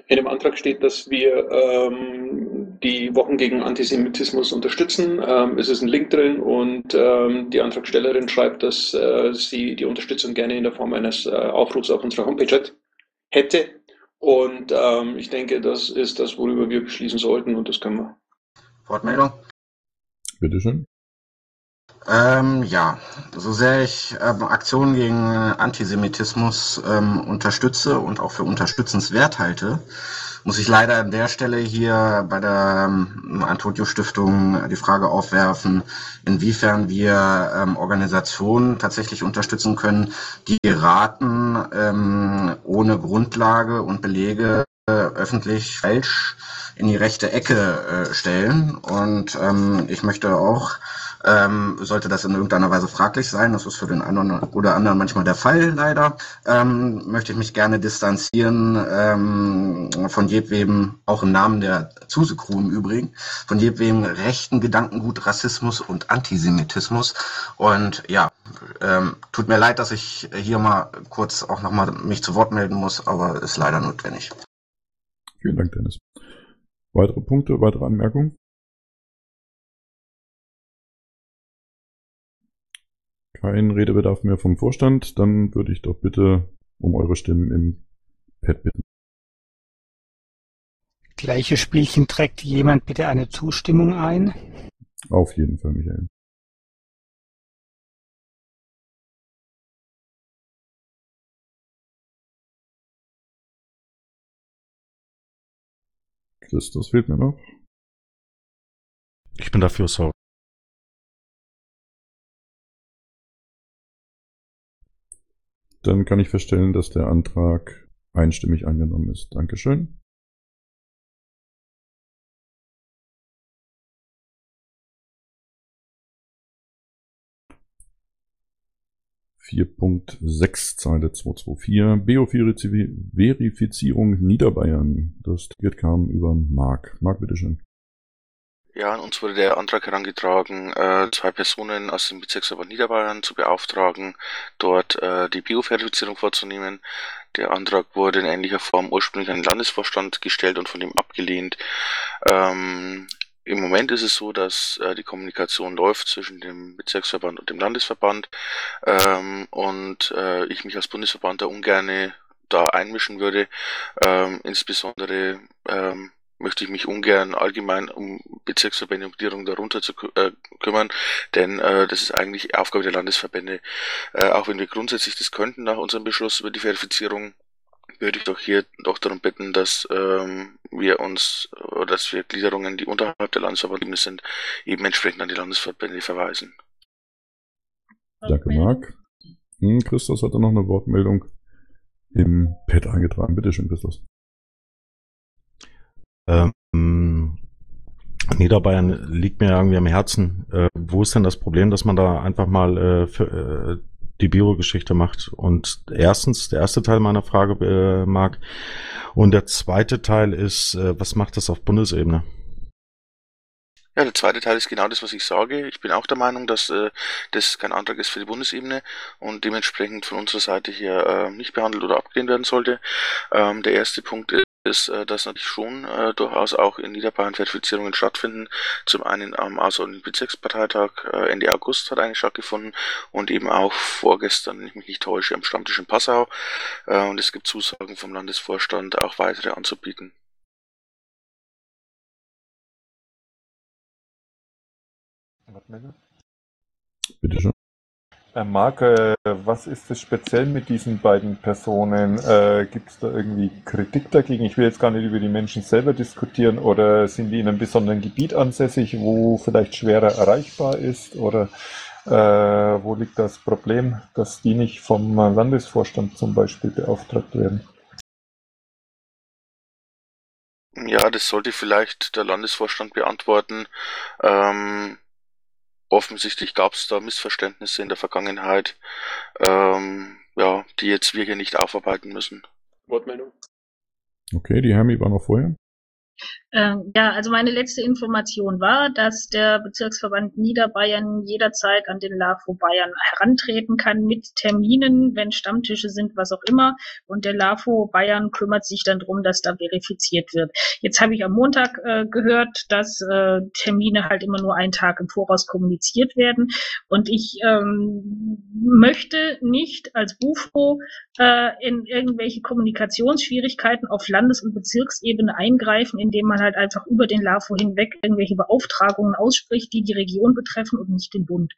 [SPEAKER 2] in dem Antrag steht, dass wir ähm, die Wochen gegen Antisemitismus unterstützen. Ähm, es ist ein Link drin und ähm, die Antragstellerin schreibt, dass äh, sie die Unterstützung gerne in der Form eines äh, Aufrufs auf unserer Homepage hat, hätte. Und ähm, ich denke, das ist das, worüber wir beschließen sollten und das können wir.
[SPEAKER 14] Wortmeldung?
[SPEAKER 1] Bitteschön.
[SPEAKER 14] Ähm, ja, so sehr ich ähm, Aktionen gegen Antisemitismus ähm, unterstütze und auch für unterstützenswert halte, muss ich leider an der Stelle hier bei der ähm, Antonio-Stiftung die Frage aufwerfen, inwiefern wir ähm, Organisationen tatsächlich unterstützen können, die Raten ähm, ohne Grundlage und Belege äh, öffentlich falsch in die rechte Ecke äh, stellen. Und ähm, ich möchte auch, ähm, sollte das in irgendeiner Weise fraglich sein, das ist für den einen oder anderen manchmal der Fall leider, ähm, möchte ich mich gerne distanzieren ähm, von jedwem, auch im Namen der Zuse-Crew im Übrigen, von jedwem rechten Gedankengut, Rassismus und Antisemitismus. Und ja, ähm, tut mir leid, dass ich hier mal kurz auch nochmal mich zu Wort melden muss, aber ist leider notwendig.
[SPEAKER 1] Vielen Dank, Dennis. Weitere Punkte, weitere Anmerkungen? Kein Redebedarf mehr vom Vorstand. Dann würde ich doch bitte um eure Stimmen im Pad bitten.
[SPEAKER 13] Gleiches Spielchen, trägt jemand bitte eine Zustimmung ein?
[SPEAKER 1] Auf jeden Fall, Michael. Christus fehlt mir noch.
[SPEAKER 3] Ich bin dafür, sorry.
[SPEAKER 1] Dann kann ich feststellen, dass der Antrag einstimmig angenommen ist. Dankeschön. vier Punkt sechs, Zeile zweihundertvierundzwanzig. Bioverifizierung Niederbayern. Das Ticket kam über Marc. Marc, bitteschön.
[SPEAKER 8] Ja, an uns wurde der Antrag herangetragen, äh, zwei Personen aus dem Bezirksverband Niederbayern zu beauftragen, dort äh, die Bioverifizierung vorzunehmen. Der Antrag wurde in ähnlicher Form ursprünglich an den Landesvorstand gestellt und von ihm abgelehnt. Ähm, Im Moment ist es so, dass äh, die Kommunikation läuft zwischen dem Bezirksverband und dem Landesverband ähm, und äh, ich mich als Bundesverband da ungerne da einmischen würde, ähm, insbesondere ähm, möchte ich mich ungern allgemein um Bezirksverbände und Gliederung darunter zu äh, kümmern, denn äh, das ist eigentlich Aufgabe der Landesverbände. Äh, auch wenn wir grundsätzlich das könnten nach unserem Beschluss über die Verifizierung, würde ich doch hier doch darum bitten, dass ähm, wir uns, oder dass wir Gliederungen, die unterhalb der Landesverbände sind, eben entsprechend an die Landesverbände verweisen.
[SPEAKER 1] Danke, Marc. Hm, Christos hatte noch eine Wortmeldung im Pad eingetragen. Bitte schön, Christos.
[SPEAKER 3] Ähm, Niederbayern liegt mir irgendwie am Herzen. Äh, wo ist denn das Problem, dass man da einfach mal äh, für, äh, die Biro-Geschichte macht? Und erstens, der erste Teil meiner Frage, äh, Marc. Und der zweite Teil ist, äh, was macht das auf Bundesebene?
[SPEAKER 8] Ja, der zweite Teil ist genau das, was ich sage. Ich bin auch der Meinung, dass äh, das kein Antrag ist für die Bundesebene und dementsprechend von unserer Seite hier äh, nicht behandelt oder abgelehnt werden sollte. Ähm, der erste Punkt ist, ist, dass natürlich schon äh, durchaus auch in Niederbayern Verifizierungen stattfinden. Zum einen am außerordentlichen Bezirksparteitag äh, Ende August hat eine stattgefunden und eben auch vorgestern, wenn ich mich nicht täusche, am Stammtisch in Passau. Äh, und es gibt Zusagen vom Landesvorstand, auch weitere anzubieten.
[SPEAKER 1] Bitte schön.
[SPEAKER 4] Äh, Marc, äh, was ist das speziell mit diesen beiden Personen? Äh, Gibt es da irgendwie Kritik dagegen? Ich will jetzt gar nicht über die Menschen selber diskutieren, oder sind die in einem besonderen Gebiet ansässig, wo vielleicht schwerer erreichbar ist, oder äh, wo liegt das Problem, dass die nicht vom Landesvorstand zum Beispiel beauftragt werden?
[SPEAKER 8] Ja, das sollte vielleicht der Landesvorstand beantworten. Ähm, offensichtlich gab es da Missverständnisse in der Vergangenheit, ähm, ja, die jetzt wir hier nicht aufarbeiten müssen.
[SPEAKER 2] Wortmeldung?
[SPEAKER 1] Okay, die Hermi war noch vorher.
[SPEAKER 12] Ähm, ja, also meine letzte Information war, dass der Bezirksverband Niederbayern jederzeit an den L A F O Bayern herantreten kann mit Terminen, wenn Stammtische sind, was auch immer. Und der L A F O Bayern kümmert sich dann drum, dass da verifiziert wird. Jetzt habe ich am Montag äh, gehört, dass äh, Termine halt immer nur einen Tag im Voraus kommuniziert werden. Und ich ähm, möchte nicht als Bufo äh, in irgendwelche Kommunikationsschwierigkeiten auf Landes- und Bezirksebene eingreifen, indem man halt einfach über den L A F O hinweg irgendwelche Beauftragungen ausspricht, die die Region betreffen und nicht den Bund.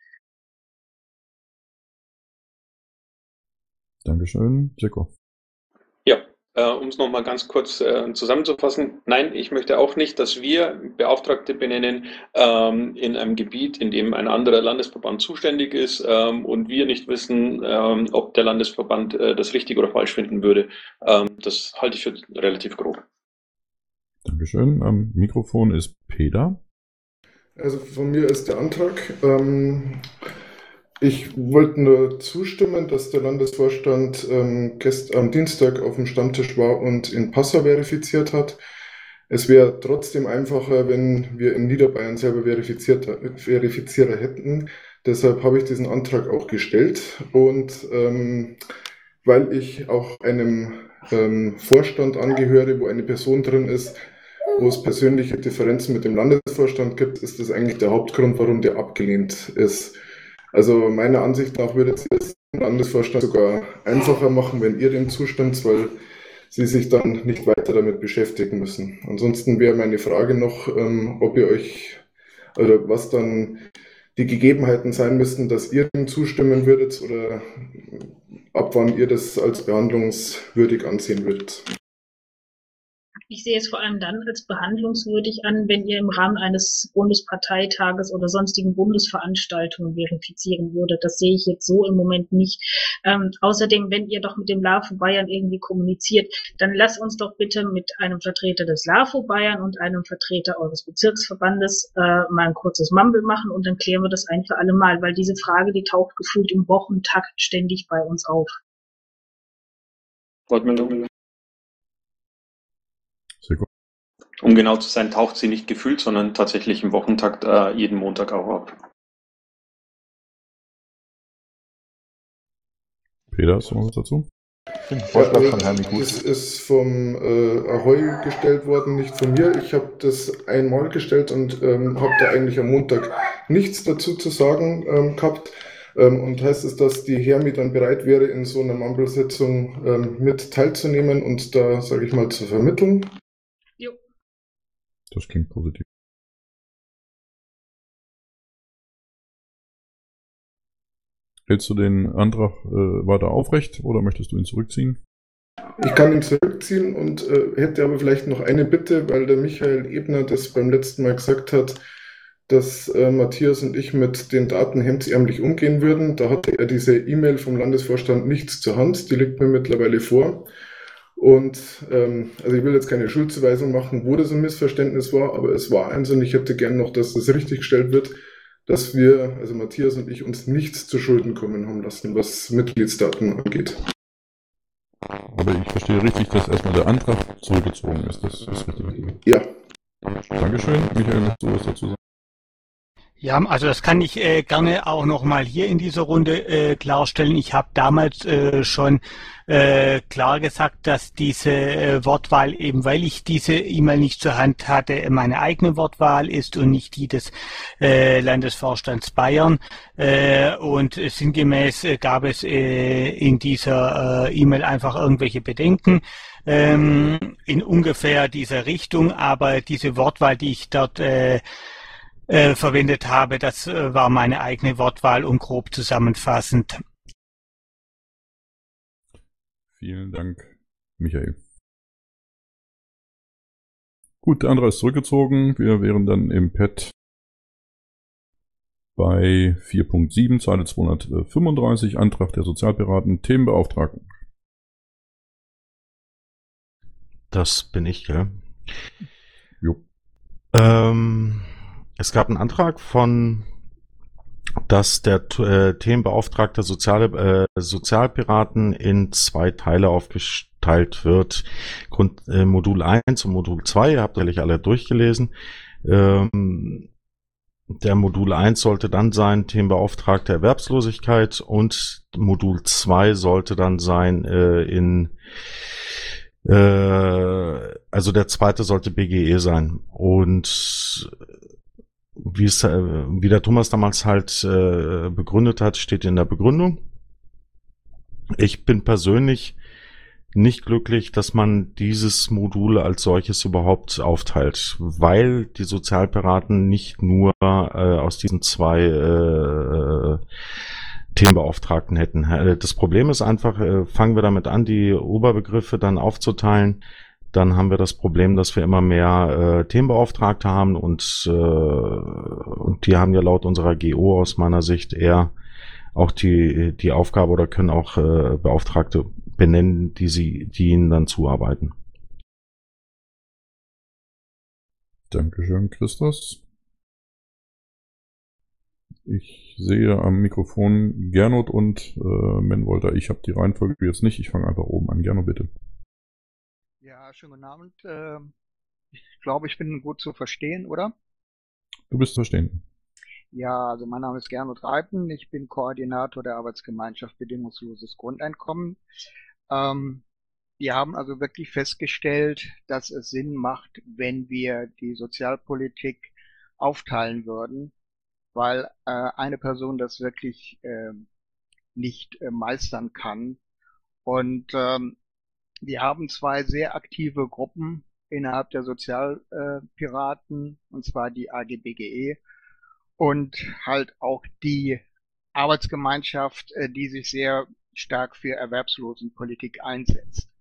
[SPEAKER 1] Dankeschön. Seko.
[SPEAKER 2] Ja, äh, um es nochmal ganz kurz äh, zusammenzufassen. Nein, ich möchte auch nicht, dass wir Beauftragte benennen ähm, in einem Gebiet, in dem ein anderer Landesverband zuständig ist ähm, und wir nicht wissen, ähm, ob der Landesverband äh, das richtig oder falsch finden würde. Ähm, das halte ich für relativ grob.
[SPEAKER 1] Dankeschön. Am Mikrofon ist Peter.
[SPEAKER 20] Also von mir ist der Antrag. Ähm, ich wollte nur zustimmen, dass der Landesvorstand ähm, gest am Dienstag auf dem Stammtisch war und in Passau verifiziert hat. Es wäre trotzdem einfacher, wenn wir in Niederbayern selber verifiziert, Verifizierer hätten. Deshalb habe ich diesen Antrag auch gestellt. Und ähm, weil ich auch einem ähm, Vorstand angehöre, wo eine Person drin ist, wo es persönliche Differenzen mit dem Landesvorstand gibt, ist das eigentlich der Hauptgrund, warum der abgelehnt ist. Also meiner Ansicht nach würde es jetzt den Landesvorstand sogar einfacher machen, wenn ihr dem zustimmt, weil sie sich dann nicht weiter damit beschäftigen müssen. Ansonsten wäre meine Frage noch, ähm, ob ihr euch, oder was dann die Gegebenheiten sein müssten, dass ihr dem zustimmen würdet oder ab wann ihr das als behandlungswürdig ansehen würdet.
[SPEAKER 12] Ich sehe es vor allem dann als behandlungswürdig an, wenn ihr im Rahmen eines Bundesparteitages oder sonstigen Bundesveranstaltungen verifizieren würdet. Das sehe ich jetzt so im Moment nicht. Ähm, außerdem, wenn ihr doch mit dem L A F O Bayern irgendwie kommuniziert, dann lasst uns doch bitte mit einem Vertreter des L A F O Bayern und einem Vertreter eures Bezirksverbandes äh, mal ein kurzes Mumble machen und dann klären wir das ein für alle Mal, weil diese Frage, die taucht gefühlt im Wochentakt ständig bei uns auf.
[SPEAKER 2] Wortmeldung. Um genau zu sein, taucht sie nicht gefühlt, sondern tatsächlich im Wochentakt äh, jeden Montag auch ab.
[SPEAKER 1] Peter, hast du noch was dazu?
[SPEAKER 20] Ja, äh, das ist vom äh, Ahoy gestellt worden, nicht von mir. Ich habe das einmal gestellt und ähm, habe da eigentlich am Montag nichts dazu zu sagen ähm, gehabt. Ähm, und heißt es, dass die Hermi dann bereit wäre, in so einer Mumble-Sitzung ähm, mit teilzunehmen und da, sage ich mal, zu vermitteln?
[SPEAKER 12] Jo.
[SPEAKER 1] Das klingt positiv. Hältst du den Antrag äh, weiter aufrecht oder möchtest du ihn zurückziehen?
[SPEAKER 20] Ich kann ihn zurückziehen und äh, hätte aber vielleicht noch eine Bitte, weil der Michael Ebner das beim letzten Mal gesagt hat, dass äh, Matthias und ich mit den Daten hemdsärmlich umgehen würden. Da hatte er diese E-Mail vom Landesvorstand nichts zur Hand, die liegt mir mittlerweile vor. Und ähm, also ich will jetzt keine Schuldzuweisung machen, wo das ein Missverständnis war, aber es war eins und ich hätte gern noch, dass das richtig gestellt wird, dass wir, also Matthias und ich, uns nichts zu Schulden kommen haben lassen, was Mitgliedsdaten angeht.
[SPEAKER 1] Aber ich verstehe richtig, dass erstmal der Antrag zurückgezogen ist. Das ist richtig.
[SPEAKER 20] Ja.
[SPEAKER 1] Dankeschön. Michael, möchtest du was dazu sagen?
[SPEAKER 13] Ja, also das kann ich äh, gerne auch nochmal hier in dieser Runde äh, klarstellen. Ich habe damals äh, schon äh, klar gesagt, dass diese äh, Wortwahl, eben weil ich diese E-Mail nicht zur Hand hatte, meine eigene Wortwahl ist und nicht die des äh, Landesvorstands Bayern. Äh, und sinngemäß äh, gab es äh, in dieser äh, E-Mail einfach irgendwelche Bedenken ähm, in ungefähr dieser Richtung, aber diese Wortwahl, die ich dort äh, Äh, verwendet habe. Das äh, war meine eigene Wortwahl und grob zusammenfassend.
[SPEAKER 1] Vielen Dank, Michael. Gut, der Antrag ist zurückgezogen. Wir wären dann im Pad bei vier Punkt sieben, Zeile zweihundertfünfunddreißig, Antrag der Sozialberatenden Themenbeauftragten.
[SPEAKER 3] Das bin ich, gell?
[SPEAKER 1] Jo.
[SPEAKER 3] Ähm... Es gab einen Antrag von dass der äh, Themenbeauftragte Soziale, äh, Sozialpiraten in zwei Teile aufgeteilt wird. Grund, äh, Modul eins und Modul zwei, ihr habt ehrlich alle durchgelesen. Ähm, der Modul eins sollte dann sein Themenbeauftragter Erwerbslosigkeit und Modul zwei sollte dann sein äh, in äh, also der zweite sollte B G E sein. Und wie es, wie der Thomas damals halt äh, begründet hat, steht in der Begründung. Ich bin persönlich nicht glücklich, dass man dieses Modul als solches überhaupt aufteilt, weil die Sozialpiraten nicht nur äh, aus diesen zwei äh, Themenbeauftragten hätten. Das Problem ist einfach, äh, fangen wir damit an, die Oberbegriffe dann aufzuteilen, dann haben wir das Problem, dass wir immer mehr äh, Themenbeauftragte haben und, äh, und die haben ja laut unserer G O aus meiner Sicht eher auch die, die Aufgabe oder können auch äh, Beauftragte benennen, die sie, die ihnen dann zuarbeiten.
[SPEAKER 1] Dankeschön, Christus. Ich sehe am Mikrofon Gernot und äh, Menwolter. Ich habe die Reihenfolge jetzt nicht. Ich fange einfach oben an. Gernot, bitte.
[SPEAKER 21] Ja, schönen guten Abend. Äh, Ich glaube, ich bin gut zu verstehen, oder?
[SPEAKER 1] Du bist zu verstehen.
[SPEAKER 21] Ja, also mein Name ist Gernot Reipen. Ich bin Koordinator der Arbeitsgemeinschaft Bedingungsloses Grundeinkommen. Ähm, wir haben also wirklich festgestellt, dass es Sinn macht, wenn wir die Sozialpolitik aufteilen würden, weil äh, eine Person das wirklich äh, nicht äh, meistern kann. Und ähm, wir haben zwei sehr aktive Gruppen innerhalb der Sozialpiraten, äh, und zwar die A G B G E und halt auch die Arbeitsgemeinschaft, äh, die sich sehr stark für Erwerbslosenpolitik einsetzt.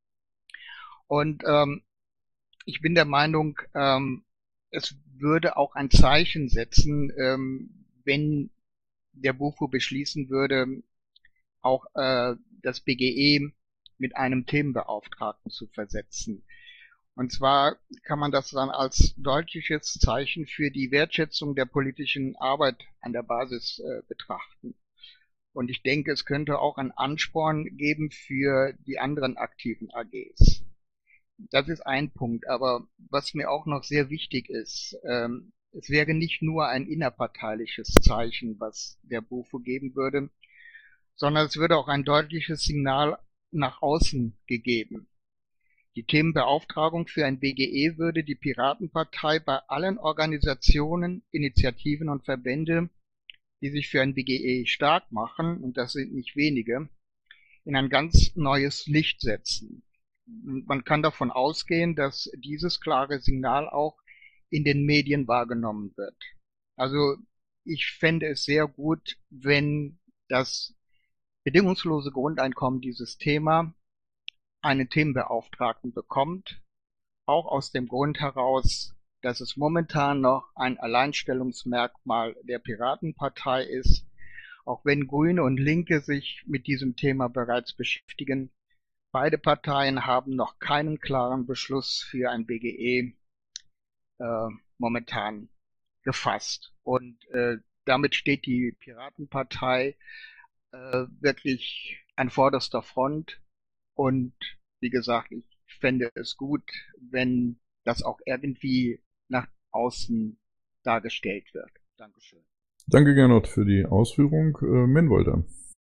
[SPEAKER 21] Und ähm, ich bin der Meinung, ähm, es würde auch ein Zeichen setzen, ähm, wenn der BUFO beschließen würde, auch äh, das B G E mit einem Themenbeauftragten zu versetzen. Und zwar kann man das dann als deutliches Zeichen für die Wertschätzung der politischen Arbeit an der Basis äh, betrachten. Und ich denke, es könnte auch einen Ansporn geben für die anderen aktiven A Gs. Das ist ein Punkt. Aber was mir auch noch sehr wichtig ist, ähm, es wäre nicht nur ein innerparteiliches Zeichen, was der BUFO geben würde, sondern es würde auch ein deutliches Signal nach außen gegeben. Die Themenbeauftragung für ein B G E würde die Piratenpartei bei allen Organisationen, Initiativen und Verbände, die sich für ein B G E stark machen, und das sind nicht wenige, in ein ganz neues Licht setzen. Man kann davon ausgehen, dass dieses klare Signal auch in den Medien wahrgenommen wird. Also ich fände es sehr gut, wenn das bedingungslose Grundeinkommen dieses Thema einen Themenbeauftragten bekommt, auch aus dem Grund heraus, dass es momentan noch ein Alleinstellungsmerkmal der Piratenpartei ist, auch wenn Grüne und Linke sich mit diesem Thema bereits beschäftigen. Beide Parteien haben noch keinen klaren Beschluss für ein B G E äh, momentan gefasst. Und äh, damit steht die Piratenpartei äh, wirklich an vorderster Front. Und wie gesagt, ich fände es gut, wenn das auch irgendwie nach außen dargestellt wird. Dankeschön.
[SPEAKER 1] Danke, Gernot, für die Ausführung. Äh, Menwolter.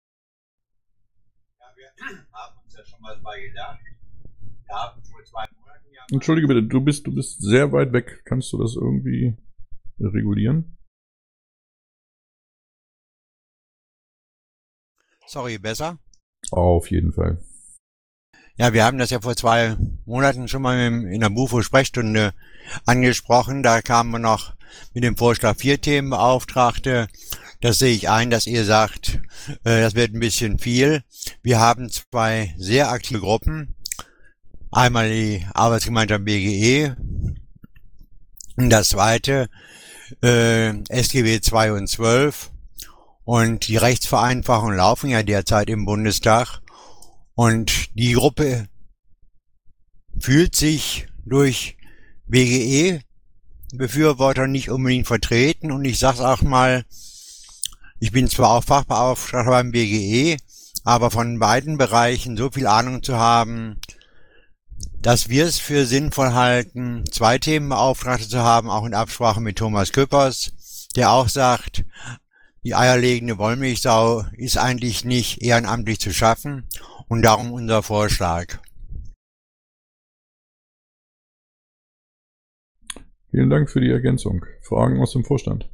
[SPEAKER 22] Ja, wir haben uns ja schon mal bei gedacht. Wir haben vor zwei Monaten ja
[SPEAKER 1] Entschuldige bitte, du bist, du bist sehr weit weg. Kannst du das irgendwie regulieren?
[SPEAKER 22] Sorry, besser?
[SPEAKER 1] Auf jeden Fall.
[SPEAKER 22] Ja, wir haben das ja vor zwei Monaten schon mal in der BUFO-Sprechstunde angesprochen. Da kamen wir noch mit dem Vorschlag vier Themenbeauftragte. Das sehe ich ein, dass ihr sagt, äh, das wird ein bisschen viel. Wir haben zwei sehr aktive Gruppen. Einmal die Arbeitsgemeinschaft B G E und das zweite äh, S G B zwei und zwölf. Und die Rechtsvereinfachungen laufen ja derzeit im Bundestag. Und die Gruppe fühlt sich durch B G E-Befürworter nicht unbedingt vertreten. Und ich sage auch mal, Ich bin zwar auch Fachbeauftragter beim B G E, aber von beiden Bereichen so viel Ahnung zu haben, dass wir es für sinnvoll halten, zwei Themenbeauftragte zu haben, auch in Absprache mit Thomas Küppers, der auch sagt, die eierlegende Wollmilchsau ist eigentlich nicht ehrenamtlich zu schaffen und darum unser Vorschlag.
[SPEAKER 1] Vielen Dank für die Ergänzung. Fragen aus dem Vorstand?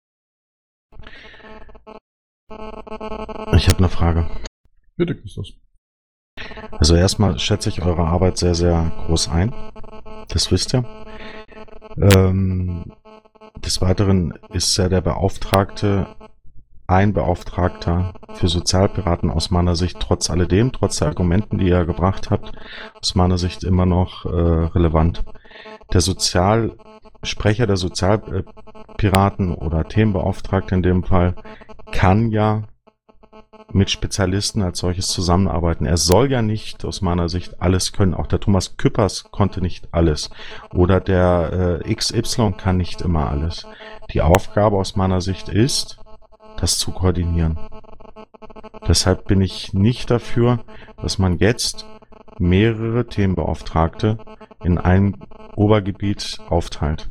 [SPEAKER 3] Ich habe eine Frage.
[SPEAKER 1] Bitte, Christus.
[SPEAKER 3] Also erstmal schätze ich eure Arbeit sehr, sehr groß ein. Das wisst ihr. Ähm, des Weiteren ist ja der Beauftragte ein Beauftragter für Sozialpiraten aus meiner Sicht trotz alledem, trotz der Argumenten, die ihr gebracht habt, aus meiner Sicht immer noch äh, relevant. Der Sozialsprecher der Sozialpiraten oder Themenbeauftragte in dem Fall kann ja mit Spezialisten als solches zusammenarbeiten. Er soll ja nicht aus meiner Sicht alles können. Auch der Thomas Küppers konnte nicht alles. Oder der äh, X Y kann nicht immer alles. Die Aufgabe aus meiner Sicht ist, das zu koordinieren. Deshalb bin ich nicht dafür, dass man jetzt mehrere Themenbeauftragte in ein Obergebiet aufteilt.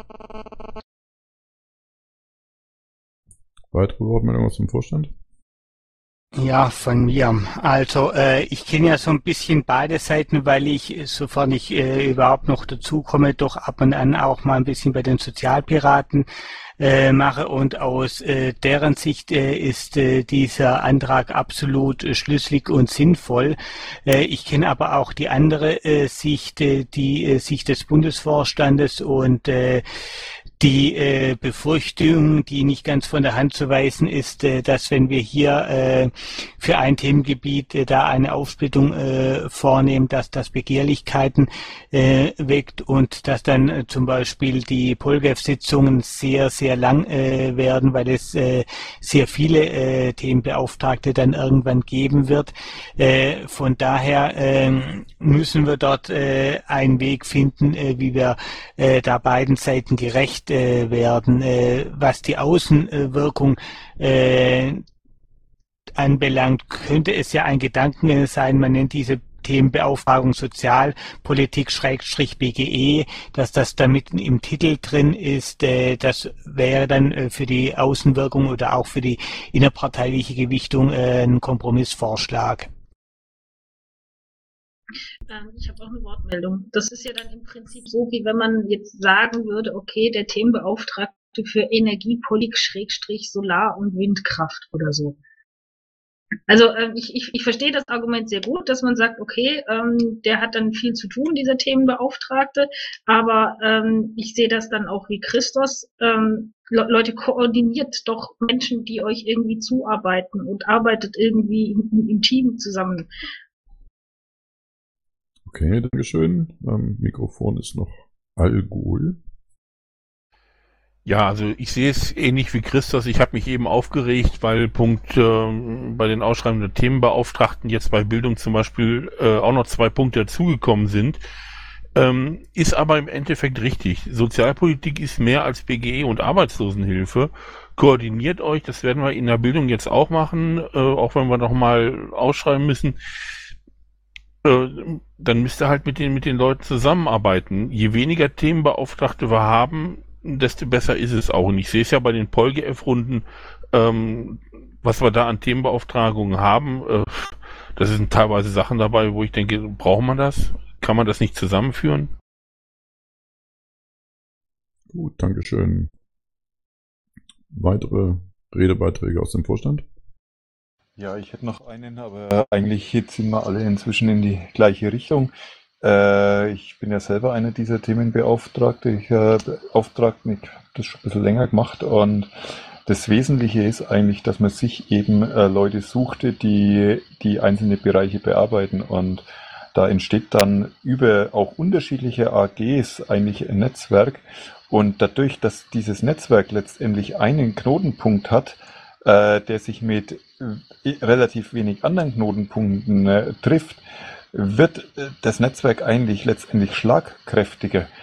[SPEAKER 1] Weitere Wortmeldungen aus dem Vorstand?
[SPEAKER 13] Ja, von mir. Also äh, ich kenne ja so ein bisschen beide Seiten, weil ich, sofern ich äh, überhaupt noch dazukomme, doch ab und an auch mal ein bisschen bei den Sozialpiraten äh, mache und aus äh, deren Sicht äh, ist äh, dieser Antrag absolut äh, schlüssig und sinnvoll. Äh, ich kenne aber auch die andere äh, Sicht, äh, die äh, Sicht des Bundesvorstandes und äh, die äh, Befürchtung, die nicht ganz von der Hand zu weisen ist, äh, dass wenn wir hier äh, für ein Themengebiet äh, da eine Aufsplittung äh, vornehmen, dass das Begehrlichkeiten äh, weckt und dass dann äh, zum Beispiel die Polgef-Sitzungen sehr, sehr lang äh, werden, weil es äh, sehr viele äh, Themenbeauftragte dann irgendwann geben wird. Äh, von daher äh, müssen wir dort äh, einen Weg finden, äh, wie wir äh, da beiden Seiten gerecht werden. Was die Außenwirkung äh, anbelangt, könnte es ja ein Gedanke sein, man nennt diese Themenbeauftragung Sozialpolitik Schrägstrich B G E, dass das da mitten im Titel drin ist. Äh, das wäre dann äh, für die Außenwirkung oder auch für die innerparteiliche Gewichtung äh, ein Kompromissvorschlag.
[SPEAKER 12] Ähm, ich habe auch eine Wortmeldung. Das ist ja dann im Prinzip so, wie wenn man jetzt sagen würde, okay, der Themenbeauftragte für Energiepolitik, Schrägstrich, Solar- und Windkraft oder so. Also ähm, ich, ich, ich verstehe das Argument sehr gut, dass man sagt, okay, ähm, der hat dann viel zu tun, dieser Themenbeauftragte, aber ähm, ich sehe das dann auch wie Christos. Ähm, Le- Leute, koordiniert doch Menschen, die euch irgendwie zuarbeiten und arbeitet irgendwie im, im Team zusammen.
[SPEAKER 1] Okay, Dankeschön. Ähm, Mikrofon ist noch Alkohol.
[SPEAKER 5] Ja, also ich sehe es ähnlich wie Christos. Ich habe mich eben aufgeregt, weil Punkt äh, bei den Ausschreibungen der Themenbeauftragten jetzt bei Bildung zum Beispiel äh, auch noch zwei Punkte dazugekommen sind. Ähm, ist aber im Endeffekt richtig. Sozialpolitik ist mehr als B G E und Arbeitslosenhilfe. Koordiniert euch, das werden wir in der Bildung jetzt auch machen, äh, auch wenn wir nochmal ausschreiben müssen. Dann müsst ihr halt mit den, mit den Leuten zusammenarbeiten. Je weniger Themenbeauftragte wir haben, desto besser ist es auch. Und ich sehe es ja bei den PolGF-Runden, ähm, was wir da an Themenbeauftragungen haben, äh, das sind teilweise Sachen dabei, wo ich denke, braucht man das? Kann man das nicht zusammenführen?
[SPEAKER 1] Gut, Dankeschön. Weitere Redebeiträge aus dem Vorstand?
[SPEAKER 4] Ja, ich hätte noch einen, aber eigentlich ziehen wir alle inzwischen in die gleiche Richtung. Äh, ich bin ja selber einer dieser Themenbeauftragte. Ich äh, Beauftragten, ich habe das schon ein bisschen länger gemacht und das Wesentliche ist eigentlich, dass man sich eben äh, Leute suchte, die die einzelne Bereiche bearbeiten und da entsteht dann über auch unterschiedliche A Gs eigentlich ein Netzwerk und dadurch, dass dieses Netzwerk letztendlich einen Knotenpunkt hat, äh, der sich mit äh, relativ wenig anderen Knotenpunkten äh, trifft, wird äh, das Netzwerk eigentlich letztendlich schlagkräftiger.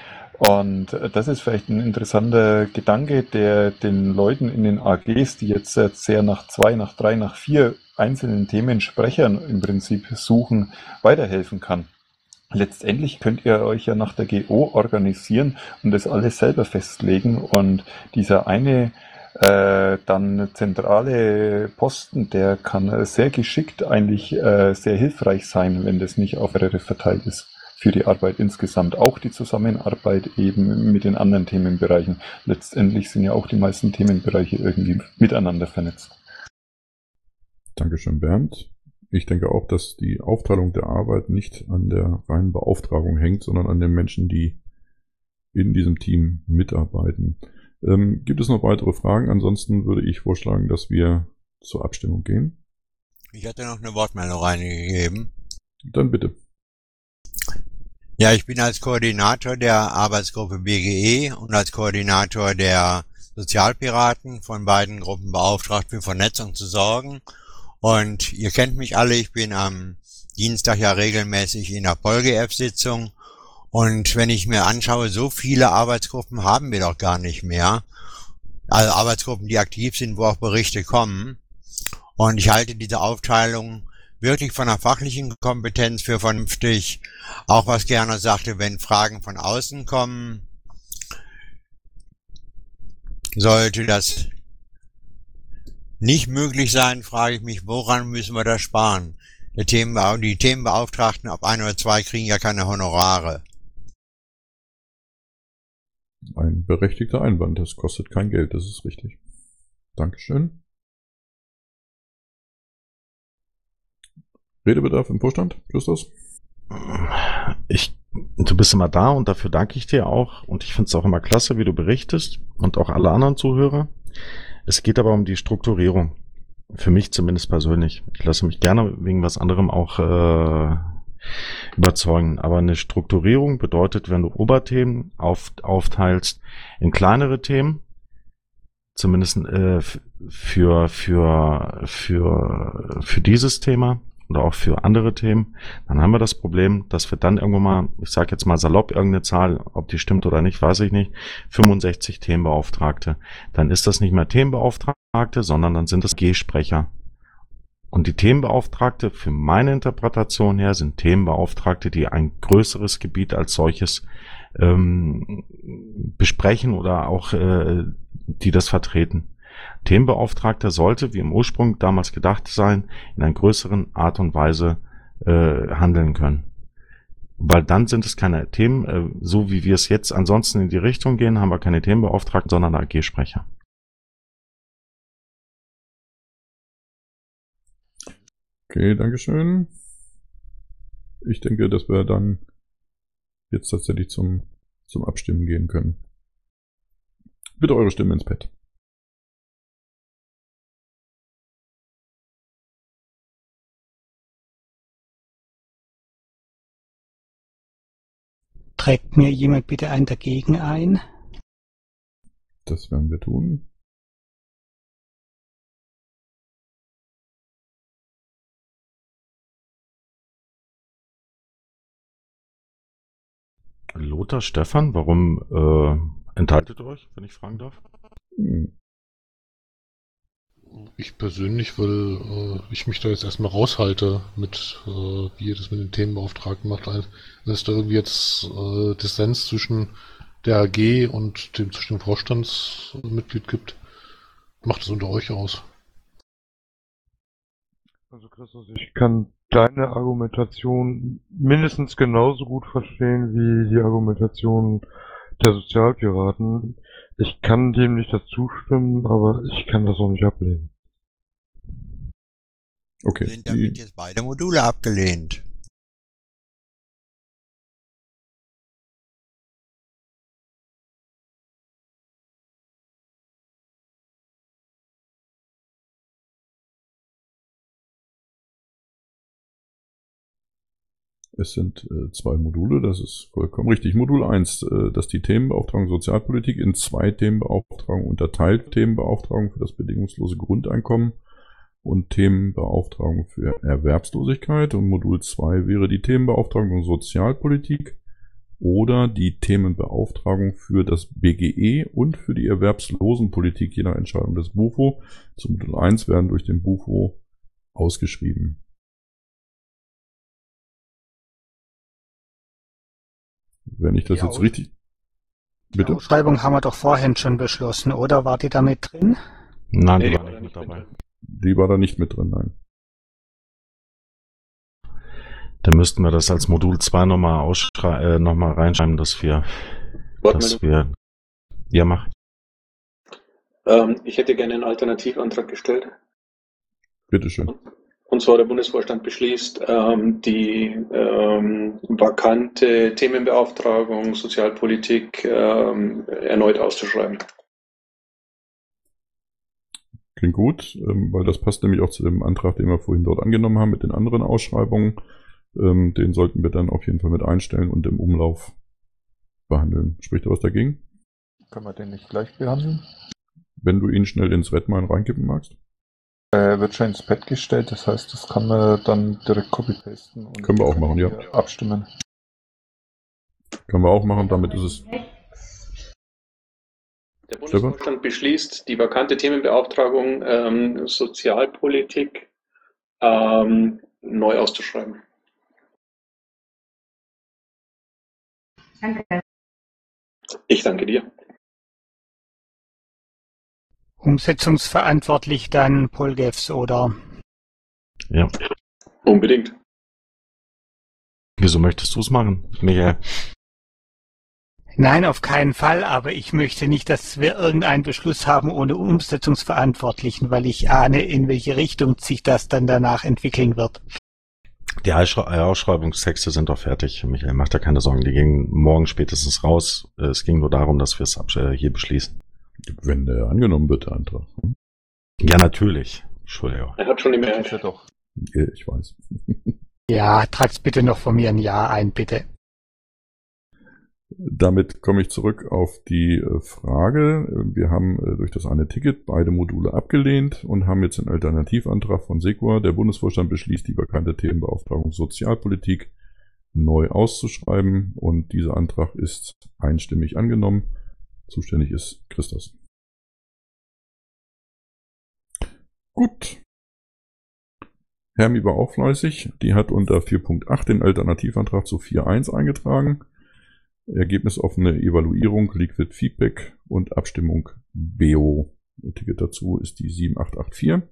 [SPEAKER 4] Und das ist vielleicht ein interessanter Gedanke, der den Leuten in den A Gs, die jetzt sehr nach zwei, nach drei, nach vier einzelnen Themensprechern im Prinzip suchen, weiterhelfen kann. Letztendlich könnt ihr euch ja nach der G O organisieren und das alles selber festlegen, und dieser eine äh, dann zentrale Posten, der kann sehr geschickt eigentlich äh, sehr hilfreich sein, wenn das nicht auf mehrere verteilt ist. Für die Arbeit insgesamt, auch die Zusammenarbeit eben mit den anderen Themenbereichen. Letztendlich sind ja auch die meisten Themenbereiche irgendwie miteinander vernetzt.
[SPEAKER 1] Dankeschön, Bernd. Ich denke auch, dass die Aufteilung der Arbeit nicht an der reinen Beauftragung hängt, sondern an den Menschen, die in diesem Team mitarbeiten. Ähm, gibt es noch weitere Fragen? Ansonsten würde ich vorschlagen, dass wir zur Abstimmung gehen.
[SPEAKER 22] Ich hatte noch eine Wortmeldung reingegeben.
[SPEAKER 1] Dann bitte.
[SPEAKER 22] Ja, ich bin als Koordinator der Arbeitsgruppe B G E und als Koordinator der Sozialpiraten von beiden Gruppen beauftragt, für Vernetzung zu sorgen. Und ihr kennt mich alle, ich bin am Dienstag ja regelmäßig in der PolGF-Sitzung. Und wenn ich mir anschaue, so viele Arbeitsgruppen haben wir doch gar nicht mehr. Also Arbeitsgruppen, die aktiv sind, wo auch Berichte kommen. Und ich halte diese Aufteilung wirklich von der fachlichen Kompetenz für vernünftig. Auch was Gernot sagte, wenn Fragen von außen kommen, sollte das nicht möglich sein, frage ich mich, woran müssen wir da sparen? Der Themenbe- die Themenbeauftragten ab ein oder zwei kriegen ja keine Honorare.
[SPEAKER 1] Ein berechtigter Einwand, das kostet kein Geld, das ist richtig. Dankeschön. Redebedarf im Vorstand, Justus?
[SPEAKER 3] Ich, du bist immer da und dafür danke ich dir auch. Und ich finde es auch immer klasse, wie du berichtest und auch alle anderen Zuhörer. Es geht aber um die Strukturierung. Für mich zumindest persönlich. Ich lasse mich gerne wegen was anderem auch äh, überzeugen. Aber eine Strukturierung bedeutet, wenn du Oberthemen auf, aufteilst in kleinere Themen, zumindest äh, für, für, für, für dieses Thema, oder auch für andere Themen, dann haben wir das Problem, dass wir dann irgendwann mal, ich sage jetzt mal salopp irgendeine Zahl, ob die stimmt oder nicht, weiß ich nicht, fünfundsechzig Themenbeauftragte. Dann ist das nicht mehr Themenbeauftragte, sondern dann sind es G-Sprecher. Und die Themenbeauftragte, für meine Interpretation her, sind Themenbeauftragte, die ein größeres Gebiet als solches ähm, besprechen oder auch äh, die das vertreten. Themenbeauftragter sollte, wie im Ursprung damals gedacht sein, in einer größeren Art und Weise äh, handeln können. Weil dann sind es keine Themen, äh, so wie wir es jetzt ansonsten in die Richtung gehen, haben wir keine Themenbeauftragten, sondern A G-Sprecher.
[SPEAKER 1] Okay, Dankeschön. Ich denke, dass wir dann jetzt tatsächlich zum, zum Abstimmen gehen können. Bitte eure Stimme ins Pad.
[SPEAKER 13] Trägt mir jemand bitte ein Dagegen ein?
[SPEAKER 1] Das werden wir tun.
[SPEAKER 3] Lothar, Stefan, warum äh, enthaltet ihr euch, wenn ich fragen darf?
[SPEAKER 1] Hm.
[SPEAKER 11] Ich persönlich, weil äh, ich mich da jetzt erstmal raushalte mit, äh, wie ihr das mit den Themenbeauftragten macht. Also, wenn es da irgendwie jetzt äh, Dissens zwischen der A G und dem zwischen dem Vorstandsmitglied gibt, macht es unter euch aus.
[SPEAKER 6] Also Christus, ich kann deine Argumentation mindestens genauso gut verstehen wie die Argumentation der Sozialpiraten. Ich kann dem nicht dazu stimmen, aber ich kann das auch nicht ablehnen.
[SPEAKER 1] Okay.
[SPEAKER 22] Sind damit jetzt beide Module abgelehnt?
[SPEAKER 1] Es sind äh, zwei Module, das ist vollkommen richtig. Modul eins, äh, dass die Themenbeauftragung Sozialpolitik in zwei Themenbeauftragungen unterteilt. Themenbeauftragung für das bedingungslose Grundeinkommen und Themenbeauftragung für Erwerbslosigkeit. Und Modul zwei wäre die Themenbeauftragung Sozialpolitik oder die Themenbeauftragung für das B G E und für die Erwerbslosenpolitik je nach Entscheidung des Bufo zum Modul eins werden durch den Bufo ausgeschrieben. Wenn ich das
[SPEAKER 13] Die
[SPEAKER 1] jetzt
[SPEAKER 13] Aus-
[SPEAKER 1] richtig...
[SPEAKER 13] Die
[SPEAKER 1] Bitte?
[SPEAKER 13] Ausschreibung haben wir doch vorhin schon beschlossen, oder? War die da mit drin?
[SPEAKER 3] Nein, die
[SPEAKER 2] Nee,
[SPEAKER 3] war nicht mit dabei.
[SPEAKER 1] Die war da nicht mit drin, nein.
[SPEAKER 3] Dann müssten wir das als Modul zwei nochmal ausschrei- äh, noch mal reinschreiben, dass wir, dass wir, ja, mach.
[SPEAKER 2] Ähm, ich hätte gerne einen Alternativantrag gestellt.
[SPEAKER 1] Bitteschön.
[SPEAKER 2] Und zwar der Bundesvorstand beschließt, ähm, die ähm, vakante Themenbeauftragung Sozialpolitik ähm, erneut auszuschreiben.
[SPEAKER 1] Klingt gut, ähm, weil das passt nämlich auch zu dem Antrag, den wir vorhin dort angenommen haben mit den anderen Ausschreibungen. Ähm, den sollten wir dann auf jeden Fall mit einstellen und im Umlauf behandeln. Spricht da was dagegen?
[SPEAKER 4] Können wir den nicht gleich behandeln?
[SPEAKER 1] Wenn du ihn schnell ins Redmine reinkippen magst?
[SPEAKER 4] Er wird schon ins Pad gestellt, das heißt, das kann man dann direkt copy-pasten und
[SPEAKER 1] Können wir auch machen, ja.
[SPEAKER 4] hier abstimmen.
[SPEAKER 1] Können wir auch machen, damit ist es...
[SPEAKER 2] Der Bundesvorstand beschließt, die vakante Themenbeauftragung ähm, Sozialpolitik ähm, neu auszuschreiben.
[SPEAKER 10] Danke.
[SPEAKER 2] Ich danke dir.
[SPEAKER 13] Umsetzungsverantwortlich dann Polgefs, oder?
[SPEAKER 3] Ja.
[SPEAKER 2] Unbedingt.
[SPEAKER 3] Wieso möchtest du es machen, Michael?
[SPEAKER 13] Nein, auf keinen Fall, aber ich möchte nicht, dass wir irgendeinen Beschluss haben ohne Umsetzungsverantwortlichen, weil ich ahne, in welche Richtung sich das dann danach entwickeln wird.
[SPEAKER 3] Die Ausschrei- Ausschreibungstexte sind doch fertig. Michael, mach dir keine Sorgen. Die gingen morgen spätestens raus. Es ging nur darum, dass wir es hier beschließen.
[SPEAKER 1] Wenn der angenommen wird, der Antrag. Hm?
[SPEAKER 3] Ja, natürlich. Entschuldigung.
[SPEAKER 2] Er hat schon die Mehrheit.
[SPEAKER 4] Ja, doch.
[SPEAKER 1] Ja, ich weiß.
[SPEAKER 13] Ja, trag's bitte noch von mir ein Ja ein, bitte.
[SPEAKER 1] Damit komme ich zurück auf die äh, Frage. Wir haben äh, durch das eine Ticket beide Module abgelehnt und haben jetzt einen Alternativantrag von SECUR. Der Bundesvorstand beschließt, die vakante Themenbeauftragung Sozialpolitik neu auszuschreiben und dieser Antrag ist einstimmig angenommen. Zuständig ist Christos. Gut. Hermi war auch fleißig. Die hat unter vier Punkt acht den Alternativantrag zu vier Punkt eins eingetragen. Ergebnisoffene Evaluierung, Liquid Feedback und Abstimmung B O. Das Ticket dazu ist die sieben acht acht vier.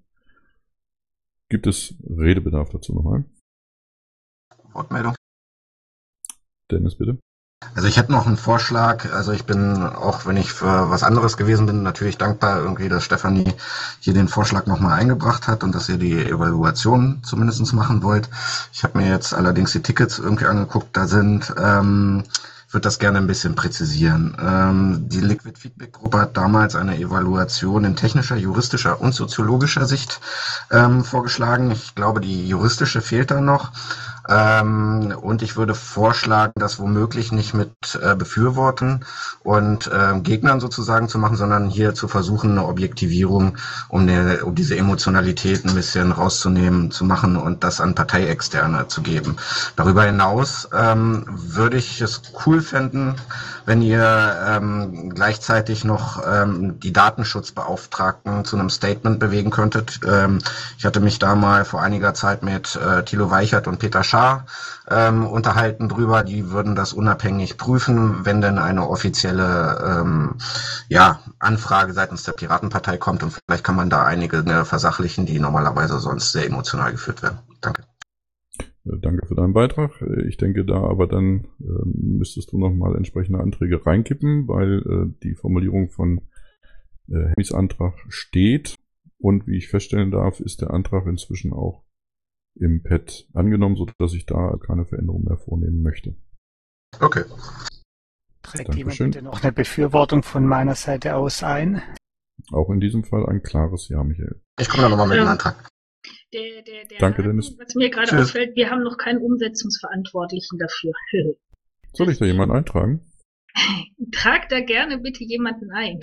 [SPEAKER 1] Gibt es Redebedarf dazu nochmal?
[SPEAKER 14] Wortmeldung.
[SPEAKER 1] Dennis, bitte.
[SPEAKER 14] Also ich hätte noch einen Vorschlag. Also ich bin, auch wenn ich für was anderes gewesen bin, natürlich dankbar irgendwie, dass Stefanie hier den Vorschlag nochmal eingebracht hat und dass ihr die Evaluation zumindest machen wollt. Ich habe mir jetzt allerdings die Tickets irgendwie angeguckt, da sind... Ähm, Ich würde das gerne ein bisschen präzisieren. Ähm, die Liquid Feedback Gruppe hat damals eine Evaluation in technischer, juristischer und soziologischer Sicht ähm, vorgeschlagen. Ich glaube, die juristische fehlt da noch. Ähm, und ich würde vorschlagen, das womöglich nicht mit äh, Befürworten und äh, Gegnern sozusagen zu machen, sondern hier zu versuchen, eine Objektivierung, um, der, um diese Emotionalität ein bisschen rauszunehmen, zu machen und das an Parteiexterne zu geben. Darüber hinaus ähm, würde ich es cool fänden, wenn ihr ähm, gleichzeitig noch ähm, die Datenschutzbeauftragten zu einem Statement bewegen könntet. Ähm, ich hatte mich da mal vor einiger Zeit mit äh, Thilo Weichert und Peter Schaar ähm, unterhalten drüber. Die würden das unabhängig prüfen, wenn denn eine offizielle ähm, ja, Anfrage seitens der Piratenpartei kommt. Und vielleicht kann man da einige ne, versachlichen, die normalerweise sonst sehr emotional geführt werden. Danke.
[SPEAKER 1] Danke für deinen Beitrag. Ich denke da aber dann äh, müsstest du nochmal entsprechende Anträge reinkippen, weil äh, die Formulierung von äh, Hemmys Antrag steht und wie ich feststellen darf, ist der Antrag inzwischen auch im Pad angenommen, sodass ich da keine Veränderung mehr vornehmen möchte.
[SPEAKER 14] Okay.
[SPEAKER 13] Trägt jemand bitte noch eine Befürwortung von meiner Seite aus ein?
[SPEAKER 1] Auch in diesem Fall ein klares Ja, Michael.
[SPEAKER 14] Ich komme da nochmal mit dem Antrag.
[SPEAKER 12] Der, der, der
[SPEAKER 1] Danke, Dennis.
[SPEAKER 12] Was mir gerade
[SPEAKER 1] Tschüss.
[SPEAKER 12] auffällt, wir haben noch keinen Umsetzungsverantwortlichen dafür.
[SPEAKER 1] Soll ich da jemanden eintragen?
[SPEAKER 12] Trag da gerne bitte jemanden ein.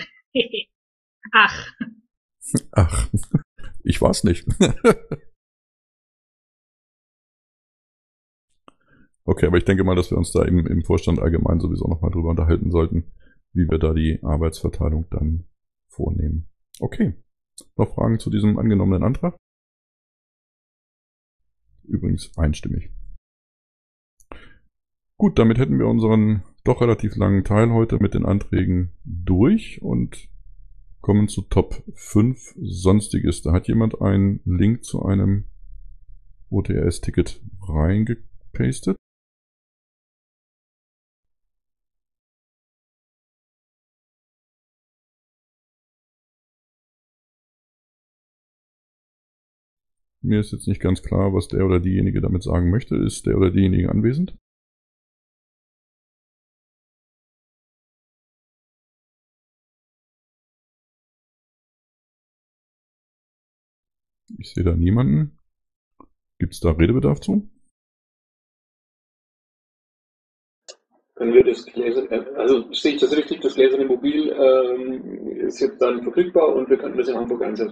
[SPEAKER 12] Ach.
[SPEAKER 1] Ach, ich war's nicht. Okay, aber ich denke mal, dass wir uns da im, im Vorstand allgemein sowieso nochmal drüber unterhalten sollten, wie wir da die Arbeitsverteilung dann vornehmen. Okay. Noch Fragen zu diesem angenommenen Antrag? Übrigens einstimmig. Gut, damit hätten wir unseren doch relativ langen Teil heute mit den Anträgen durch und kommen zu Top fünf Sonstiges. Da hat jemand einen Link zu einem O T R S-Ticket reingepastet. Mir ist jetzt nicht ganz klar, was der oder diejenige damit sagen möchte. Ist der oder diejenige anwesend? Ich sehe da niemanden. Gibt es da Redebedarf zu?
[SPEAKER 2] Können wir das Gläser, also sehe ich das richtig, das gläserne Mobil ähm, ist jetzt dann verfügbar und wir könnten das in Hamburg einsetzen.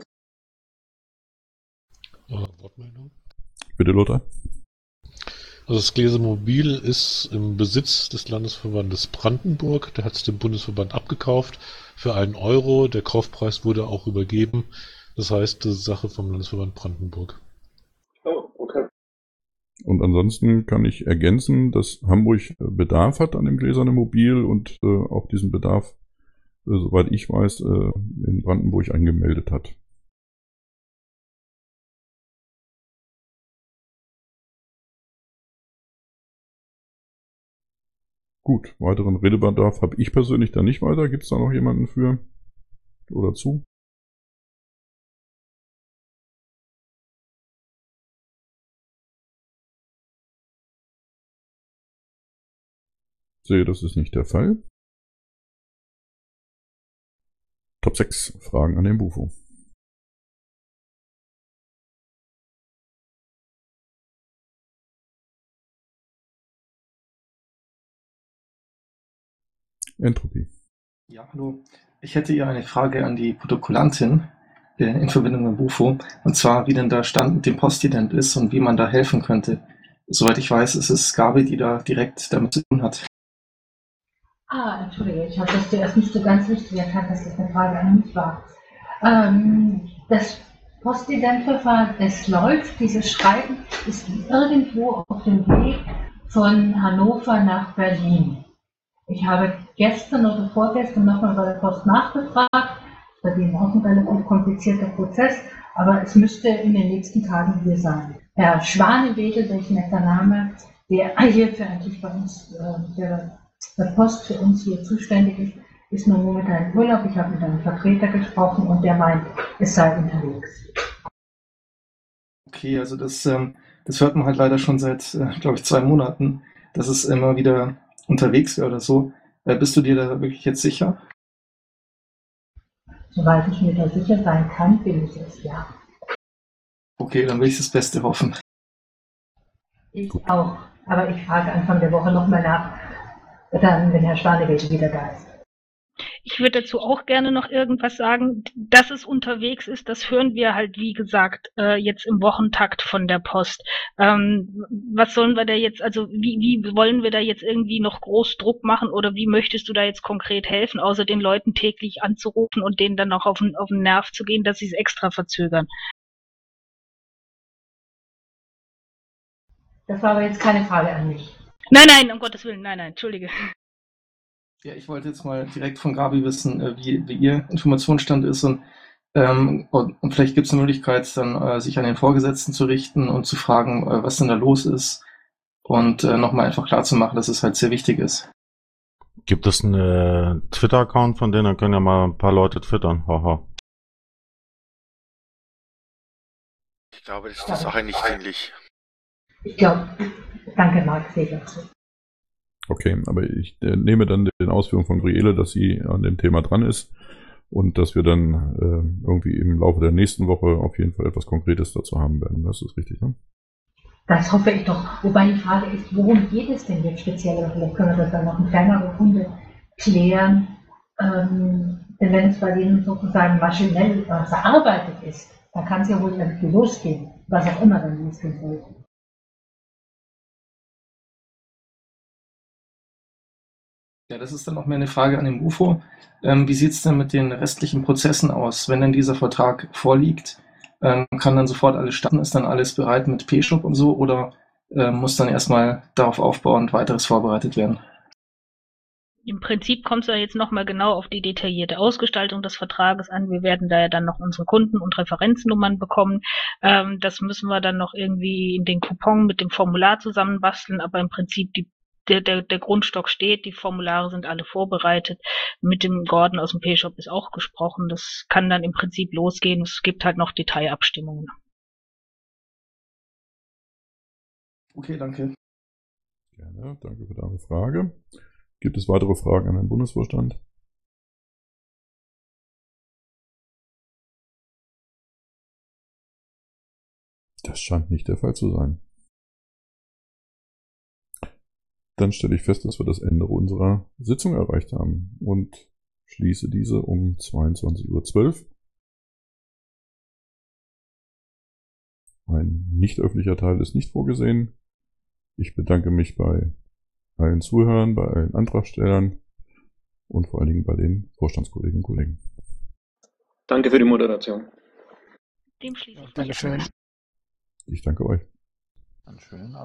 [SPEAKER 11] Wortmeldung?
[SPEAKER 1] Bitte, Lothar.
[SPEAKER 11] Also das Gläserne Mobil ist im Besitz des Landesverbandes Brandenburg. Der hat es dem Bundesverband abgekauft für einen Euro. Der Kaufpreis wurde auch übergeben. Das heißt, das ist Sache vom Landesverband Brandenburg.
[SPEAKER 2] Oh, okay.
[SPEAKER 1] Und ansonsten kann ich ergänzen, dass Hamburg Bedarf hat an dem Gläsernen Mobil und äh, auch diesen Bedarf, äh, soweit ich weiß, äh, in Brandenburg angemeldet hat. Gut, weiteren Redebedarf habe ich persönlich da nicht weiter. Gibt es da noch jemanden für oder zu? Ich sehe, das ist nicht der Fall. Top sechs Fragen an den Bufo. Entropie.
[SPEAKER 15] Ja, hallo. Ich hätte hier eine Frage an die Protokollantin äh, in Verbindung mit Bufo. Und zwar, wie denn der Stand mit dem Postident ist und wie man da helfen könnte. Soweit ich weiß, ist es Gabi, die da direkt damit zu tun hat.
[SPEAKER 16] Ah, entschuldige, ich habe das zuerst nicht so ganz richtig erkannt, dass das eine Frage an mich war. Ähm, das Postident-Verfahren, es läuft, dieses Schreiben ist irgendwo auf dem Weg von Hannover nach Berlin. Ich habe gestern oder vorgestern nochmal bei der Post nachgefragt. Bei dem auch ein relativ komplizierter Prozess, aber es müsste in den nächsten Tagen hier sein. Herr Schwanewedel, welch netter Name, der hier für eigentlich bei uns, äh, der, der Post für uns hier zuständig ist, ist nur momentan im Urlaub. Ich habe mit einem Vertreter gesprochen und der meint, es sei unterwegs.
[SPEAKER 15] Okay, also das, ähm, das hört man halt leider schon seit, äh, glaube ich, zwei Monaten, dass es immer wieder unterwegs wäre oder so. Äh, bist du dir da wirklich jetzt sicher?
[SPEAKER 16] Soweit ich mir da sicher sein kann, bin ich es, ja.
[SPEAKER 15] Okay, dann will ich das Beste hoffen.
[SPEAKER 16] Ich auch. Aber ich frage Anfang der Woche nochmal nach, dann, wenn Herr Schwanewedel wieder da ist.
[SPEAKER 12] Ich würde dazu auch gerne noch irgendwas sagen. Dass es unterwegs ist, das hören wir halt, wie gesagt, äh, jetzt im Wochentakt von der Post. Ähm, was sollen wir da jetzt, also wie, wie wollen wir da jetzt irgendwie noch groß Druck machen oder wie möchtest du da jetzt konkret helfen, außer den Leuten täglich anzurufen und denen dann auch auf den, auf den Nerv zu gehen, dass sie es extra verzögern?
[SPEAKER 16] Das war aber jetzt keine Frage an mich.
[SPEAKER 12] Nein, nein, um Gottes Willen, nein, nein, entschuldige.
[SPEAKER 15] Ja, ich wollte jetzt mal direkt von Gabi wissen, äh, wie, wie ihr Informationsstand ist und, ähm, und, und vielleicht gibt es eine Möglichkeit, dann äh, sich an den Vorgesetzten zu richten und zu fragen, äh, was denn da los ist und äh, nochmal einfach klar zu machen, dass es halt sehr wichtig ist.
[SPEAKER 3] Gibt es einen äh, Twitter-Account von denen? Dann können ja mal ein paar Leute twittern. Haha.
[SPEAKER 8] Ich glaube, das ist der Sache nicht ähnlich.
[SPEAKER 16] Ich glaube, danke Marc, sehe ich auch so.
[SPEAKER 1] Okay, aber ich äh, nehme dann den Ausführungen von Brielle, dass sie an dem Thema dran ist und dass wir dann äh, irgendwie im Laufe der nächsten Woche auf jeden Fall etwas Konkretes dazu haben werden. Das ist richtig, ne?
[SPEAKER 16] Das hoffe ich doch. Wobei die Frage ist, worum geht es denn jetzt speziell? Vielleicht können wir das dann noch in kleinerer Runde klären. Ähm, denn wenn es bei denen sozusagen maschinell äh, verarbeitet ist, dann kann es ja wohl irgendwie losgehen, was auch immer dann losgehen soll.
[SPEAKER 15] Ja, das ist dann auch mehr eine Frage an den U F O. Ähm, wie sieht es denn mit den restlichen Prozessen aus? Wenn dann dieser Vertrag vorliegt, ähm, kann dann sofort alles starten? Ist dann alles bereit mit P-Shop und so? Oder äh, muss dann erstmal darauf aufbauend weiteres vorbereitet werden?
[SPEAKER 12] Im Prinzip kommt es ja jetzt nochmal genau auf die detaillierte Ausgestaltung des Vertrages an. Wir werden da ja dann noch unsere Kunden- und Referenznummern bekommen. Ähm, das müssen wir dann noch irgendwie in den Coupon mit dem Formular zusammenbasteln, aber im Prinzip die, der, der, der Grundstock steht, die Formulare sind alle vorbereitet. Mit dem Gordon aus dem P-Shop ist auch gesprochen. Das kann dann im Prinzip losgehen. Es gibt halt noch Detailabstimmungen.
[SPEAKER 15] Okay, danke.
[SPEAKER 1] Gerne, danke für deine Frage. Gibt es weitere Fragen an den Bundesvorstand? Das scheint nicht der Fall zu sein. Dann stelle ich fest, dass wir das Ende unserer Sitzung erreicht haben und schließe diese um zweiundzwanzig Uhr zwölf. Ein nicht öffentlicher Teil ist nicht vorgesehen. Ich bedanke mich bei allen Zuhörern, bei allen Antragstellern und vor allen Dingen bei den Vorstandskolleginnen und Kollegen.
[SPEAKER 2] Danke für die Moderation.
[SPEAKER 12] Dem schließe ich.
[SPEAKER 13] Dankeschön.
[SPEAKER 1] Ich danke euch.
[SPEAKER 11] Einen schönen Abend.